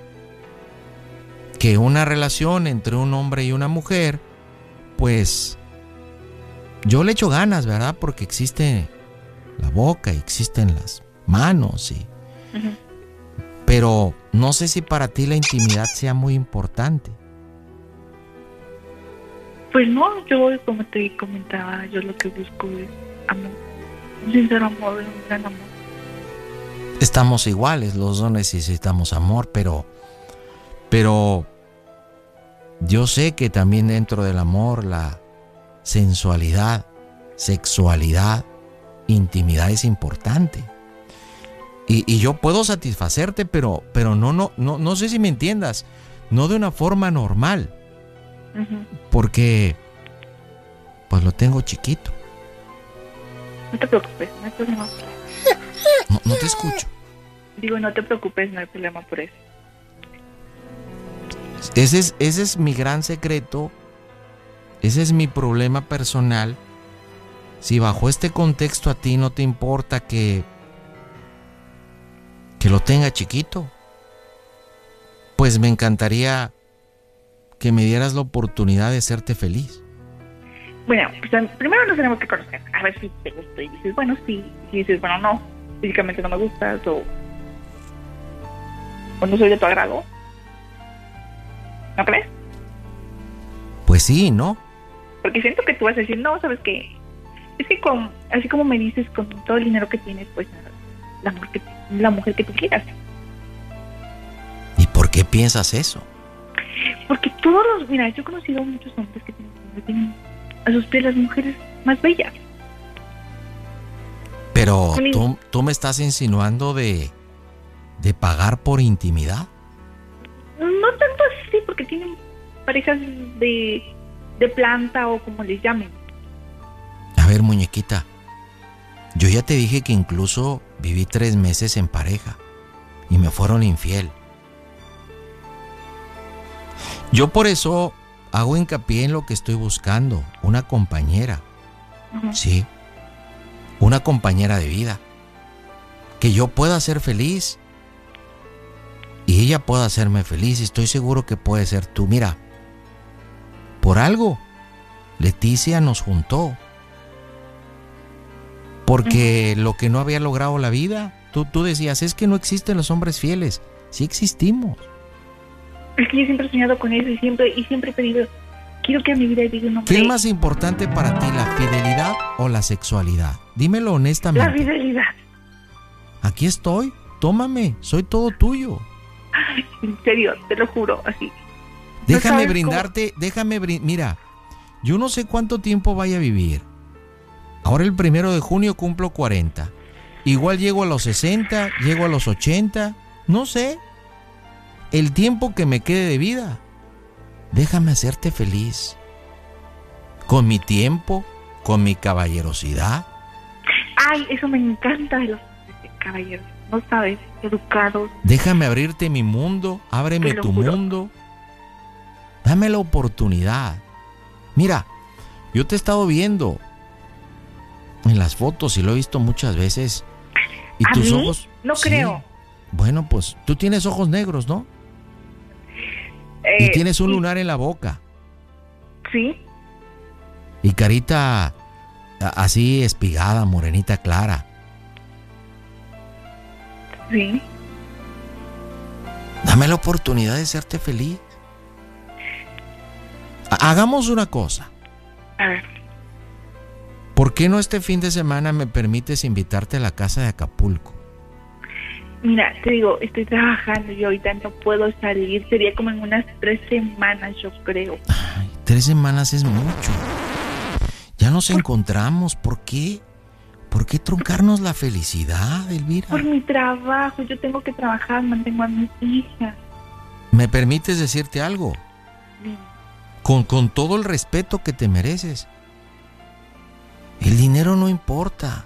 que una relación entre un hombre y una mujer, pues yo le echo ganas, ¿verdad? Porque existe la boca, existen las manos y uh-huh. Pero no sé si para ti la intimidad sea muy importante. Pues no, yo como te comentaba, yo lo que busco es amor, un sincero amor, un gran amor. Estamos iguales, los dos necesitamos amor, pero pero yo sé que también dentro del amor la sensualidad, sexualidad, intimidad es importante. Y, y yo puedo satisfacerte, pero, pero no, no, no, no sé si me entiendas, no de una forma normal. Uh-huh. Porque pues lo tengo chiquito. No te preocupes, no hay problema. No, no te escucho. Digo, no te preocupes, no hay problema por eso. Ese es, ese es mi gran secreto. Ese es mi problema personal. Si bajo este contexto a ti no te importa que que lo tenga chiquito, pues me encantaría que me dieras la oportunidad de hacerte feliz. Bueno, pues primero nos tenemos que conocer, a ver si te gusta y dices, bueno, sí, y dices, bueno, no, físicamente no me gustas o, o no soy de tu agrado. ¿No crees? Pues sí, ¿no? Porque siento que tú vas a decir, no, ¿sabes qué? Es que con, así como me dices, con todo el dinero que tienes, pues la mujer que, la mujer que tú quieras. ¿Y por qué piensas eso? Porque todos los, mira, yo he conocido a muchos hombres que tienen, que tienen a sus pies las mujeres más bellas. Pero tú, tú me estás insinuando de, de pagar por intimidad. No tanto así, porque tienen parejas de, de planta o como les llamen. A ver, muñequita, yo ya te dije que incluso viví tres meses en pareja y me fueron infiel. Yo por eso hago hincapié en lo que estoy buscando, una compañera. Uh-huh. Sí, una compañera de vida, que yo pueda ser feliz y ella pueda hacerme feliz, y estoy seguro que puede ser tú. Mira, por algo Leticia nos juntó, porque uh-huh. lo que no había logrado la vida, tú, tú decías, es que no existen los hombres fieles. Sí existimos. Es que yo siempre he soñado con eso y siempre, y siempre he pedido, quiero que a mi vida llegue un hombre. ¿Qué es más importante para ti, la fidelidad o la sexualidad? Dímelo honestamente. La fidelidad. Aquí estoy, tómame, soy todo tuyo. Ay, en serio, te lo juro, así. Déjame no brindarte, cómo... déjame brindar. Mira, yo no sé cuánto tiempo vaya a vivir. Ahora el primero de junio cumplo cuarenta. Igual llego a los sesenta, llego a los ochenta, no sé. El tiempo que me quede de vida, déjame hacerte feliz. Con mi tiempo, con mi caballerosidad. Ay, eso me encanta de los hombres. caballeros, no sabes, educados. Déjame abrirte mi mundo, ábreme Te lo tu juro. mundo. Dame la oportunidad. Mira, yo te he estado viendo en las fotos y lo he visto muchas veces. Y ¿A tus mí? ojos. No Sí. creo. Bueno, pues tú tienes ojos negros, ¿no? Eh, y tienes un sí, lunar en la boca. Sí, Y carita a- así espigada, morenita clara. sí. Dame la oportunidad de serte feliz. Ha- Hagamos una cosa. A ver, ¿Por qué no este fin de semana me permites invitarte a la casa de Acapulco? mira, te digo, estoy trabajando y ahorita no puedo salir. Sería como en unas tres semanas, yo creo. Tres semanas es mucho. Ya nos encontramos. ¿Por qué? ¿Por qué truncarnos la felicidad, Elvira? Por mi trabajo, yo tengo que trabajar, mantengo a mis hijas. ¿Me permites decirte algo? Con, con todo el respeto que te mereces. El dinero no importa.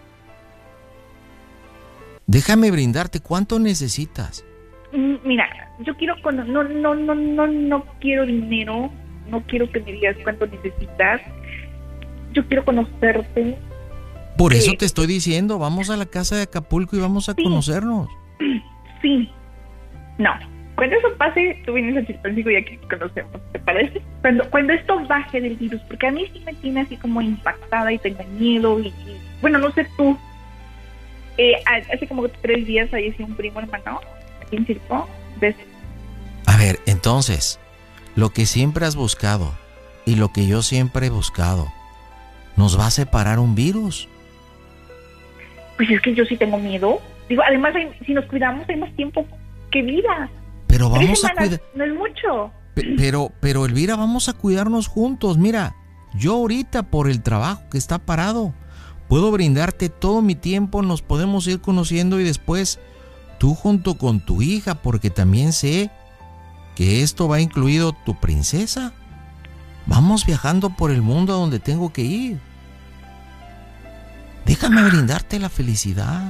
Déjame brindarte. ¿Cuánto necesitas? Mm, Mira, yo quiero cono- no, no, no, no, no quiero dinero, no quiero que me digas cuánto necesitas. Yo quiero conocerte. Por Eh, eso te estoy diciendo, vamos a la casa de Acapulco y vamos a conocernos. Sí. No. Cuando eso pase, tú vienes a Chilpancingo y aquí te conocemos. ¿Te parece? Cuando, cuando esto baje del virus, porque a mí sí me tiene así como impactada y tengo miedo y, y- bueno, no sé tú. Eh, ha- hace como tres días falleció un primo hermano aquí en Circo. ¿Ves? A ver, entonces, lo que siempre has buscado y lo que yo siempre he buscado, ¿nos va a separar un virus? Pues es que yo sí tengo miedo. Digo, además, hay- si nos cuidamos, hay más tiempo que vida. Pero Tres vamos a semanas cuidar... no es mucho. Pe- Pero, pero Elvira, vamos a cuidarnos juntos. Mira, yo ahorita por el trabajo que está parado, puedo brindarte todo mi tiempo, nos podemos ir conociendo y después tú junto con tu hija, porque también sé que esto va incluido tu princesa. Vamos viajando por el mundo a donde tengo que ir. Déjame brindarte la felicidad.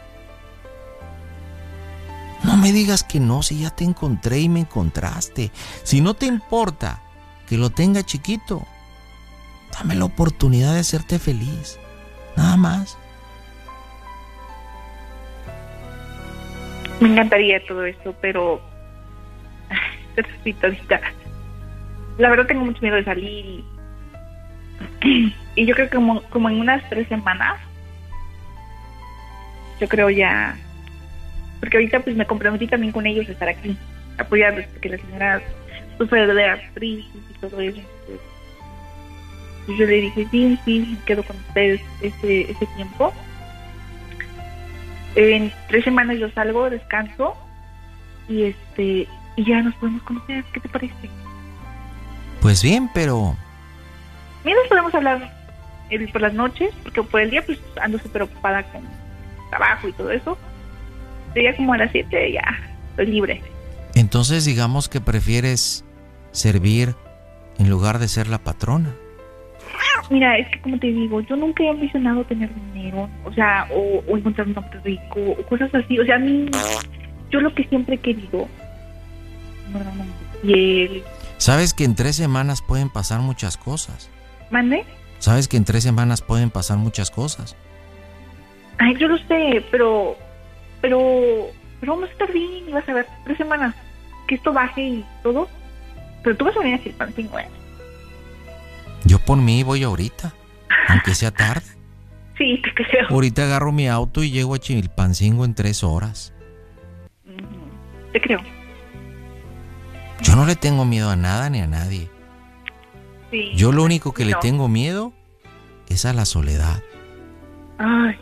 No me digas que no si ya te encontré y me encontraste. Si no te importa que lo tenga chiquito, dame la oportunidad de hacerte feliz. Nada más. Me encantaría todo esto, pero te repito ahorita, la verdad tengo mucho miedo de salir y, y yo creo que como, como en unas tres semanas, yo creo ya, porque ahorita pues me comprometí también con ellos a estar aquí, apoyarlos, porque la señora sufre de artritis y todo eso. Entonces, y yo le dije, sí, sí, me quedo con ustedes ese, ese tiempo. En tres semanas yo salgo, descanso y este y ya nos podemos conocer. ¿Qué te parece? Pues bien, pero Mira, nos podemos hablar eh, por las noches, porque por el día pues ando súper ocupada con trabajo y todo eso. Sería como a las siete ya estoy libre. entonces digamos que prefieres servir en lugar de ser la patrona. Mira, es que como te digo, yo nunca he ambicionado tener dinero, o sea, o, o encontrar un hombre rico, o cosas así. O sea, a mí, yo lo que siempre he querido, no, no, no, y él, Sabes que en tres semanas pueden pasar muchas cosas. ¿mande? Sabes que en tres semanas pueden pasar muchas cosas. Ay, yo lo sé, pero, pero, pero vamos a estar bien, y vas a ver, tres semanas, que esto baje y todo, pero tú vas a venir a Chilpancingo, ¿eh? Yo por mí voy ahorita, aunque sea tarde. Sí, te creo. Ahorita agarro mi auto y llego a Chilpancingo en tres horas. Te creo. Yo no le tengo miedo a nada ni a nadie. Sí. Yo lo único que le No. tengo miedo es a la soledad. Ay,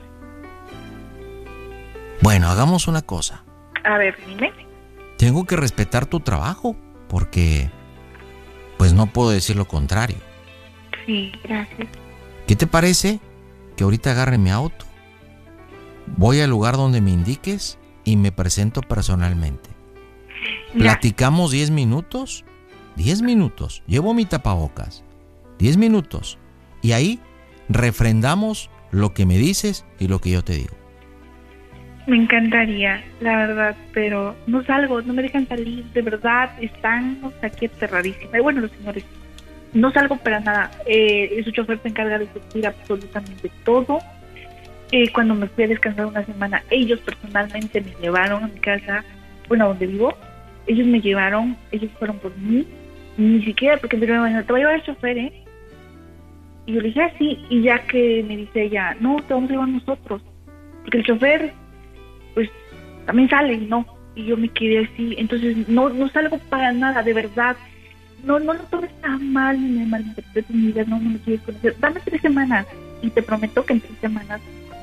Bueno, hagamos una cosa. a ver, dime. Tengo que respetar tu trabajo, porque pues no puedo decir lo contrario. Sí, gracias. ¿Qué te parece que ahorita agarre mi auto, voy al lugar donde me indiques y me presento personalmente? Mira. Platicamos diez minutos, diez minutos, llevo mi tapabocas, diez minutos, y ahí refrendamos lo que me dices y lo que yo te digo. Me encantaría, la verdad, pero no salgo, no me dejan salir, de verdad, están aquí aterradísima. Y bueno, los señores, no salgo para nada. Eh, su chofer se encarga de surtir absolutamente todo. Eh, cuando me fui a descansar una semana, ellos personalmente me llevaron a mi casa, bueno, a donde vivo. Ellos me llevaron, ellos fueron por mí, ni siquiera, porque me dijeron, te va a llevar el chofer, ¿eh? Y yo le dije, así, y ya que me dice ella, no, te vamos a llevar nosotros, porque el chofer, pues, también sale, y no, y yo me quedé así, entonces, no no salgo para nada, de verdad, no no lo tomes tan mal, ni me malinterpretes, ni digas, no, no me quieres conocer, dame tres semanas, y te prometo que en tres semanas.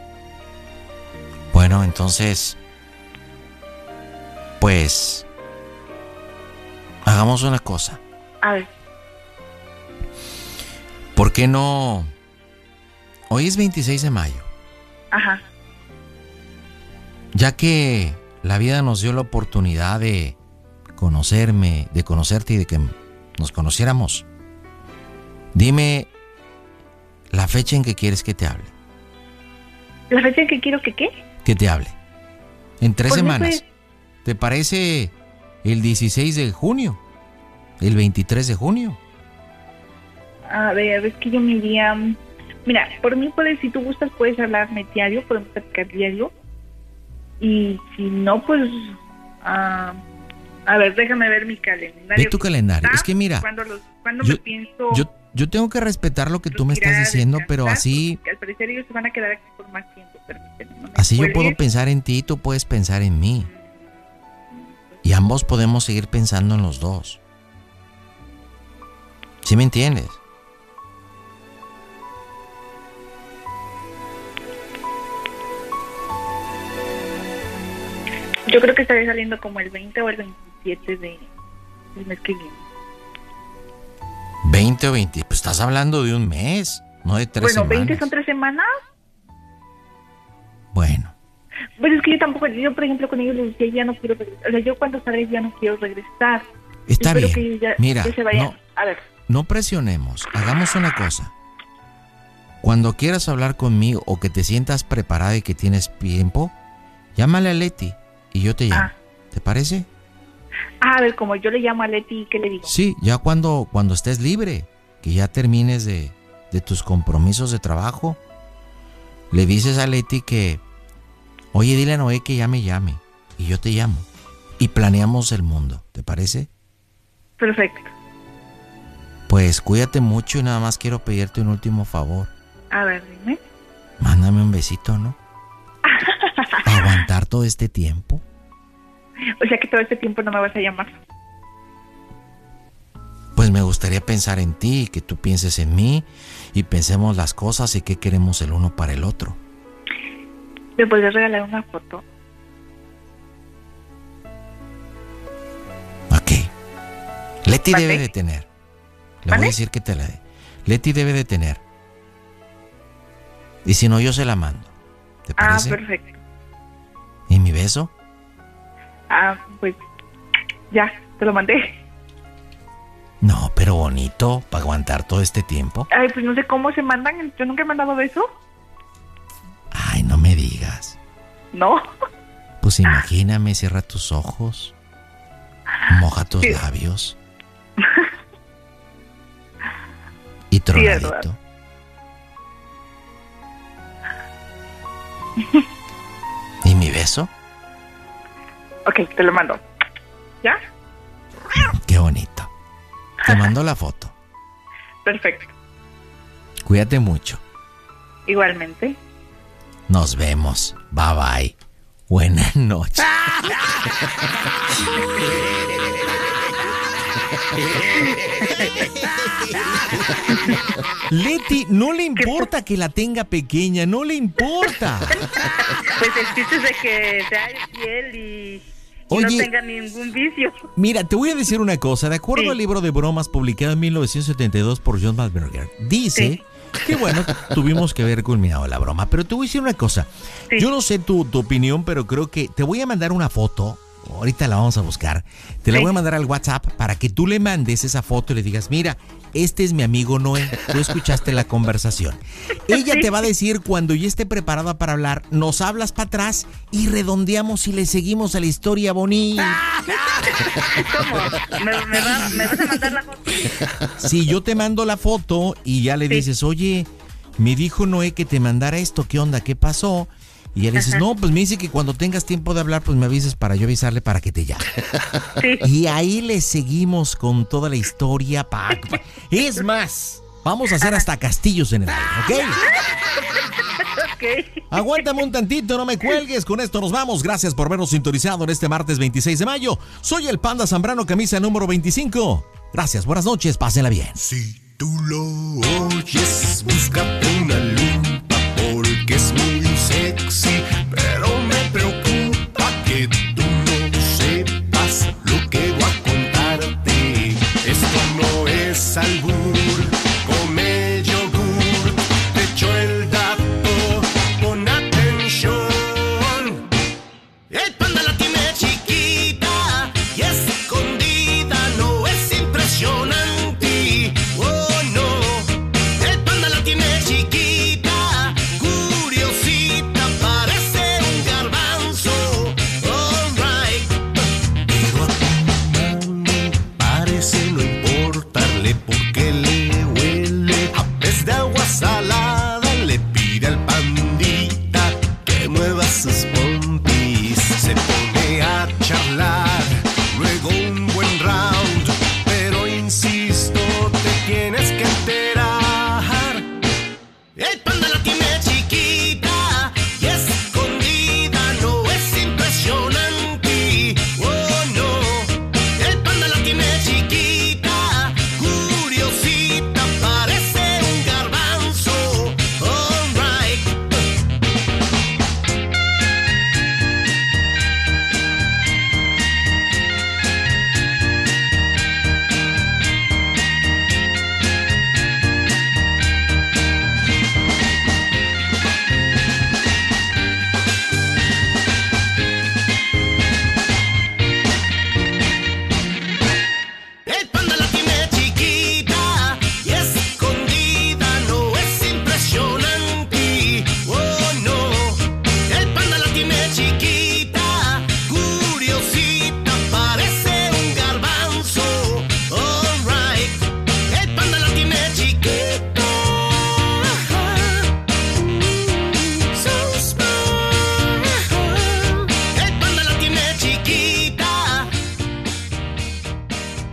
Bueno, entonces, pues, hagamos una cosa. A ver. ¿Por qué no? Hoy es veintiséis de mayo. Ajá. Ya que la vida nos dio la oportunidad de conocerme, de conocerte y de que nos conociéramos, dime la fecha en que quieres que te hable. ¿La fecha en que quiero que qué? Que te hable. En tres Pues no, semanas. pues. ¿Te parece el dieciséis de junio? ¿El veintitrés de junio? A ver, es que yo me iría... Mira, por mí puedes, si tú gustas, puedes hablarme diario, podemos platicar diario. Y si no, pues... ah, a ver, déjame ver mi calendario. Ve tu calendario. Es que mira, Cuando, los, cuando yo- me pienso... yo, yo tengo que respetar lo que tú me estás retirar, diciendo, pero descansar, así, porque al parecer ellos se van a quedar aquí por más tiempo. Permíteme, no me así yo cuelgues. puedo pensar en ti y tú puedes pensar en mí. Y ambos podemos seguir pensando en los dos. ¿Sí me entiendes? Yo creo que estaré saliendo como el veinte o el veintisiete de, del mes que viene. veinte o veinte, pues estás hablando de un mes, no de tres Bueno, semanas. veinte son tres semanas. Bueno, Pero es que yo tampoco, yo por ejemplo con ellos les decía, ya no quiero regresar. O sea, yo cuando salga ya no quiero regresar. está Espero bien. que ellos ya, Mira, ya se vayan. no, A ver, no presionemos, hagamos una cosa. Cuando quieras hablar conmigo o que te sientas preparada y que tienes tiempo, llámale a Leti y yo te llamo. ¿Te parece? ah, a ver, como yo le llamo a Leti, ¿qué le digo? Sí, ya cuando, cuando estés libre, que ya termines de, de tus compromisos de trabajo, le dices a Leti que, oye, dile a Noé que ya me llame y yo te llamo y planeamos el mundo, ¿te parece? Perfecto. Pues cuídate mucho y nada más quiero pedirte un último favor. A ver, dime. Mándame un besito, ¿no? Aguantar todo este tiempo. O sea que todo este tiempo no me vas a llamar. Pues me gustaría pensar en ti, que tú pienses en mí y pensemos las cosas y qué queremos el uno para el otro. ¿Me podrías regalar una foto? Leti ¿Mande? debe de tener. Le voy ¿Mande? a decir que te la dé. Leti debe de tener. Y si no, yo se la mando. ¿Te Ah, parece? perfecto. ¿Y mi beso? Ah, pues ya, te lo mandé. No, pero bonito, para aguantar todo este tiempo. Ay, pues no sé cómo se mandan. Yo nunca he mandado beso. Ay, no me digas. No. Pues imagíname, cierra tus ojos. Moja tus Sí. labios. Y Sí, tronadito. ¿verdad? ¿Y mi beso? Ok, te lo mando. ¿Ya? Qué bonito. Te mando la foto. Perfecto. Cuídate mucho. Igualmente. Nos vemos. Bye bye. Buenas noches. Leti, no le importa que la tenga pequeña, no le importa. Pues el chiste es de que sea fiel y, y Oye. no tenga ningún vicio. Mira, te voy a decir una cosa. De acuerdo Sí. al libro de bromas publicado en mil novecientos setenta y dos por John Malberger, dice que, bueno, tuvimos que haber culminado la broma. Pero te voy a decir una cosa. Yo no sé tu, tu opinión, pero creo que te voy a mandar una foto. Ahorita la vamos a buscar. Te la Sí. voy a mandar al WhatsApp para que tú le mandes esa foto y le digas, mira, este es mi amigo Noé. Tú escuchaste la conversación. Ella te va a decir cuando ya esté preparada para hablar, nos hablas para atrás y redondeamos y le seguimos a la historia bonita. ¿Cómo? ¿Me, me, va, ¿Me vas a mandar la foto? Sí, yo te mando la foto y ya le Sí. dices, oye, me dijo Noé que te mandara esto, ¿qué onda? ¿Qué pasó? Y él dices, Ajá. no, pues me dice que cuando tengas tiempo de hablar, pues me avises para yo avisarle para que te llame. Sí. Y ahí le seguimos con toda la historia. Pa, pa. Es más, vamos a hacer hasta castillos en el aire, ¿ok? Ok. Aguántame un tantito, no me cuelgues. Con esto nos vamos. Gracias por vernos sintonizado en este martes veintiséis de mayo. Soy el Panda Zambrano, camisa número veinticinco. Gracias, buenas noches, pásenla bien. Si tú lo oyes, búscate una lupa porque es muy sexy, pero